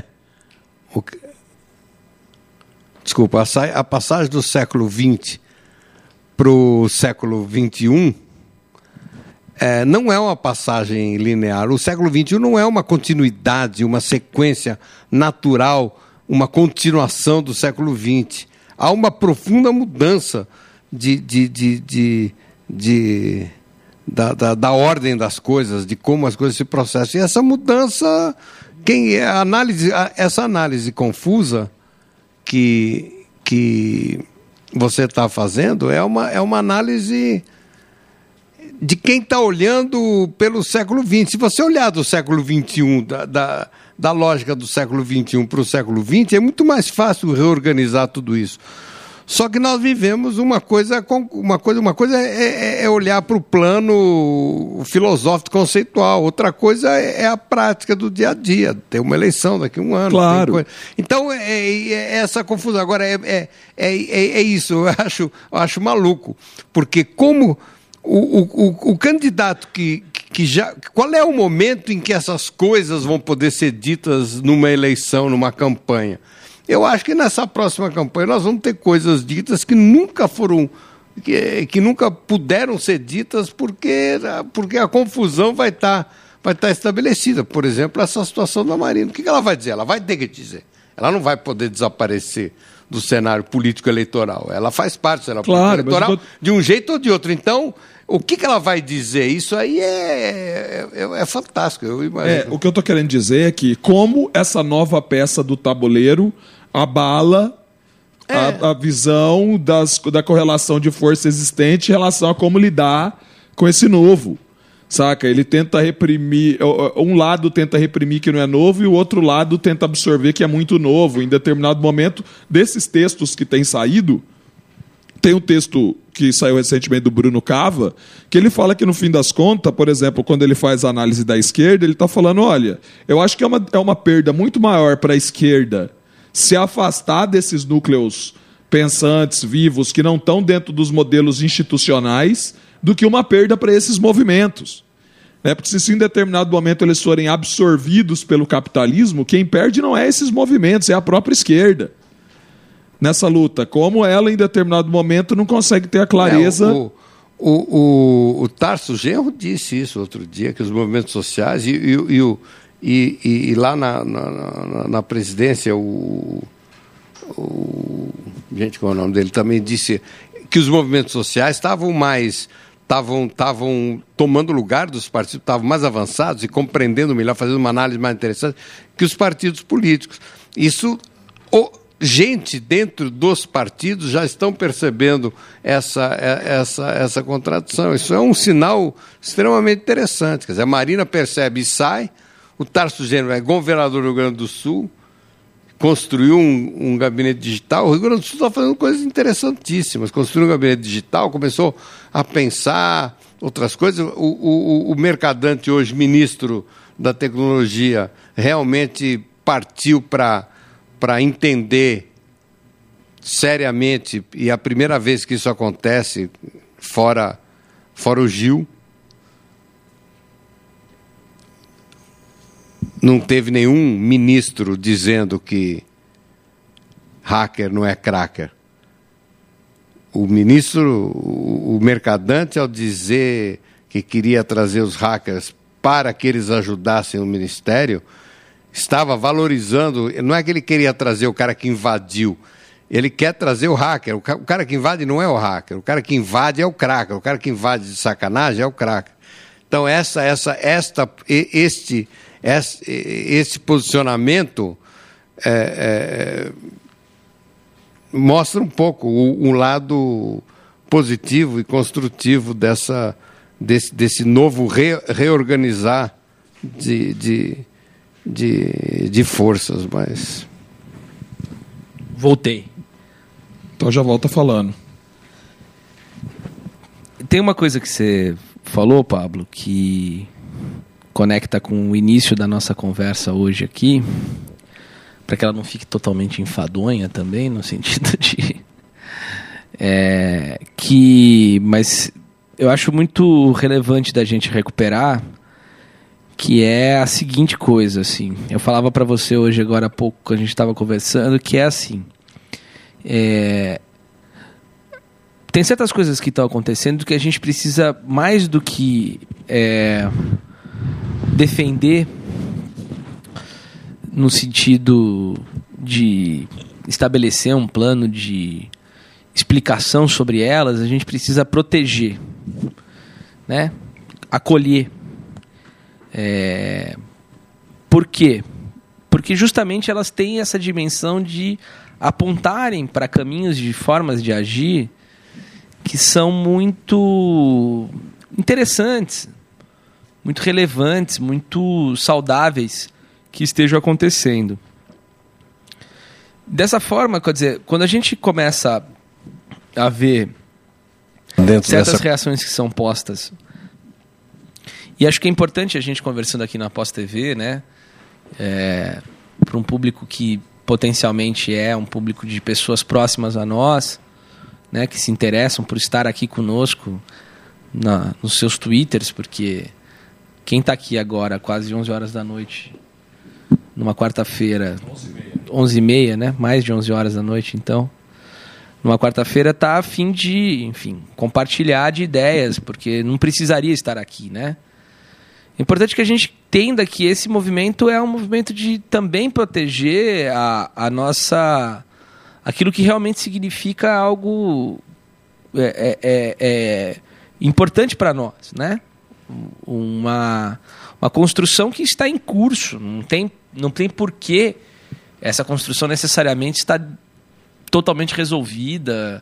Desculpa, a passagem do século XX para o século XXI não é uma passagem linear. O século XXI não é uma continuidade, uma sequência natural, uma continuação do século XX. Há uma profunda mudança da ordem das coisas, de como as coisas se processam. E essa mudança, essa análise confusa que você está fazendo é uma análise de quem está olhando pelo século XX. Se você olhar do século XXI, da lógica do século XXI para o século XX, é muito mais fácil reorganizar tudo isso. Só que nós vivemos uma coisa é olhar para o plano filosófico conceitual, outra coisa é a prática do dia a dia. Tem uma eleição daqui a um ano. Claro. Então, essa confusão. Agora, é isso, eu acho maluco, porque como o candidato que já... Qual é o momento em que essas coisas vão poder ser ditas numa eleição, numa campanha? Eu acho que nessa próxima campanha nós vamos ter coisas ditas que nunca foram... que nunca puderam ser ditas porque a confusão vai estar estabelecida. Por exemplo, essa situação da Marina. O que ela vai dizer? Ela vai ter que dizer. Ela não vai poder desaparecer do cenário político-eleitoral. Ela faz parte do cenário político-eleitoral de um jeito ou de outro. Então... O que ela vai dizer? Isso aí é fantástico, eu imagino. O que eu estou querendo dizer é que como essa nova peça do tabuleiro abala a visão da correlação de força existente em relação a como lidar com esse novo. Saca? Ele tenta reprimir, um lado tenta reprimir que não é novo e o outro lado tenta absorver que é muito novo. Em determinado momento, desses textos que têm saído, tem um texto que saiu recentemente do Bruno Cava, que ele fala que no fim das contas, por exemplo, quando ele faz a análise da esquerda, ele está falando, olha, eu acho que é uma perda muito maior para a esquerda se afastar desses núcleos pensantes, vivos, que não estão dentro dos modelos institucionais, do que uma perda para esses movimentos. Porque se em determinado momento eles forem absorvidos pelo capitalismo, quem perde não é esses movimentos, é a própria esquerda. Nessa luta, como ela em determinado momento não consegue ter a clareza... O Tarso Genro disse isso outro dia, que os movimentos sociais e lá na presidência gente, qual é o nome dele, também disse que os movimentos sociais estavam tomando lugar dos partidos, estavam mais avançados e compreendendo melhor, fazendo uma análise mais interessante que os partidos políticos. Isso, gente dentro dos partidos já estão percebendo essa contradição. Isso é um sinal extremamente interessante. Quer dizer, a Marina percebe e sai, o Tarso Genro é governador do Rio Grande do Sul, construiu um gabinete digital. O Rio Grande do Sul está fazendo coisas interessantíssimas. Construiu um gabinete digital, começou a pensar outras coisas. O Mercadante, hoje ministro da Tecnologia, realmente partiu para entender seriamente, e é a primeira vez que isso acontece, fora o Gil. Não teve nenhum ministro dizendo que hacker não é cracker. O ministro, o Mercadante, ao dizer que queria trazer os hackers para que eles ajudassem o ministério, estava valorizando, não é que ele queria trazer o cara que invadiu, ele quer trazer o hacker. O cara que invade não é o hacker, o cara que invade é o cracker, o cara que invade de sacanagem é o cracker. Então esse posicionamento mostra um pouco um lado positivo e construtivo desse novo reorganizar de forças. Mas voltei. Então já volta falando. Tem uma coisa que você falou, Pablo, que conecta com o início da nossa conversa hoje aqui, para que ela não fique totalmente enfadonha também, no sentido de... mas eu acho muito relevante da gente recuperar, que é a seguinte coisa, assim. Eu falava para você hoje, agora há pouco, quando a gente estava conversando, que é assim... tem certas coisas que estão acontecendo que a gente precisa, mais do que defender, no sentido de estabelecer um plano de explicação sobre elas, a gente precisa proteger, né? Acolher. Por quê? Porque justamente elas têm essa dimensão de apontarem para caminhos de formas de agir que são muito interessantes, muito relevantes, muito saudáveis que estejam acontecendo. Dessa forma, quer dizer, quando a gente começa a ver certas reações que são postas, e acho que é importante a gente conversando aqui na Pós TV, né, para um público que potencialmente é um público de pessoas próximas a nós, né, que se interessam por estar aqui conosco nos seus Twitters, porque quem está aqui agora, quase 11 horas da noite, numa quarta-feira, 11h30, né, mais de 11 horas da noite, então, numa quarta-feira, está a fim de, enfim, compartilhar de ideias, porque não precisaria estar aqui, né? É importante que a gente entenda que esse movimento é um movimento de também proteger a nossa... aquilo que realmente significa algo importante para nós, né? Uma construção que está em curso. Não tem porquê essa construção necessariamente estar totalmente resolvida,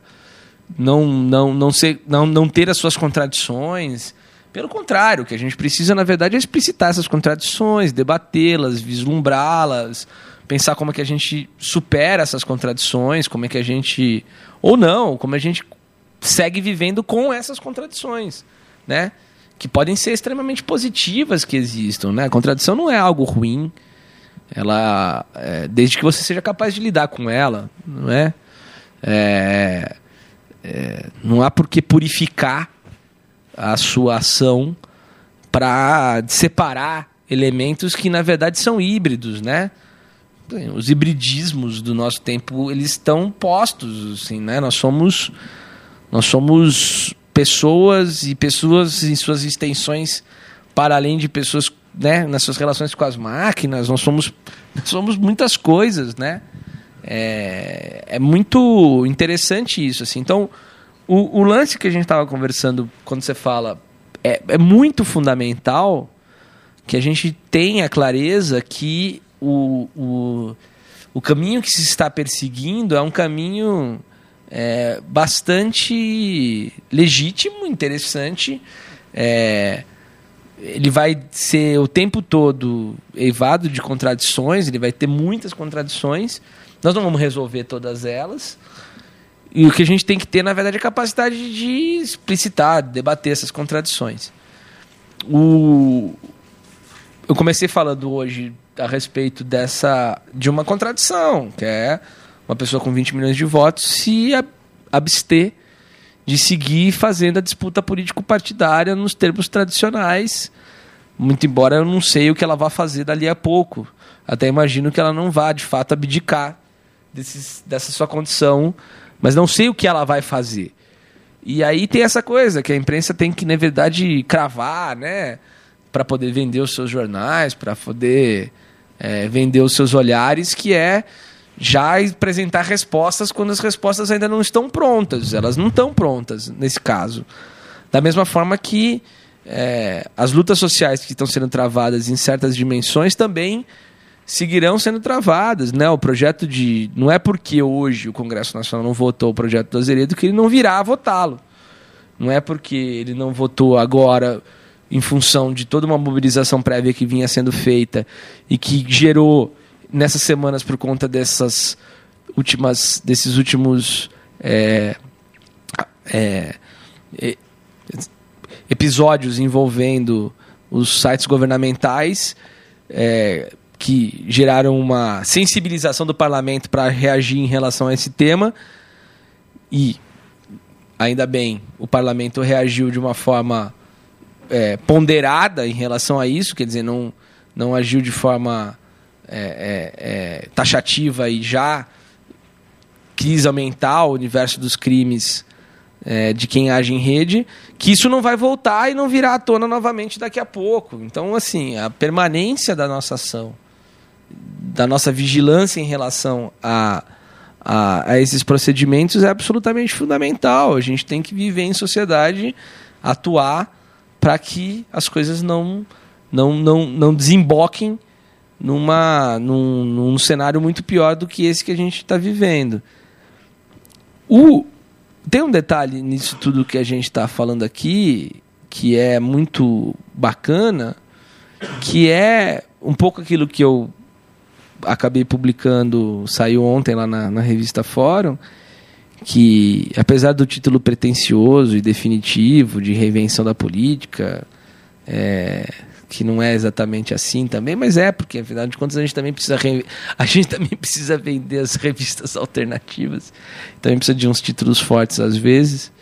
não ter as suas contradições. Pelo contrário, o que a gente precisa, na verdade, é explicitar essas contradições, debatê-las, vislumbrá-las, pensar como é que a gente supera essas contradições, como é que a gente... Ou não, como a gente segue vivendo com essas contradições, né? Que podem ser extremamente positivas que existam, né? A contradição não é algo ruim, ela, desde que você seja capaz de lidar com ela, não é? Não há por que purificar a sua ação para separar elementos que, na verdade, são híbridos, né? Os hibridismos do nosso tempo, eles estão postos, assim, né? Nós somos pessoas e pessoas em suas extensões para além de pessoas, né? Nas suas relações com as máquinas, nós somos muitas coisas, né? É muito interessante isso, assim. Então, o lance que a gente estava conversando, quando você fala, é muito fundamental que a gente tenha clareza que o caminho que se está perseguindo é um caminho bastante legítimo, interessante. Ele vai ser o tempo todo eivado de contradições, ele vai ter muitas contradições. Nós não vamos resolver todas elas. E o que a gente tem que ter, na verdade, é a capacidade de explicitar, de debater essas contradições. Eu comecei falando hoje a respeito de uma contradição, que é uma pessoa com 20 milhões de votos se abster de seguir fazendo a disputa político-partidária nos termos tradicionais, muito embora eu não sei o que ela vai fazer dali a pouco. Até imagino que ela não vá, de fato, abdicar dessa sua condição, mas não sei o que ela vai fazer. E aí tem essa coisa que a imprensa tem que, na verdade, cravar, né, para poder vender os seus jornais, para poder vender os seus olhares, que é já apresentar respostas quando as respostas ainda não estão prontas. Elas não estão prontas, nesse caso. Da mesma forma que as lutas sociais que estão sendo travadas em certas dimensões também seguirão sendo travadas, né? O projeto não é porque hoje o Congresso Nacional não votou o projeto do Azeredo que ele não virá a votá-lo. Não é porque ele não votou agora em função de toda uma mobilização prévia que vinha sendo feita e que gerou nessas semanas por conta desses últimos episódios envolvendo os sites governamentais que geraram uma sensibilização do parlamento para reagir em relação a esse tema, e ainda bem, o parlamento reagiu de uma forma ponderada em relação a isso, quer dizer, não agiu de forma taxativa e já quis aumentar o universo dos crimes de quem age em rede, que isso não vai voltar e não virá à tona novamente daqui a pouco. Então, assim, a permanência da nossa ação, da nossa vigilância em relação a esses procedimentos é absolutamente fundamental. A gente tem que viver em sociedade, atuar para que as coisas não desemboquem num cenário muito pior do que esse que a gente está vivendo. Tem um detalhe nisso tudo que a gente está falando aqui, que é muito bacana, que é um pouco aquilo que eu acabei publicando, saiu ontem lá na revista Fórum, que apesar do título pretensioso e definitivo de reinvenção da política, que não é exatamente assim também, mas porque afinal de contas a gente também precisa vender as revistas alternativas, também precisa de uns títulos fortes às vezes.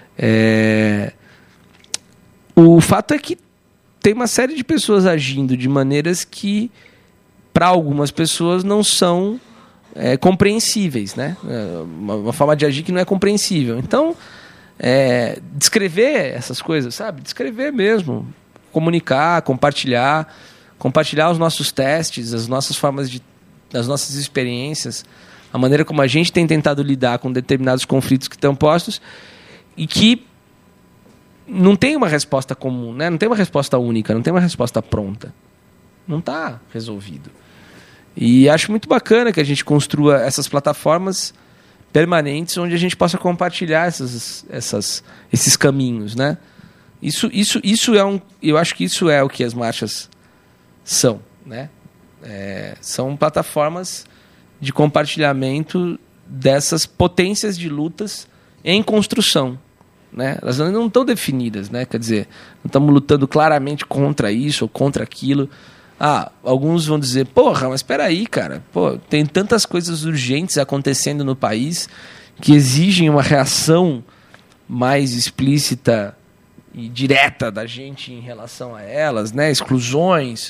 O fato é que tem uma série de pessoas agindo de maneiras que para algumas pessoas não são compreensíveis, né? Uma forma de agir que não é compreensível. Então, descrever essas coisas, sabe? Descrever mesmo, comunicar, compartilhar os nossos testes, as nossas formas as nossas experiências, a maneira como a gente tem tentado lidar com determinados conflitos que estão postos e que não tem uma resposta comum, né? Não tem uma resposta única, não tem uma resposta pronta. Não está resolvido. E acho muito bacana que a gente construa essas plataformas permanentes onde a gente possa compartilhar esses caminhos, né? Isso é eu acho que isso é o que as marchas são, né? São plataformas de compartilhamento dessas potências de lutas em construção, né? Elas não estão definidas, né? Quer dizer, não estamos lutando claramente contra isso ou contra aquilo. Alguns vão dizer, porra, mas espera aí, cara. Pô, tem tantas coisas urgentes acontecendo no país que exigem uma reação mais explícita e direta da gente em relação a elas, né? Exclusões,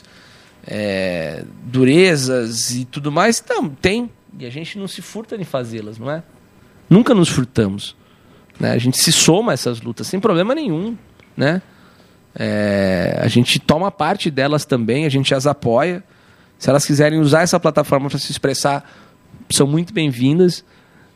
durezas e tudo mais. Não, tem. E a gente não se furta em fazê-las, não é? Nunca nos furtamos, né? A gente se soma a essas lutas sem problema nenhum, né? A gente toma parte delas também, a gente as apoia. Se elas quiserem usar essa plataforma para se expressar, são muito bem-vindas.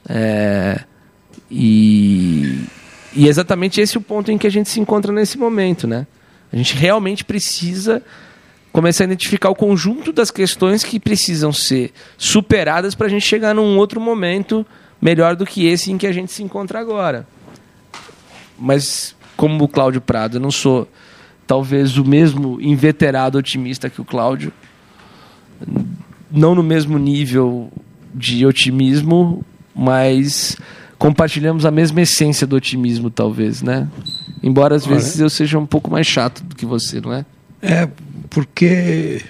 E exatamente esse é o ponto em que a gente se encontra nesse momento, né? A gente realmente precisa começar a identificar o conjunto das questões que precisam ser superadas para a gente chegar num outro momento melhor do que esse em que a gente se encontra agora. Mas, como o Cláudio Prado, eu não sou talvez o mesmo inveterado otimista que o Cláudio, não no mesmo nível de otimismo, mas compartilhamos a mesma essência do otimismo, talvez, né? Embora às vezes eu seja um pouco mais chato do que você, não é? Porque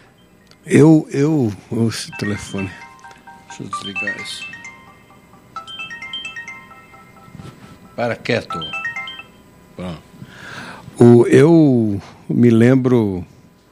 esse telefone, deixa eu desligar isso. Para quieto. Pronto. Eu me lembro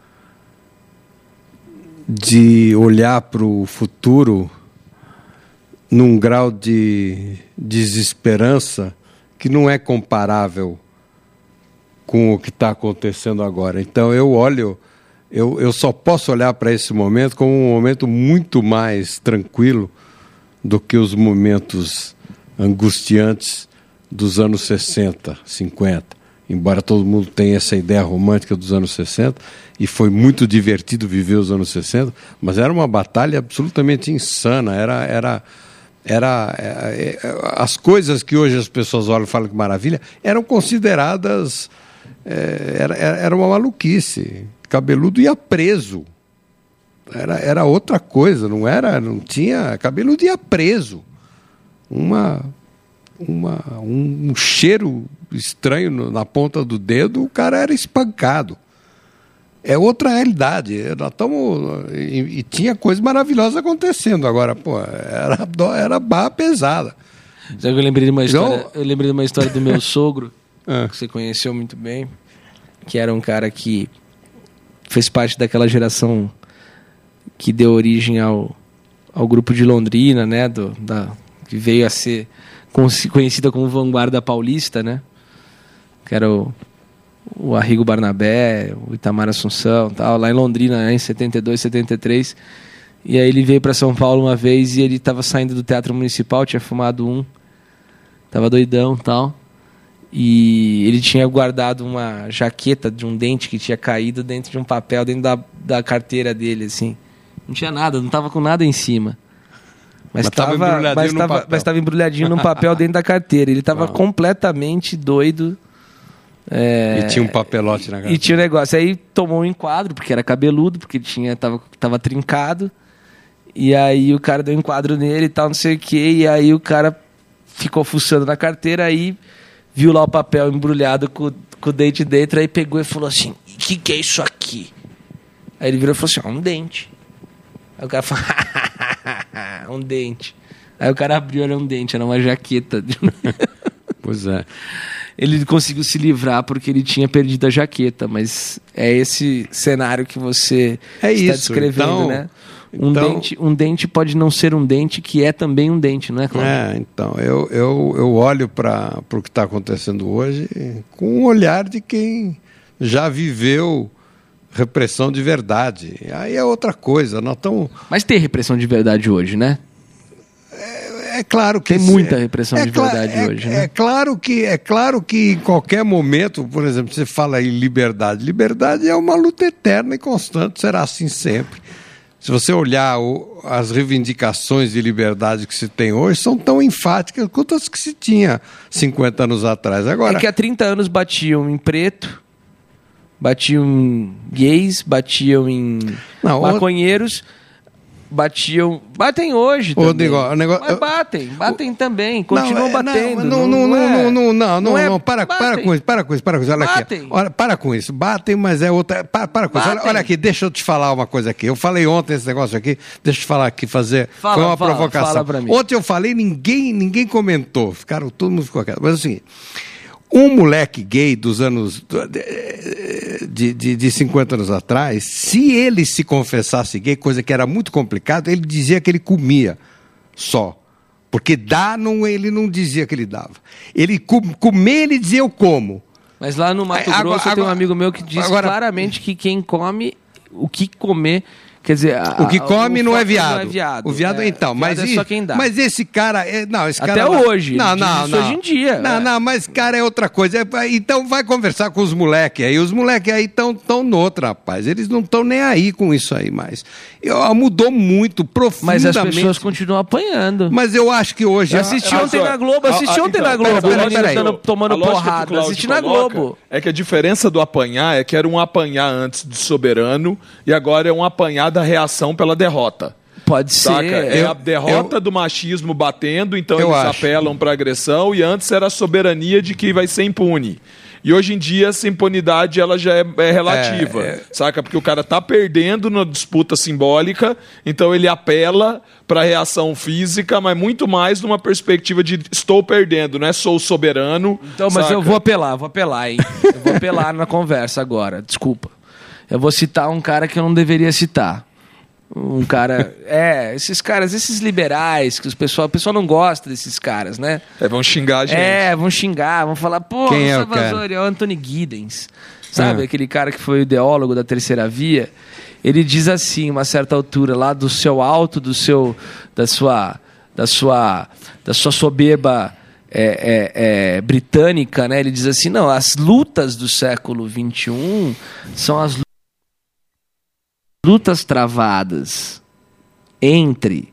de olhar para o futuro num grau de desesperança que não é comparável com o que está acontecendo agora. Então eu só posso olhar para esse momento como um momento muito mais tranquilo do que os momentos angustiantes dos anos 60, 50. Embora todo mundo tenha essa ideia romântica dos anos 60, e foi muito divertido viver os anos 60, mas era uma batalha absolutamente insana. As coisas que hoje as pessoas olham e falam que maravilha, eram consideradas... Era uma maluquice. Cabeludo ia preso. Era outra coisa, não tinha... Cabeludo ia preso. Um cheiro estranho na ponta do dedo, o cara era espancado. É outra realidade. E tinha coisa maravilhosa acontecendo. Agora, era barra pesada. Eu lembrei de uma história do meu sogro, que você conheceu muito bem, que era um cara que fez parte daquela geração que deu origem ao grupo de Londrina, né? Que veio a ser conhecida como Vanguarda Paulista, né? Que era o Arrigo Barnabé, o Itamar Assunção, tal, lá em Londrina, em 72, 73. E aí ele veio para São Paulo uma vez e ele estava saindo do Teatro Municipal, tinha fumado estava doidão, tal. E ele tinha guardado uma jaqueta de um dente que tinha caído dentro de um papel dentro da carteira dele, assim. Não tinha nada, não estava com nada em cima. Mas estava embrulhadinho num papel dentro da carteira. Ele estava completamente doido. E tinha um papelote na carteira. E tinha um negócio. Aí tomou um enquadro, porque era cabeludo, porque tava trincado. E aí o cara deu um enquadro nele e tal, não sei o quê. E aí o cara ficou fuçando na carteira, aí viu lá o papel embrulhado com o dente dentro, aí pegou e falou assim: o que é isso aqui? Aí ele virou e falou assim: um dente. Aí o cara falou: um dente. Aí o cara abriu, era um dente, era uma jaqueta. Pois é. Ele conseguiu se livrar porque ele tinha perdido a jaqueta, mas é esse cenário que você está descrevendo, então, né? Um dente pode não ser um dente, que é também um dente, não é, Cláudio? Então, eu olho para o que está acontecendo hoje com um olhar de quem já viveu repressão de verdade. Aí é outra coisa. Mas tem repressão de verdade hoje, né? É claro que tem muita repressão de verdade hoje, né? É claro que em qualquer momento, por exemplo, você fala em liberdade. Liberdade é uma luta eterna e constante, será assim sempre. se você olhar as reivindicações de liberdade que se tem hoje, são tão enfáticas quanto as que se tinha 50 anos atrás. Agora, é que há 30 anos batiam em preto, batiam em gays, batiam em maconheiros, batem hoje também. Mas batem também, continuam batendo. Não, para com isso, olha aqui. Para com isso, batem, mas é outra, para com isso, olha aqui, deixa eu te falar uma coisa aqui, eu falei ontem esse negócio aqui, deixa eu te falar aqui, foi uma provocação. Fala pra mim. Ontem eu falei, ninguém comentou, todo mundo ficou quieto, mas assim, um moleque gay dos anos de 50 anos atrás, se ele se confessasse gay, coisa que era muito complicado, ele dizia que ele comia só. Porque ele não dizia que ele dava. Ele comer, ele dizia eu como. Mas lá no Mato Grosso tem um amigo meu que diz claramente que quem come, o que comer... Quer dizer, o que come não é viado. Não é viado. O viado então, mas é só quem dá. Mas esse cara, esse até cara hoje. Não. Hoje em dia. Não, mas cara é outra coisa. Então vai conversar com os moleques aí. Os moleques aí estão noutra, rapaz. Eles não estão nem aí com isso aí mais. Mudou muito, profundamente. Mas as pessoas continuam apanhando. Mas eu acho que hoje... Assisti ontem na Globo, tomando porrada. Assisti na Globo. É que a diferença do apanhar é que era um apanhar antes de soberano e agora é um apanhar da reação pela derrota. Pode saca? ser. É a derrota do machismo batendo, então eles apelam para agressão, e antes era a soberania de que vai ser impune. E hoje em dia essa impunidade ela já é relativa, saca? Porque o cara tá perdendo na disputa simbólica, então ele apela para a reação física, mas muito mais numa perspectiva de estou perdendo, não é sou soberano. Então, mas saca? eu vou apelar, hein? Eu vou apelar na conversa agora, desculpa. Eu vou citar um cara que eu não deveria citar. Um cara... esses caras, esses liberais, que o pessoal não gosta desses caras, né? Vão xingar a gente. Vão xingar, vão falar, pô, quem é o Anthony Giddens. Sabe, aquele cara que foi o ideólogo da Terceira Via? Ele diz assim, uma certa altura, lá do seu alto, da sua soberba britânica, né? Ele diz assim, não, as lutas do século XXI são as lutas travadas entre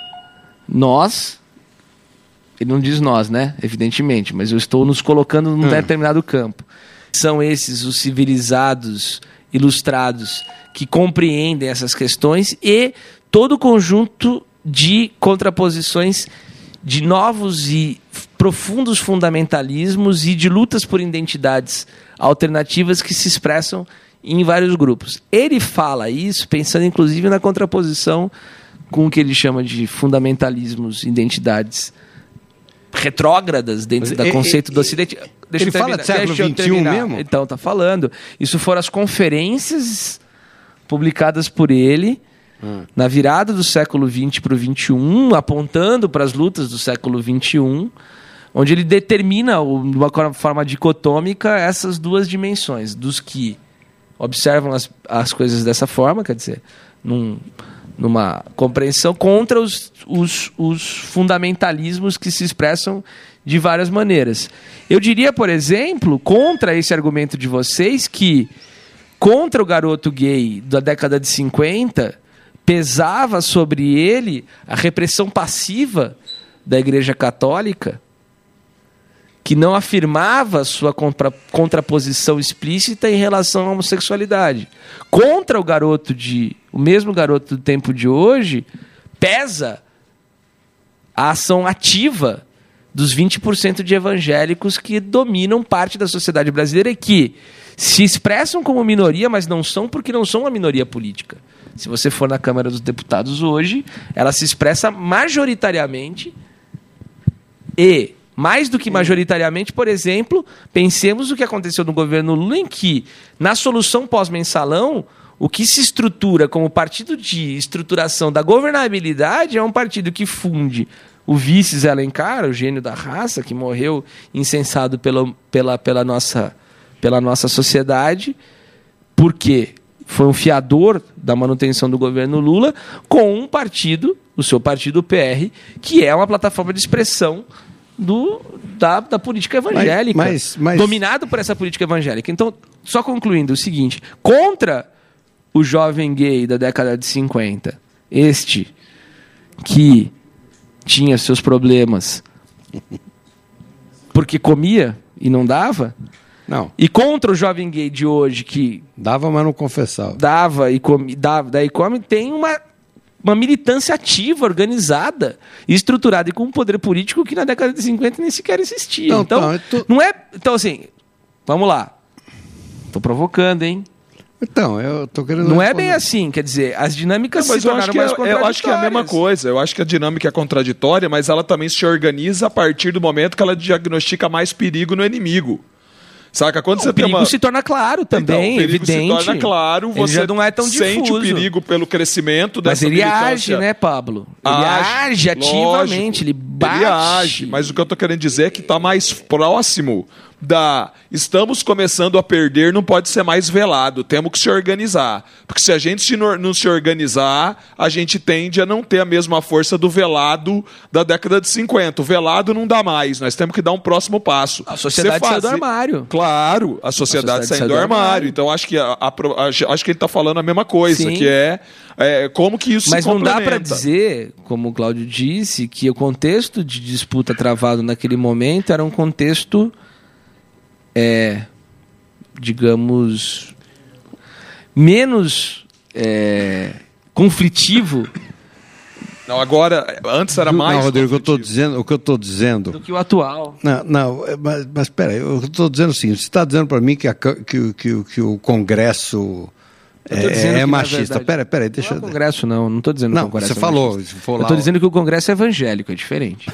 nós, ele não diz nós, né? Evidentemente, mas eu estou nos colocando num determinado campo. São esses os civilizados, ilustrados, que compreendem essas questões e todo o conjunto de contraposições de novos e profundos fundamentalismos e de lutas por identidades alternativas que se expressam em vários grupos. Ele fala isso pensando inclusive na contraposição com o que ele chama de fundamentalismos, identidades retrógradas dentro do conceito do Ocidente. Ele fala de século XXI mesmo? Então, tá falando. Isso foram as conferências publicadas por ele na virada do século XX para o XXI, apontando para as lutas do século XXI, onde ele determina, de uma forma dicotômica, essas duas dimensões, dos que observam as coisas dessa forma, quer dizer, numa compreensão contra os fundamentalismos que se expressam de várias maneiras. Eu diria, por exemplo, contra esse argumento de vocês, que contra o garoto gay da década de 50, pesava sobre ele a repressão passiva da Igreja Católica, que não afirmava sua contraposição explícita em relação à homossexualidade. Contra o mesmo garoto do tempo de hoje, pesa a ação ativa dos 20% de evangélicos que dominam parte da sociedade brasileira e que se expressam como minoria, mas não são porque não são uma minoria política. Se você for na Câmara dos Deputados hoje, ela se expressa majoritariamente e, mais do que majoritariamente, por exemplo, pensemos o que aconteceu no governo Lula, em que, na solução pós-mensalão, o que se estrutura como partido de estruturação da governabilidade é um partido que funde o vice Zé Alencar, o gênio da raça, que morreu incensado pela nossa sociedade, porque foi um fiador da manutenção do governo Lula, com um partido, o seu partido, o PR, que é uma plataforma de expressão da política evangélica, dominado por essa política evangélica. Então, só concluindo o seguinte, contra o jovem gay da década de 50, este que tinha seus problemas porque comia e não dava, não. E contra o jovem gay de hoje que dava, mas não confessava. Dava e come, dava, daí come, tem uma militância ativa, organizada, estruturada e com um poder político que na década de 50 nem sequer existia. Não é, então assim, vamos lá. Tô provocando, hein? Então, eu tô querendo... Não é bem assim, quer dizer, as dinâmicas se tornaram mais contraditórias. Eu acho que é a mesma coisa. Eu acho que a dinâmica é contraditória, mas ela também se organiza a partir do momento que ela diagnostica mais perigo no inimigo. Saca? Quando você o perigo se torna claro também, então, o perigo evidente. Se torna claro, você já não é tão sente difuso. O perigo pelo crescimento dessa militância. Mas ele militância. age, né, Pablo? Ele age ativamente, lógico, ele bate. Ele age, mas o que eu tô querendo dizer é que tá mais próximo da... Estamos começando a perder, não pode ser mais velado, temos que se organizar. Porque se a gente não se organizar, a gente tende a não ter a mesma força do velado da década de 50. O velado não dá mais, nós temos que dar um próximo passo. A sociedade saiu do armário. Claro, a sociedade saiu do armário. Então acho que acho que ele está falando a mesma coisa, Sim. que é como que isso Mas se complementa. Não dá para dizer, como o Cláudio disse, que o contexto de disputa travado naquele momento era um contexto... digamos, menos conflitivo. Não, agora, antes era mais. Não, Rodrigo, o que eu estou dizendo. Do que o atual. Não, mas espera aí, eu estou dizendo assim: você está dizendo para mim que o Congresso é machista. Espera aí, deixa eu. Não é o Congresso, não estou dizendo que o Congresso você falou. Eu estou dizendo que o Congresso é evangélico, é diferente.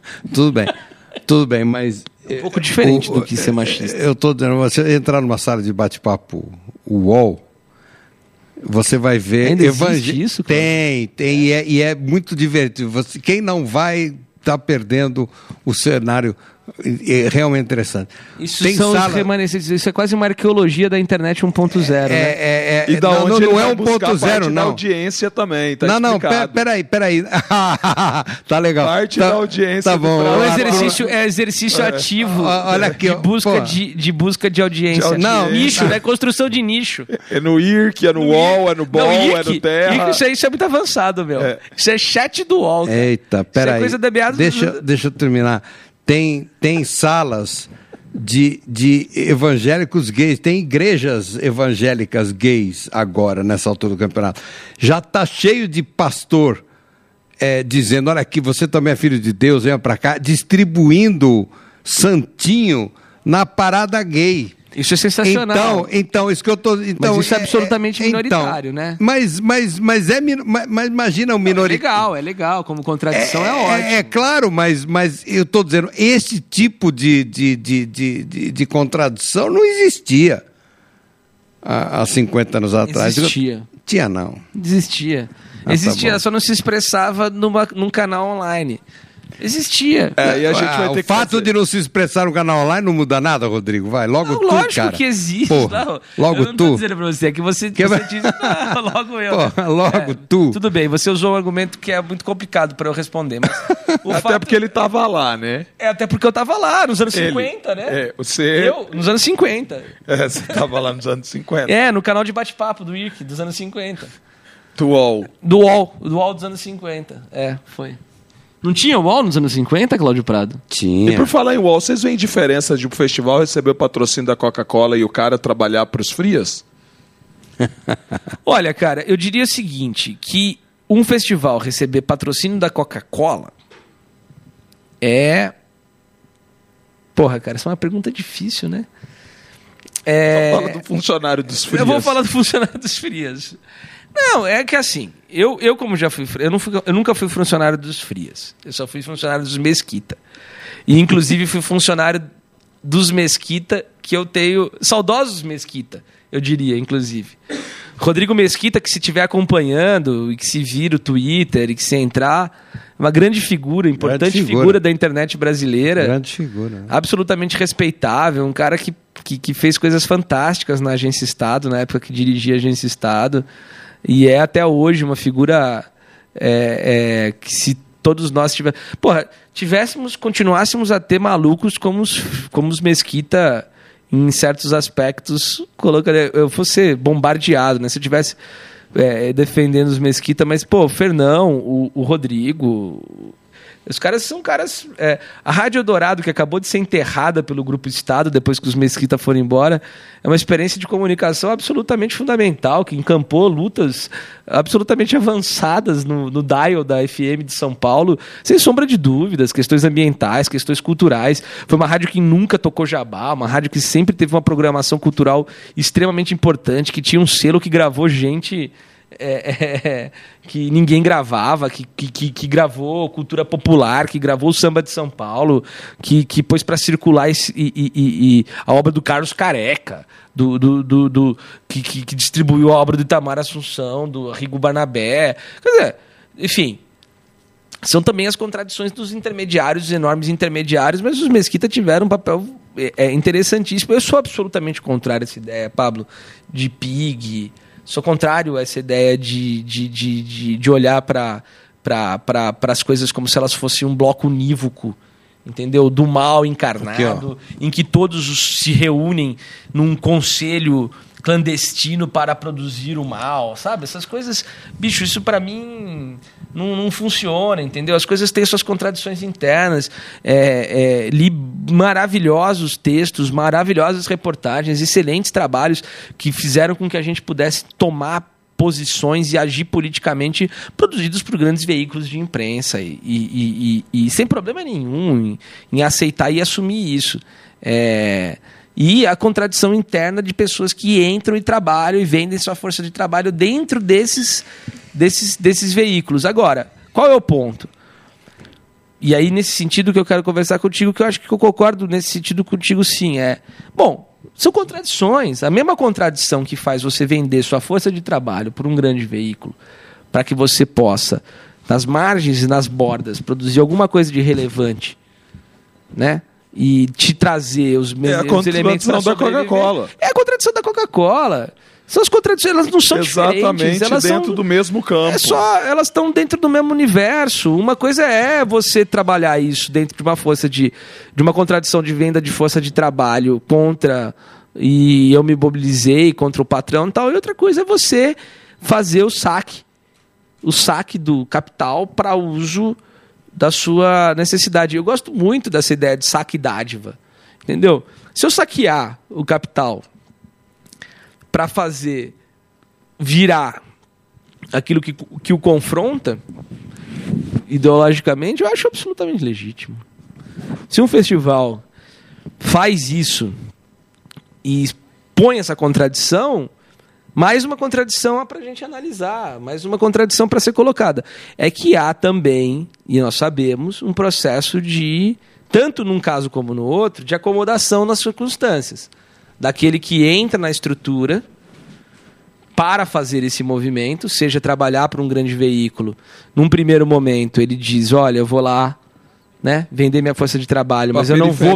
Tudo bem, mas... É um pouco diferente do que ser machista. Eu estou dizendo, você entrar numa sala de bate-papo UOL, você vai ver... Ainda existe isso? Tem, e é muito divertido. Quem não vai está perdendo o cenário realmente interessante. Isso são os remanescentes, isso é quase uma arqueologia da internet 1.0, né? E da onde não é 1.0, não. Da audiência também, tá não, explicado. Peraí. Tá legal. Parte da audiência. Tá bom. É exercício ativo. Olha aqui, de busca de audiência. Não, nicho, né? Construção de nicho. É no IRC, é no UOL, é no BOL, é no Terra. Isso é muito avançado, meu. Isso é chat do UOL. Cara. Eita, peraí. Isso é coisa da meados Deixa eu terminar. Tem salas de evangélicos gays, tem igrejas evangélicas gays agora, nessa altura do campeonato. Já está cheio de pastor dizendo, olha aqui, você também é filho de Deus, venha para cá, distribuindo santinho na parada gay. Isso é sensacional. Então isso que eu tô. Mas isso é absolutamente minoritário, né? Mas imagina o minoritário. É legal, como contradição é ótimo. É claro, mas eu estou dizendo, esse tipo de contradição não existia há 50 anos atrás. Existia. Tinha, não. Existia. Existia, só não se expressava num canal online. Existia. E a gente vai ter o fato de não se expressar no canal online não muda nada, Rodrigo. Vai, logo tu, lógico cara. Que existe. Porra, logo eu não tô dizendo pra você, é que você diz... logo eu. Porra, logo tu. Tudo bem, você usou um argumento que é muito complicado pra eu responder, mas... Até porque ele tava lá, né? Até porque eu tava lá, nos anos 50, né? Eu, nos anos 50. Você tava lá nos anos 50. No canal de bate-papo do IRC, dos anos 50. Do UOL. Do UOL dos anos 50. Foi. Não tinha UOL nos anos 50, Cláudio Prado? Tinha. E por falar em UOL, vocês veem diferença de um festival receber o patrocínio da Coca-Cola e o cara trabalhar para os frias? Olha, cara, eu diria o seguinte, que um festival receber patrocínio da Coca-Cola Porra, cara, essa é uma pergunta difícil, né? Fala do funcionário dos frias. Eu vou falar do funcionário dos frias. Não, é que assim, eu como já fui... Eu nunca fui funcionário dos frias. Eu só fui funcionário dos Mesquita. E, inclusive, fui funcionário dos Mesquita, que eu tenho... Saudosos Mesquita, eu diria, inclusive. Rodrigo Mesquita, que se estiver acompanhando, e que se vir o Twitter, e que se entrar... Uma grande figura, importante figura da internet brasileira. Grande figura. Né? Absolutamente respeitável. Um cara que fez coisas fantásticas na Agência Estado, na época que dirigia a Agência Estado. E é até hoje uma figura que se todos nós continuássemos a ter malucos como os Mesquita em certos aspectos, eu fosse bombardeado, né? Se eu tivesse defendendo os Mesquita, mas, pô, o Fernão, o Rodrigo... Os caras são caras... a Rádio Eldorado, que acabou de ser enterrada pelo Grupo Estado, depois que os Mesquita foram embora, é uma experiência de comunicação absolutamente fundamental, que encampou lutas absolutamente avançadas no dial da FM de São Paulo, sem sombra de dúvidas, questões ambientais, questões culturais. Foi uma rádio que nunca tocou jabá, uma rádio que sempre teve uma programação cultural extremamente importante, que tinha um selo que gravou gente... que ninguém gravava, que gravou cultura popular, que gravou o samba de São Paulo, que pôs para circular e a obra do Carlos Careca, que distribuiu a obra do Itamar Assunção, do Arrigo Barnabé. Quer dizer, enfim, são também as contradições dos intermediários, os enormes intermediários, mas os Mesquita tiveram um papel interessantíssimo. Eu sou absolutamente contrário a essa ideia, Pablo, de PIG. Sou contrário a essa ideia de olhar para as coisas como se elas fossem um bloco unívoco, entendeu? Do mal encarnado, em que todos se reúnem num conselho clandestino para produzir o mal, sabe? Essas coisas, bicho, isso para mim não funciona, entendeu? As coisas têm suas contradições internas. Li maravilhosos textos, maravilhosas reportagens, excelentes trabalhos que fizeram com que a gente pudesse tomar posições e agir politicamente, produzidos por grandes veículos de imprensa e sem problema nenhum em aceitar e assumir isso. E a contradição interna de pessoas que entram e trabalham e vendem sua força de trabalho dentro desses veículos. Agora, qual é o ponto? E aí, nesse sentido que eu quero conversar contigo, que eu acho que eu concordo nesse sentido contigo, sim. Bom, são contradições. A mesma contradição que faz você vender sua força de trabalho por um grande veículo, para que você possa, nas margens e nas bordas, produzir alguma coisa de relevante, né? E te trazer os elementos da Coca-Cola. É a contradição da Coca-Cola. São as contradições, elas não são diferentes. Elas dentro do mesmo campo. Elas estão dentro do mesmo universo. Uma coisa é você trabalhar isso dentro de uma força de uma contradição de venda de força de trabalho contra, e eu me mobilizei contra o patrão e tal. E outra coisa é você fazer o saque do capital para uso da sua necessidade. Eu gosto muito dessa ideia de saque e dádiva, entendeu? Se eu saquear o capital para fazer virar aquilo que o confronta ideologicamente, eu acho absolutamente legítimo. Se um festival faz isso e expõe essa contradição, mais uma contradição para a gente analisar, mais uma contradição para ser colocada. É que há também, e nós sabemos, um processo de, tanto num caso como no outro, de acomodação nas circunstâncias. Daquele que entra na estrutura para fazer esse movimento, seja trabalhar para um grande veículo. Num primeiro momento, ele diz, olha, eu vou lá, né, vender minha força de trabalho, mas eu não vou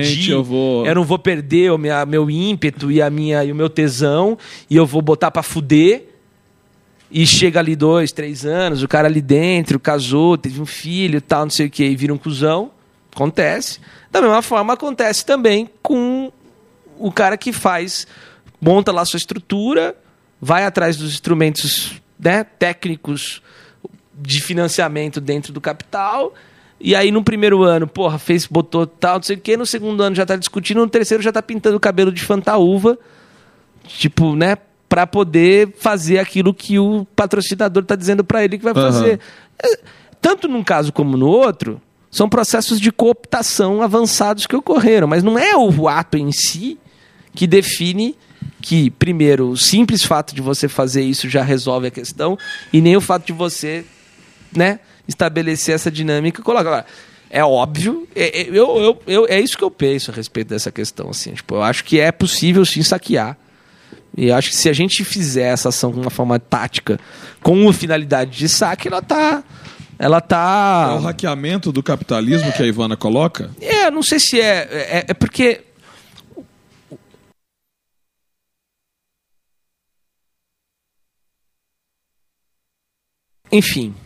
perder o meu ímpeto e o meu tesão, e eu vou botar para fuder. E chega ali 2, 3 anos, o cara ali dentro casou, teve um filho, tal, não sei o que, e vira um cuzão. Acontece. Da mesma forma, acontece também com o cara que monta lá sua estrutura, vai atrás dos instrumentos, né, técnicos de financiamento dentro do capital. E aí, no primeiro ano, botou tal, não sei o quê. No segundo ano já está discutindo. No terceiro já está pintando o cabelo de fantaúva. Tipo, né? Para poder fazer aquilo que o patrocinador está dizendo para ele que vai fazer. Tanto num caso como no outro, são processos de cooptação avançados que ocorreram. Mas não é o ato em si que define que, primeiro, o simples fato de você fazer isso já resolve a questão, e nem o fato de você, né, estabelecer essa dinâmica. Agora, é óbvio, é isso que eu penso a respeito dessa questão. Assim, tipo, eu acho que é possível sim saquear. E eu acho que se a gente fizer essa ação de uma forma tática, com a finalidade de saque, ela tá... É o hackeamento do capitalismo que a Ivana coloca? Não sei se é porque... Enfim...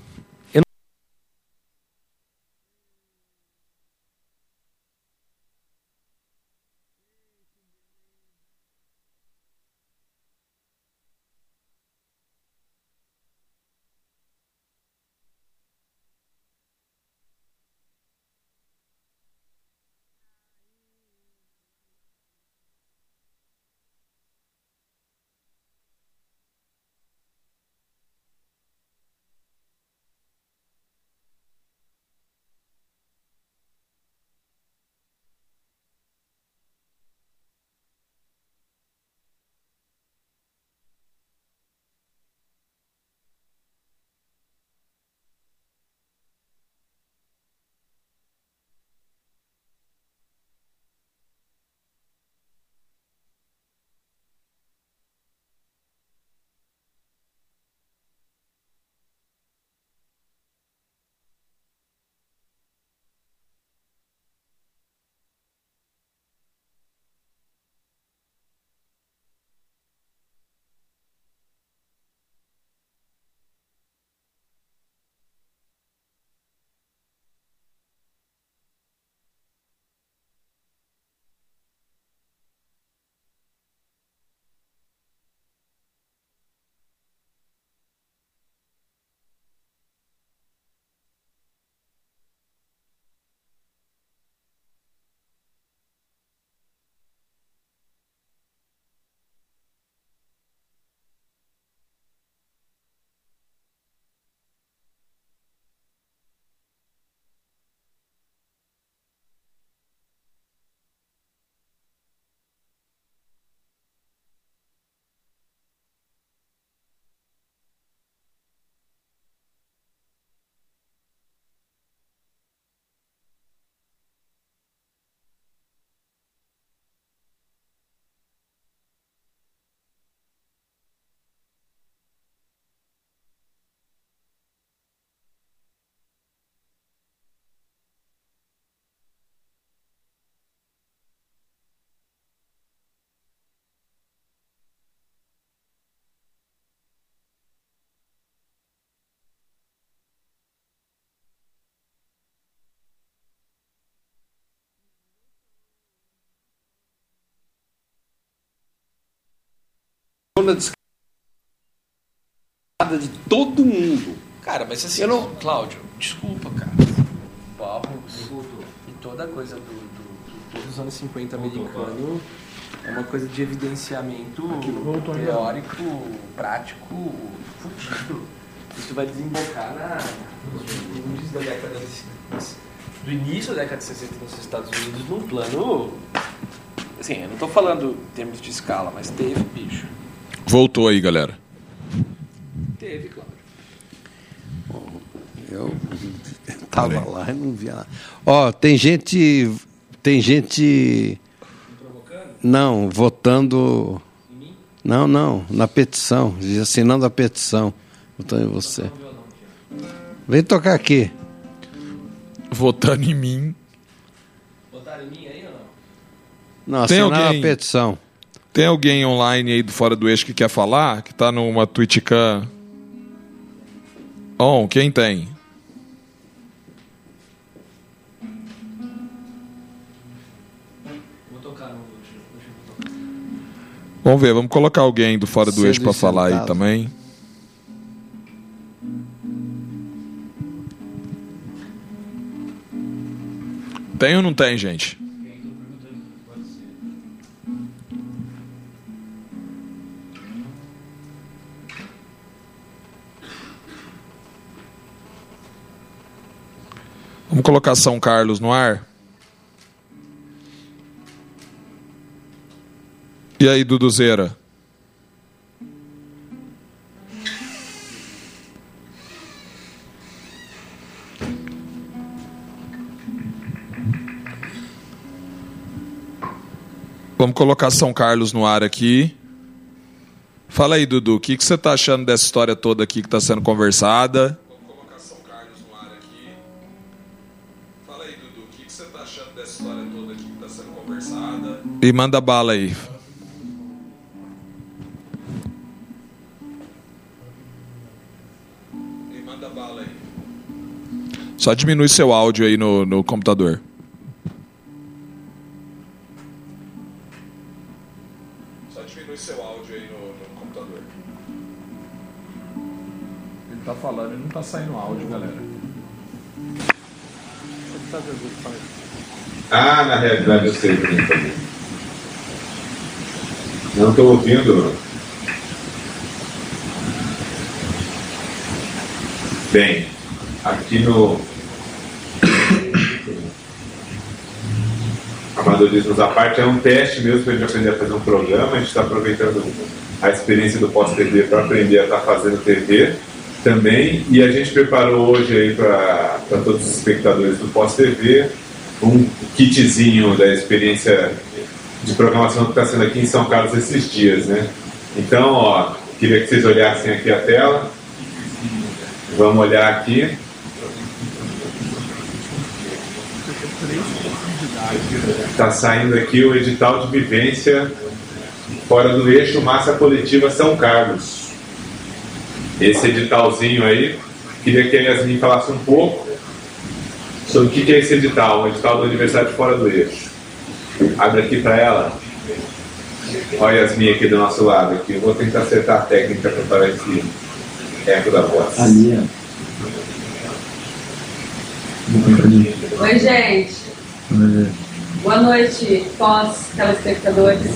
de todo mundo. Cara, mas assim, Cláudio, desculpa, cara. Papo e toda a coisa dos anos 50 americano é uma coisa de evidenciamento teórico, prático, fudido. Isso vai desembocar nos da década do início da década de 60 nos Estados Unidos num plano. Assim, eu não tô falando em termos de escala, mas teve, bicho. Voltou aí, galera. Teve, Cláudio. Eu tava lá e não via lá. Ó, tem gente não, votando. Não, na petição, assinando a petição. Votando em você. Vem tocar aqui. Votando em mim. Votaram em mim aí ou não? Não, assinaram a petição. Tem alguém online aí do Fora do Eixo que quer falar? Que tá numa Twitchcam? Quem tem? Vou tocar no Vamos ver, vamos colocar alguém do Fora do Eixo para falar aí também. Tem ou não tem, gente? Vamos colocar São Carlos no ar? E aí, Duduzeira? Vamos colocar São Carlos no ar aqui. Fala aí, Dudu, o que você está achando dessa história toda aqui que está sendo conversada? Vamos colocar São Carlos no ar aqui. Fala aí, Dudu, o que você está achando dessa história toda aqui que está sendo conversada? E manda bala aí. E manda bala aí. Só diminui seu áudio aí no computador. Seu áudio aí no computador. Ele tá falando e não tá saindo áudio, galera. Na realidade eu sei o que eu falei. Não tô ouvindo. Bem, aqui no Amadorismos à parte, é um teste mesmo para a gente aprender a fazer um programa. A gente está aproveitando a experiência do Pós-TV para aprender a estar fazendo TV também. E a gente preparou hoje aí para todos os espectadores do Pós-TV um kitzinho da experiência de programação que está sendo aqui em São Carlos esses dias, né? Então, queria que vocês olhassem aqui a tela. Vamos olhar aqui. Está saindo aqui o edital de vivência Fora do Eixo Massa Coletiva São Carlos. Esse editalzinho aí, queria que a Yasmin falasse um pouco sobre o que é esse edital, o edital do aniversário de Fora do Eixo. Abre aqui para ela. Olha a Yasmin aqui do nosso lado. Aqui. Eu vou tentar acertar a técnica para parar esse eco da voz. Oi, gente. Boa noite, pós-telespectadores.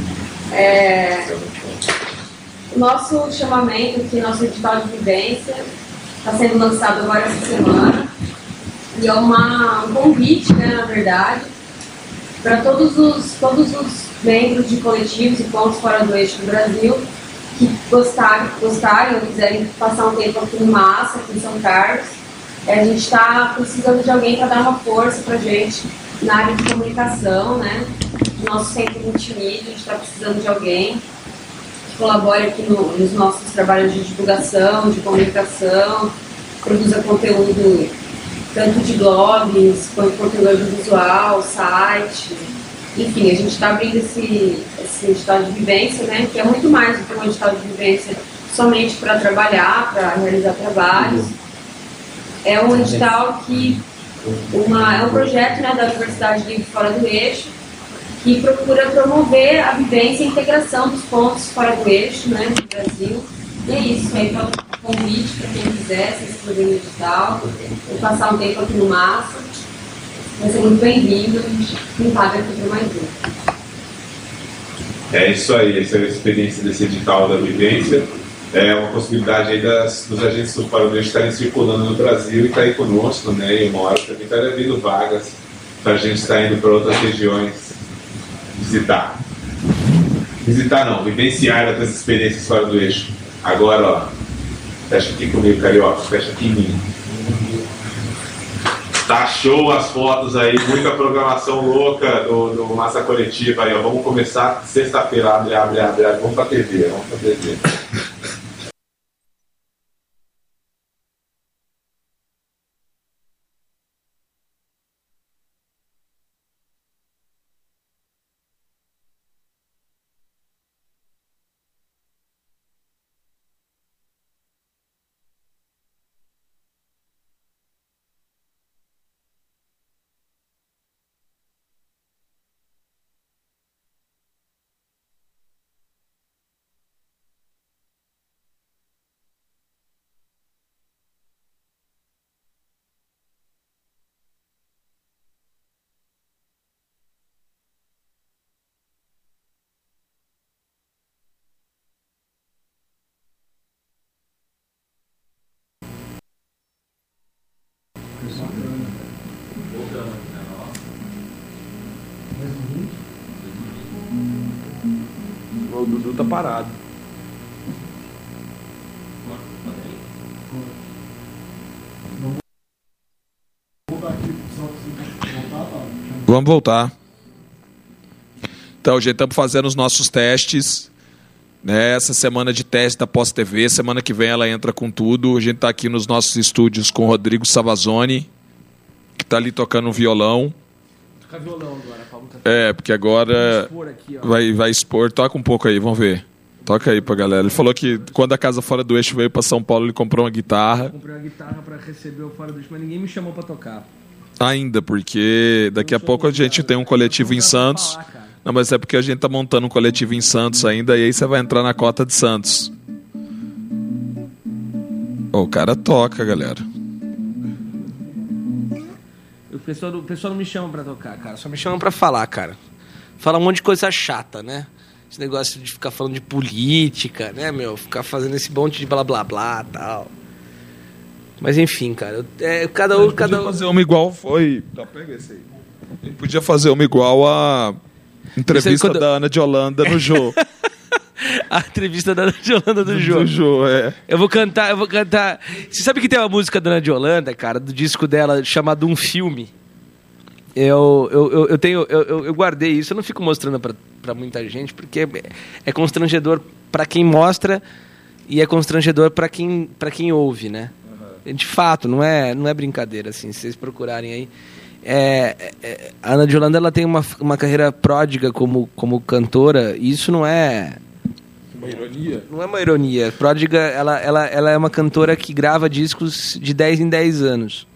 O nosso chamamento aqui, nosso edital de vivência, está sendo lançado agora essa semana. E é um convite, né, na verdade, para todos os membros de coletivos e pontos fora do eixo do Brasil que gostarem ou quiserem passar um tempo aqui em massa, aqui em São Carlos. A gente está precisando de alguém para dar uma força para a gente na área de comunicação, né? Nosso centro multimídia, a gente está precisando de alguém que colabore aqui nos nossos trabalhos de divulgação, de comunicação, produza conteúdo tanto de blogs, quanto conteúdo audiovisual, site. Enfim, a gente está abrindo esse edital de vivência, né? Que é muito mais do que um edital de vivência somente para trabalhar, para realizar trabalhos. É um edital que é um projeto, né, da Universidade Livre Fora do Eixo, que procura promover a vivência e a integração dos pontos fora do eixo, né, do Brasil. E é isso, aí então, convite para quem quiser se inscrever no edital, ou passar um tempo aqui no Massa. Vai ser muito bem-vindo, não paga aqui para mais um. É isso aí, essa é a experiência desse edital da vivência. É uma possibilidade aí dos agentes do Fora do Eixo estarem circulando no Brasil e estar aí conosco, né? E uma hora também está abrindo vagas para a gente estar indo para outras regiões visitar. Visitar não, vivenciar outras experiências fora do eixo. Agora, ó, fecha aqui comigo, carioca, fecha aqui em mim. Tá show as fotos aí, muita programação louca do Massa Coletiva aí, ó. Vamos começar sexta-feira, abre, vamos pra TV. O Dudu tá parado. Vamos voltar. Então, gente, estamos fazendo os nossos testes. Né? Essa semana de teste da Pós-TV. Semana que vem ela entra com tudo. A gente está aqui nos nossos estúdios com o Rodrigo Savazone, que está ali tocando um violão. Toca violão agora, Paulo. Porque agora aqui, vai expor. Toca um pouco aí, vamos ver. Toca aí pra galera. Ele falou que quando a Casa Fora do Eixo veio pra São Paulo, ele comprou uma guitarra. Comprei uma guitarra pra receber o Fora do Eixo, mas ninguém me chamou pra tocar. Ainda, porque daqui a pouco a gente tem um coletivo em Santos. Não, mas é porque a gente tá montando um coletivo em Santos ainda, e aí você vai entrar na cota de Santos. O cara toca, galera. O pessoal não me chama pra tocar, cara. Só me chamam pra falar, cara. Fala um monte de coisa chata, né? Esse negócio de ficar falando de política, né, meu? Ficar fazendo esse monte de blá blá blá e tal. Mas enfim, cara. Cada um. Fazer uma igual foi. Tá, pega esse aí. A gente podia fazer uma igual a entrevista da Ana de Holanda no Jô. A entrevista da Ana de Holanda do Jô. Do Jô, é. Eu vou cantar. Você sabe que tem uma música da Ana de Holanda, cara, do disco dela chamado Um Filme? Eu guardei isso, eu não fico mostrando pra muita gente, porque é constrangedor pra quem mostra e é constrangedor pra quem ouve, né? Uhum. De fato, não é brincadeira, assim, se vocês procurarem aí. A Ana de Holanda, ela tem uma carreira pródiga como cantora, e isso não é... Uma ironia? Não é uma ironia. Pródiga, ela é uma cantora que grava discos de 10 em 10 anos.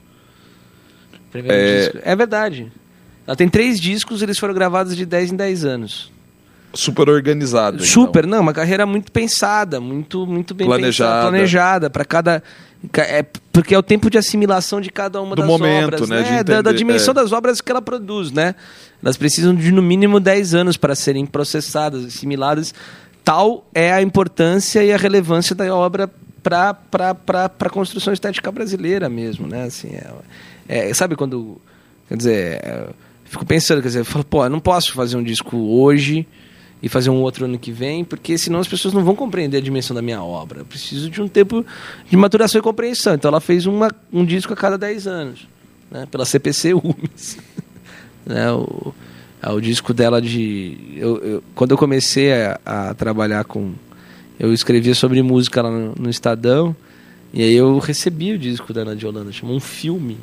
É verdade. Ela tem 3 discos, eles foram gravados de 10 em 10 anos. Super organizado. Super, então. Não, uma carreira muito pensada, muito bem planejada para cada... porque é o tempo de assimilação de cada uma das obras, né? Da dimensão das obras que ela produz, né? Elas precisam de no mínimo 10 anos para serem processadas, assimiladas. Tal é a importância e a relevância da obra para a construção estética brasileira mesmo, né? Assim, sabe quando... Quer dizer, fico pensando, quer dizer, eu falo, eu não posso fazer um disco hoje e fazer um outro ano que vem, porque senão as pessoas não vão compreender a dimensão da minha obra. Eu preciso de um tempo de maturação e compreensão. Então ela fez um disco a cada 10 anos, né? Pela CPC UMES. Né? O disco dela de... quando eu comecei a trabalhar com... Eu escrevia sobre música lá no Estadão, e aí eu recebi o disco da Ana de Holanda, chamou Um Filme.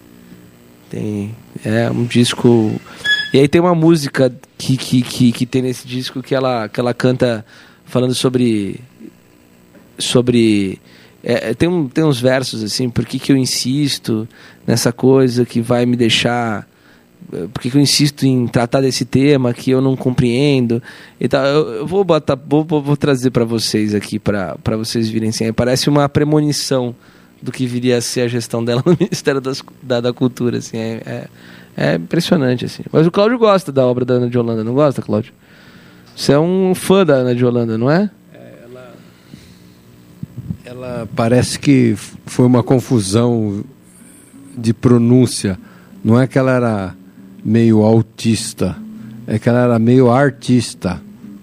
É um disco... E aí tem uma música que tem nesse disco que ela canta falando sobre tem uns versos assim, por que eu insisto nessa coisa que vai me deixar por que eu insisto em tratar desse tema que eu não compreendo e tal. Eu vou trazer para vocês aqui, para vocês virem assim. Parece uma premonição do que viria a ser a gestão dela no Ministério da Cultura, assim. É impressionante, assim. Mas o Cláudio gosta da obra da Ana de Holanda, não gosta, Cláudio? Você é um fã da Ana de Holanda, não é? Ela parece que foi uma confusão de pronúncia. Não é que ela era meio autista, é que ela era meio artista.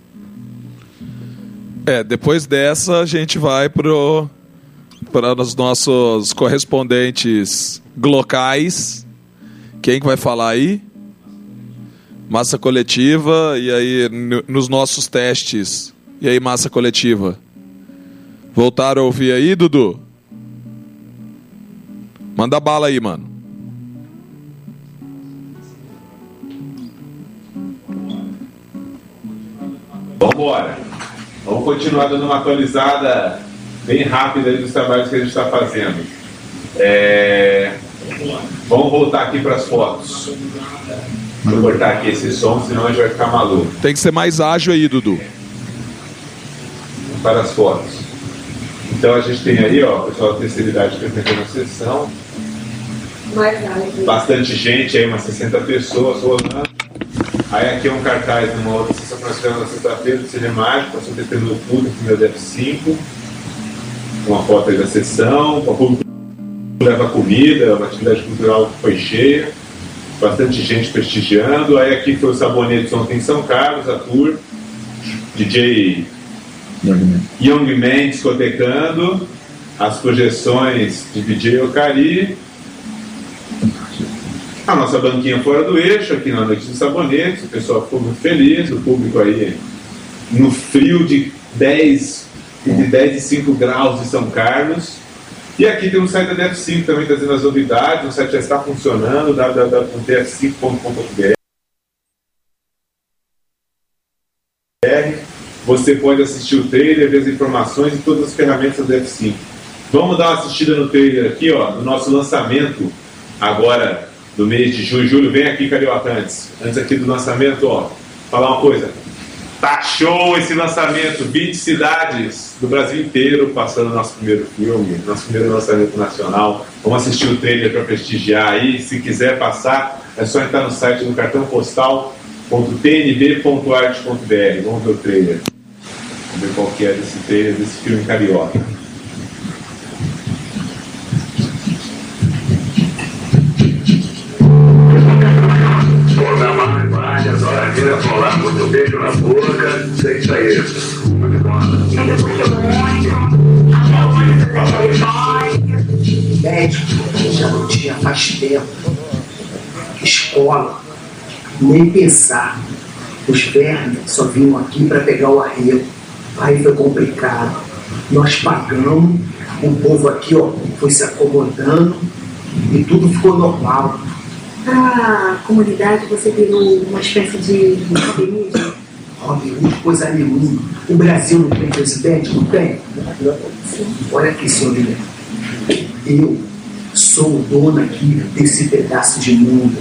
Depois dessa a gente vai para os nossos correspondentes locais. Quem que vai falar aí? Massa coletiva, e aí nos nossos testes. E aí, massa coletiva? Voltaram a ouvir aí, Dudu? Manda bala aí, mano. Vambora. Vamos continuar dando uma atualizada bem rápida aí dos trabalhos que a gente está fazendo. Vamos voltar aqui para as fotos. Vou cortar aqui esse som, senão a gente vai ficar maluco. Tem que ser mais ágil aí, Dudu. Para as fotos. Então a gente tem aí, ó, o pessoal da terceira idade frequentando a sessão. Bastante gente aí, umas 60 pessoas rolando. Aí aqui é um cartaz numa outra sessão que nós tivemos na sexta-feira do Cinemático, passou testando o público, meu DF5. Uma foto aí da sessão, o público leva comida, uma atividade cultural que foi cheia. Bastante gente prestigiando. Aí aqui foi o Sabonetes ontem em São Carlos, a tour. DJ Young Man discotecando. As projeções de DJ Ocari. A nossa banquinha fora do eixo, aqui na Noite dos Sabonetes. O pessoal ficou muito feliz. O público aí no frio de entre 10 e 5 graus de São Carlos. E aqui tem um site da DF5 também trazendo as novidades. O site já está funcionando, www.df5.com.br. Você pode assistir o trailer, ver as informações e todas as ferramentas da DF5. Vamos dar uma assistida no trailer aqui, ó, no nosso lançamento agora do mês de julho. Júlio, vem aqui, Carioca, antes aqui do lançamento, ó, falar uma coisa. Tá show esse lançamento, 20 cidades do Brasil inteiro passando nosso primeiro filme, nosso primeiro lançamento nacional. Vamos assistir o trailer para prestigiar aí. Se quiser passar, é só entrar no site do cartãopostal.tnb.art.br. Vamos ver o trailer. Vamos ver qual que é desse trailer, desse filme carioca. Várias horas, vira rolar, muito beijo na boca, isso aí. Médico já não tinha faz tempo. Escola, nem pensar. Os vermes só vinham aqui para pegar o arrego. Aí foi complicado. Nós pagamos, o povo aqui ó, foi se acomodando e tudo ficou normal. Para a comunidade você virou uma espécie de Robin Hood? Robin Hood, coisa nenhuma. O Brasil não tem presidente, não tem? Sim. Olha aqui, senhor Lilian. Eu sou o dono aqui desse pedaço de mundo.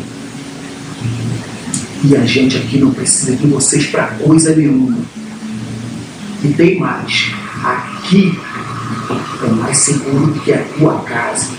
E a gente aqui não precisa de vocês para coisa nenhuma. E tem mais. Aqui é mais seguro do que a tua casa.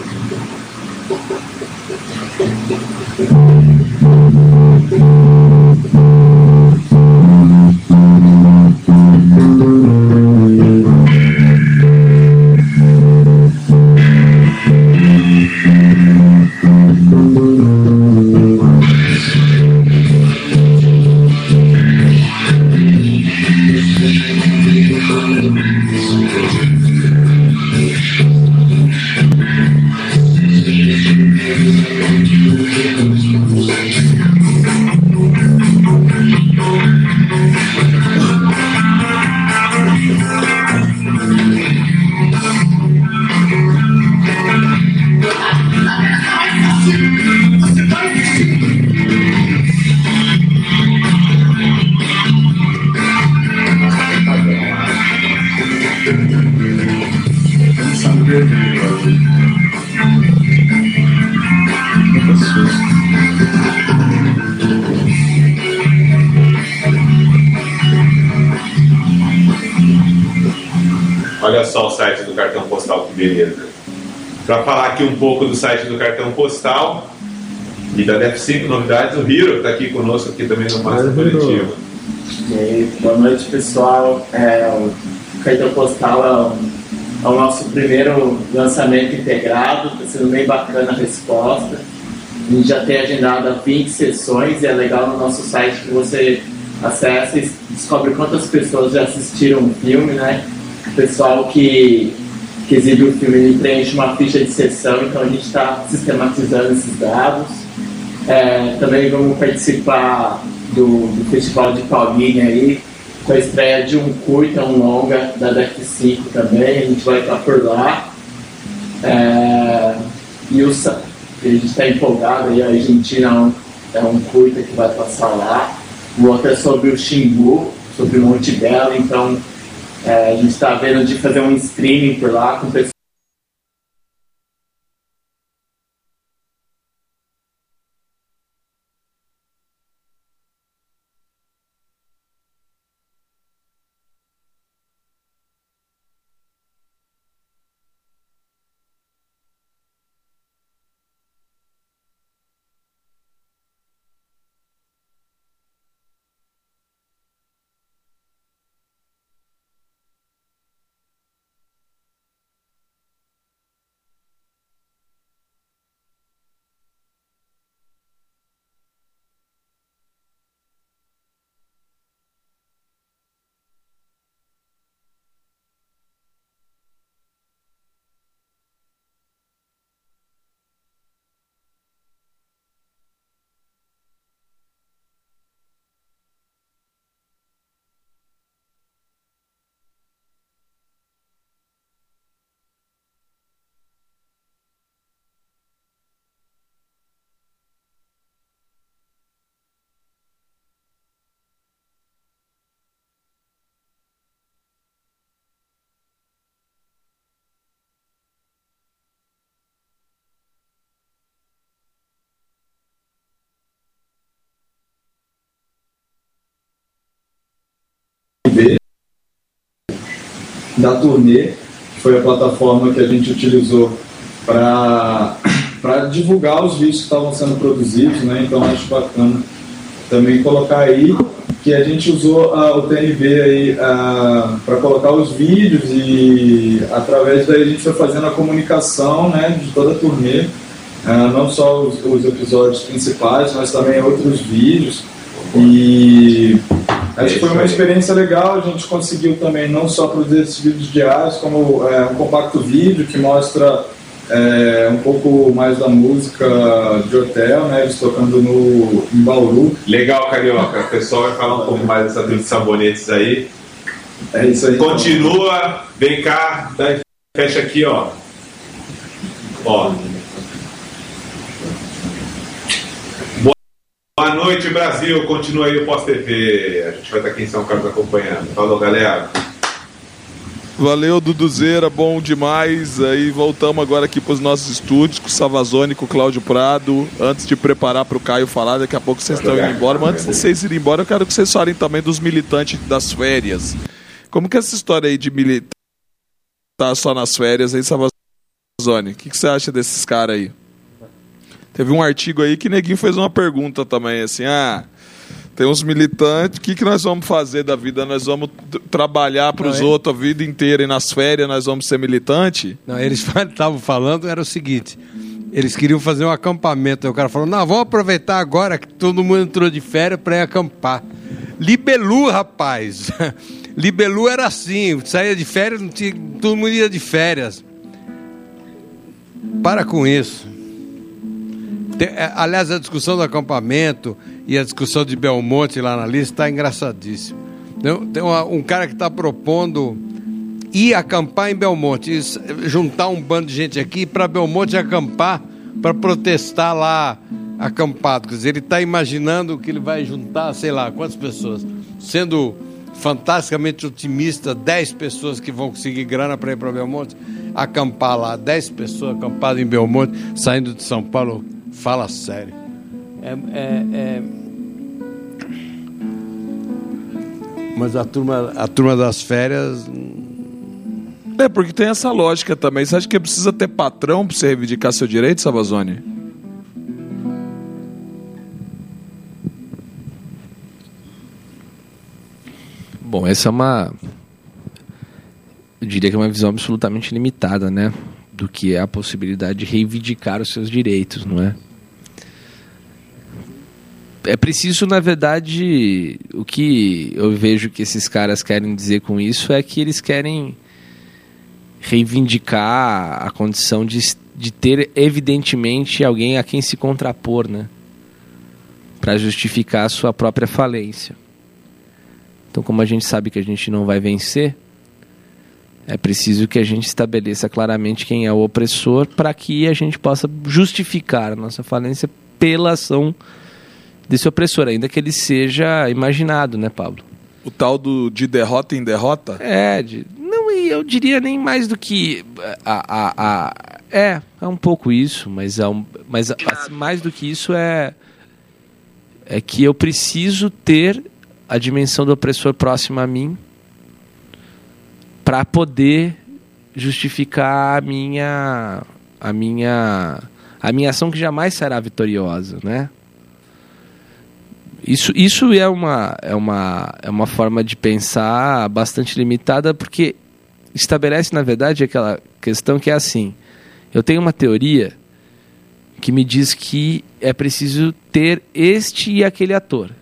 Olha só o site do cartão postal, que beleza. Para falar aqui um pouco do site do cartão postal e da DEF5 Novidades, o Hiro está aqui conosco aqui também no Massa Coletivo. E aí, boa noite, pessoal. O cartão postal é o nosso primeiro lançamento integrado, está sendo bem bacana a resposta. A gente já tem agendado 20 sessões e é legal no nosso site que você acessa e descobre quantas pessoas já assistiram o filme, né? O pessoal que exibe o filme, ele preenche uma ficha de sessão, então a gente está sistematizando esses dados. Também vamos participar do Festival de Palminha aí, com a estreia de um curta, um longa da DEF5 também, a gente vai estar por lá. E a gente está empolgado aí, a Argentina é um curta que vai passar lá. O outro é sobre o Xingu, sobre o Monte Belo, então a gente está vendo de fazer um streaming por lá com pessoas. Da Turnê, que foi a plataforma que a gente utilizou para divulgar os vídeos que estavam sendo produzidos, né? Então acho bacana também colocar aí que a gente usou o TNB aí para colocar os vídeos e através daí a gente foi fazendo a comunicação, né, de toda a turnê, não só os episódios principais, mas também outros vídeos. E acho que foi uma experiência legal. A gente conseguiu também não só produzir esses vídeos diários, como um compacto vídeo que mostra um pouco mais da música de hotel, né? Eles tocando em Bauru. Legal, Carioca. O pessoal vai falar um pouco mais dessa trilha de sabonetes aí. É isso aí. Continua, vem cá, fecha aqui, ó. Boa noite, Brasil. Continua aí o Pós-TV. A gente vai estar aqui em São Carlos acompanhando. Falou, galera. Valeu, Duduzeira, bom demais. Aí voltamos agora aqui para os nossos estúdios com o Savazone, com o Cláudio Prado. Antes de preparar para o Caio falar, daqui a pouco vocês estão indo embora. Mas antes de vocês irem embora, eu quero que vocês falem também dos militantes das férias. Como que é essa história aí de militar só nas férias aí, Savazone? O que você acha desses caras aí? Teve um artigo aí que Neguinho fez uma pergunta também, assim, tem uns militantes, o que nós vamos fazer da vida? Nós vamos trabalhar para os outros a vida inteira e nas férias nós vamos ser militante? Não, eles estavam falando, era o seguinte, eles queriam fazer um acampamento, aí o cara falou, não, vamos aproveitar agora que todo mundo entrou de férias para ir acampar. Libelu, rapaz, Libelu era assim, saía de férias, todo mundo ia de férias. Para com isso. Aliás, a discussão do acampamento e a discussão de Belmonte lá na lista está engraçadíssimo. Tem um cara que está propondo ir acampar em Belmonte, juntar um bando de gente aqui para Belmonte acampar, para protestar lá acampado. Quer dizer, ele está imaginando que ele vai juntar, sei lá, quantas pessoas. Sendo fantasticamente otimista, 10 pessoas que vão conseguir grana para ir para Belmonte, acampar lá, 10 pessoas acampadas em Belmonte, saindo de São Paulo. Fala sério. Mas a turma das férias... É, porque tem essa lógica também. Você acha que precisa ter patrão para você reivindicar seu direito, Savazone? Bom, essa é eu diria que é uma visão absolutamente limitada, né? Do que é a possibilidade de reivindicar os seus direitos, não é? É preciso, na verdade, o que eu vejo que esses caras querem dizer com isso é que eles querem reivindicar a condição de ter, evidentemente, alguém a quem se contrapor, né? Para justificar a sua própria falência. Então, como a gente sabe que a gente não vai vencer, é preciso que a gente estabeleça claramente quem é o opressor para que a gente possa justificar a nossa falência pela ação desse opressor, ainda que ele seja imaginado, né, Pablo? O tal de derrota em derrota? Não, eu diria nem mais do que é um pouco isso, mas mais do que isso é que eu preciso ter a dimensão do opressor próxima a mim para poder justificar a minha ação, que jamais será vitoriosa, né? Isso é uma forma de pensar bastante limitada, porque estabelece, na verdade, aquela questão que é assim: eu tenho uma teoria que me diz que é preciso ter este e aquele ator,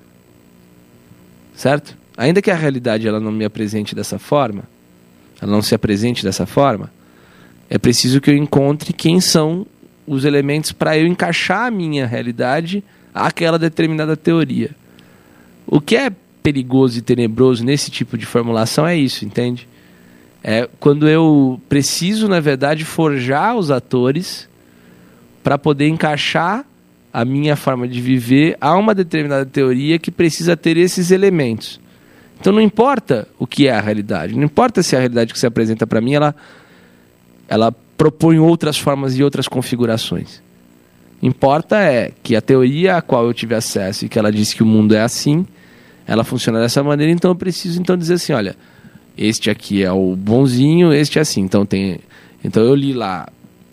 certo? Ainda que a realidade ela não me apresente dessa forma, ela não se apresente dessa forma, é preciso que eu encontre quem são os elementos para eu encaixar a minha realidade àquela determinada teoria. O que é perigoso e tenebroso nesse tipo de formulação é isso, entende? É quando eu preciso, na verdade, forjar os atores para poder encaixar a minha forma de viver a uma determinada teoria que precisa ter esses elementos. Então não importa o que é a realidade, não importa se a realidade que se apresenta para mim ela propõe outras formas e outras configurações. Importa é que a teoria a qual eu tive acesso e que ela disse que o mundo é assim, ela funciona dessa maneira, então eu preciso dizer assim, olha, este aqui é o bonzinho, este é assim. Então eu li lá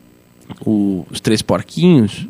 os Três Porquinhos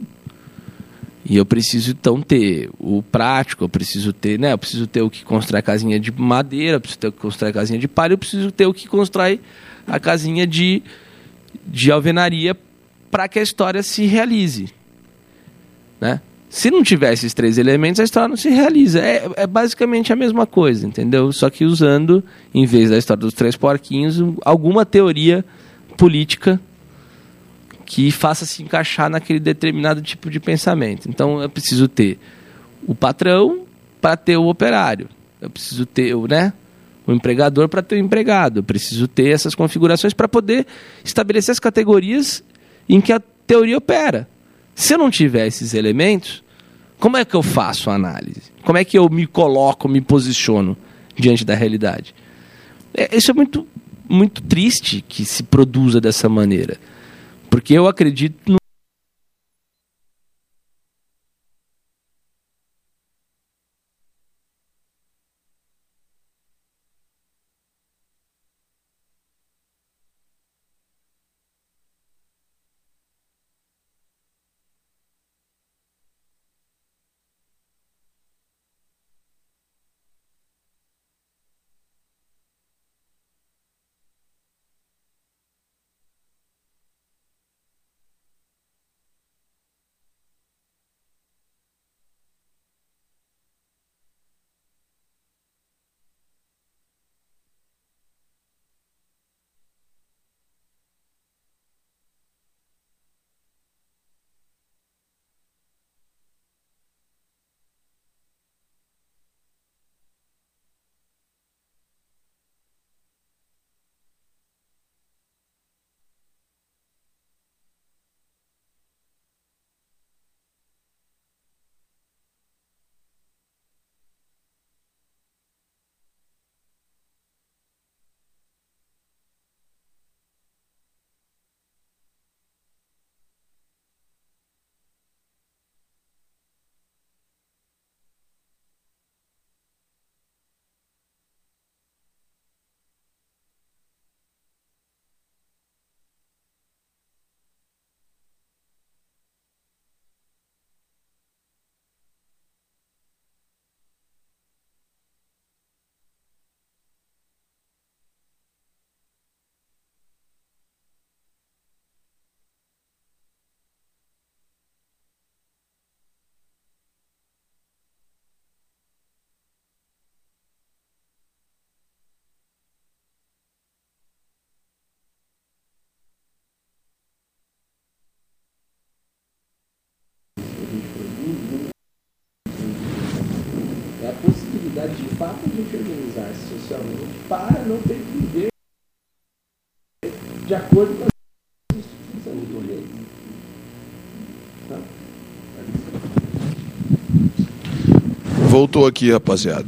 e eu preciso então ter o prático, eu preciso ter o que constrói a casinha de madeira, eu preciso ter o que constrói a casinha de palha, eu preciso ter o que constrói a casinha de alvenaria para que a história se realize, né? Se não tiver esses três elementos, a história não se realiza. É basicamente a mesma coisa, entendeu? Só que usando, em vez da história dos Três Porquinhos, alguma teoria política que faça se encaixar naquele determinado tipo de pensamento. Então eu preciso ter o patrão para ter o operário. Eu preciso ter o empregador para ter o empregado. Eu preciso ter essas configurações para poder estabelecer as categorias em que a teoria opera. Se eu não tiver esses elementos, como é que eu faço a análise? Como é que eu me coloco, me posiciono diante da realidade? Isso é muito, muito triste que se produza dessa maneira. Porque eu acredito no era de fato a gente organizar-se socialmente para não ter que viver de acordo com as instituições de lei. Tá? Voltou aqui, rapaziada.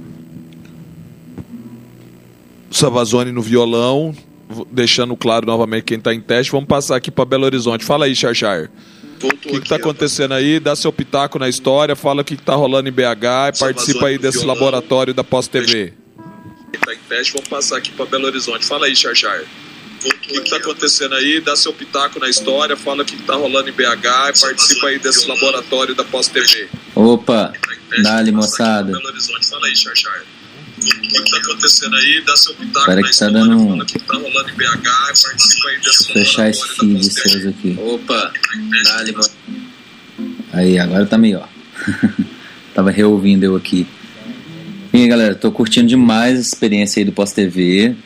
Savazone no violão, deixando claro novamente quem está em teste. Vamos passar aqui para Belo Horizonte. Fala aí, Xarxar. O que está acontecendo aí? Dá seu pitaco na história, fala o que está rolando em BH e participa aí desse laboratório da Pós-TV. Quem está em teste, vamos passar aqui para Belo Horizonte. Fala aí, Xarxar. O que está acontecendo aí? Dá seu pitaco na história, fala o que está rolando em BH e participa aí desse laboratório da Pós-TV. Opa, dá-lhe, moçada. Belo Horizonte. Fala aí, Xarxar. O que está acontecendo aí? Dá seu pitaco Espera na que tá história, dando fala o que está rolando em BH e participa aí desse fechar esse feed seus aqui. Opa, dá-lhe, moçada. Aí, agora tá melhor. Tava reouvindo eu aqui. E aí, galera, tô curtindo demais a experiência aí do Pós-TV.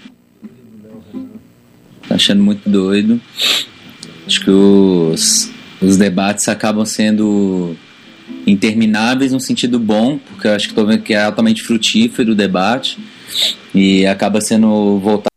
Tô achando muito doido. Acho que os debates acabam sendo intermináveis no sentido bom, porque eu acho que tô vendo que é altamente frutífero o debate e acaba sendo voltado.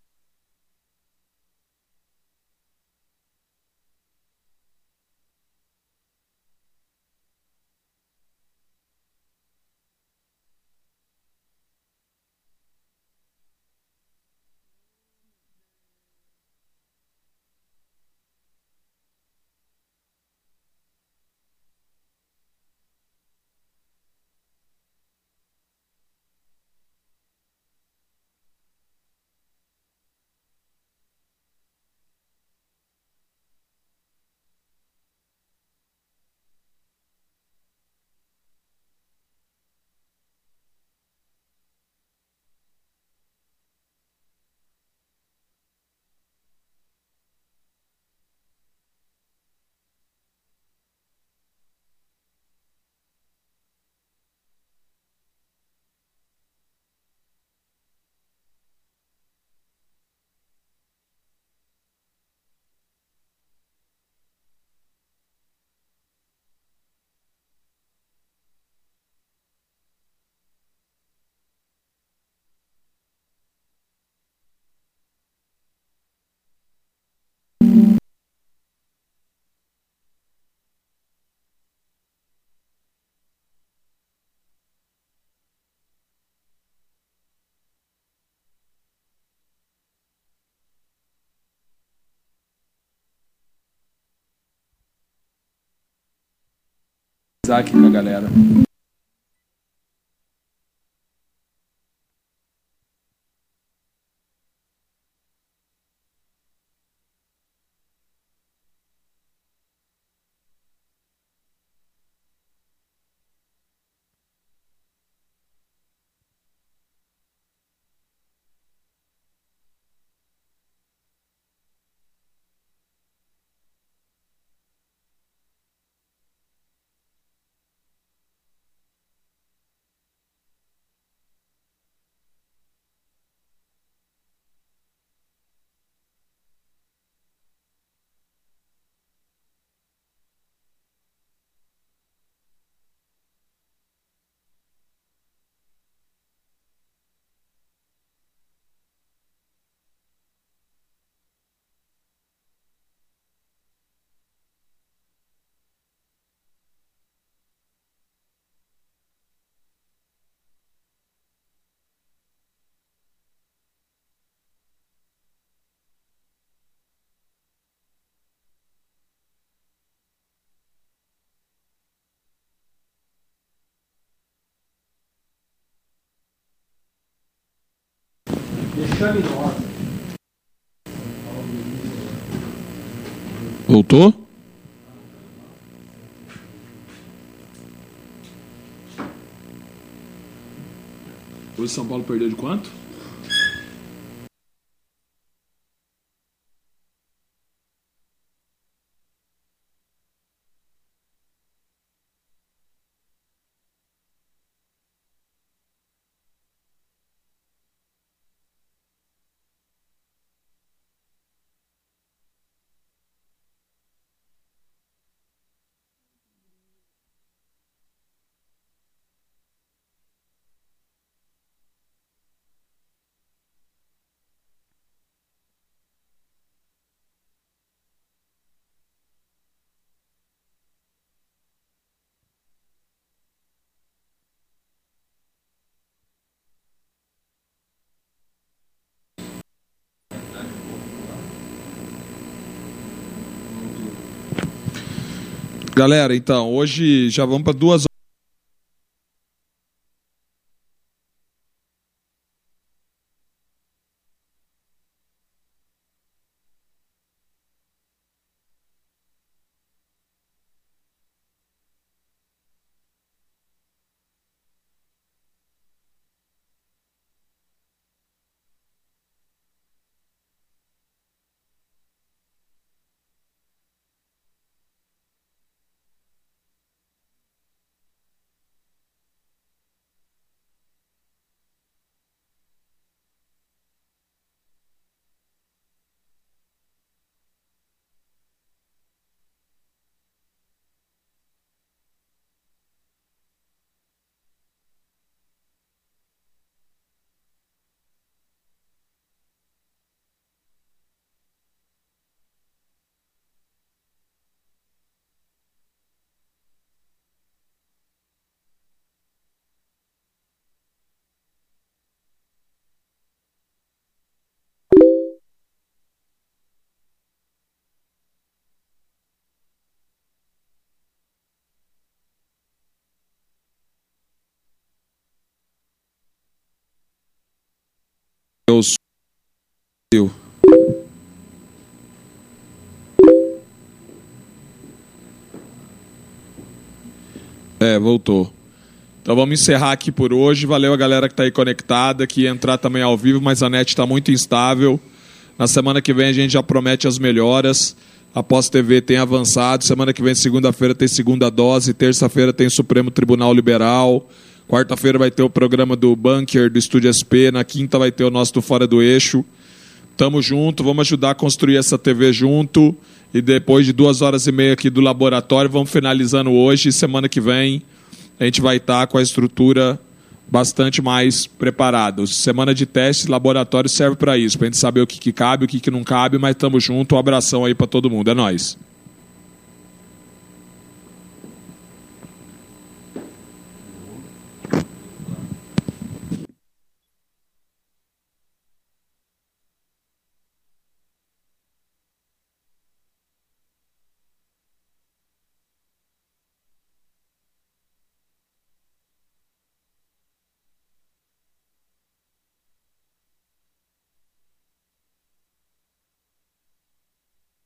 Aqui com a galera. Deixando Voltou? Hoje São Paulo perdeu de quanto? Galera, então, hoje já vamos para 2 horas. Voltou. Então vamos encerrar aqui por hoje. Valeu a galera que está aí conectada, que ia entrar também ao vivo, mas a net está muito instável. Na semana que vem a gente já promete as melhoras. A Pós-TV tem avançado. Semana que vem, segunda-feira, tem segunda dose. Terça-feira tem Supremo Tribunal Liberal. Quarta-feira vai ter o programa do Bunker, do Estúdio SP. Na quinta vai ter o nosso do Fora do Eixo. Tamo junto, vamos ajudar a construir essa TV junto. E depois de 2h30 aqui do laboratório, vamos finalizando hoje. Semana que vem a gente vai estar com a estrutura bastante mais preparada. Semana de teste, laboratório serve para isso, para a gente saber o que cabe, o que não cabe, mas estamos juntos. Um abração aí para todo mundo. É nóis.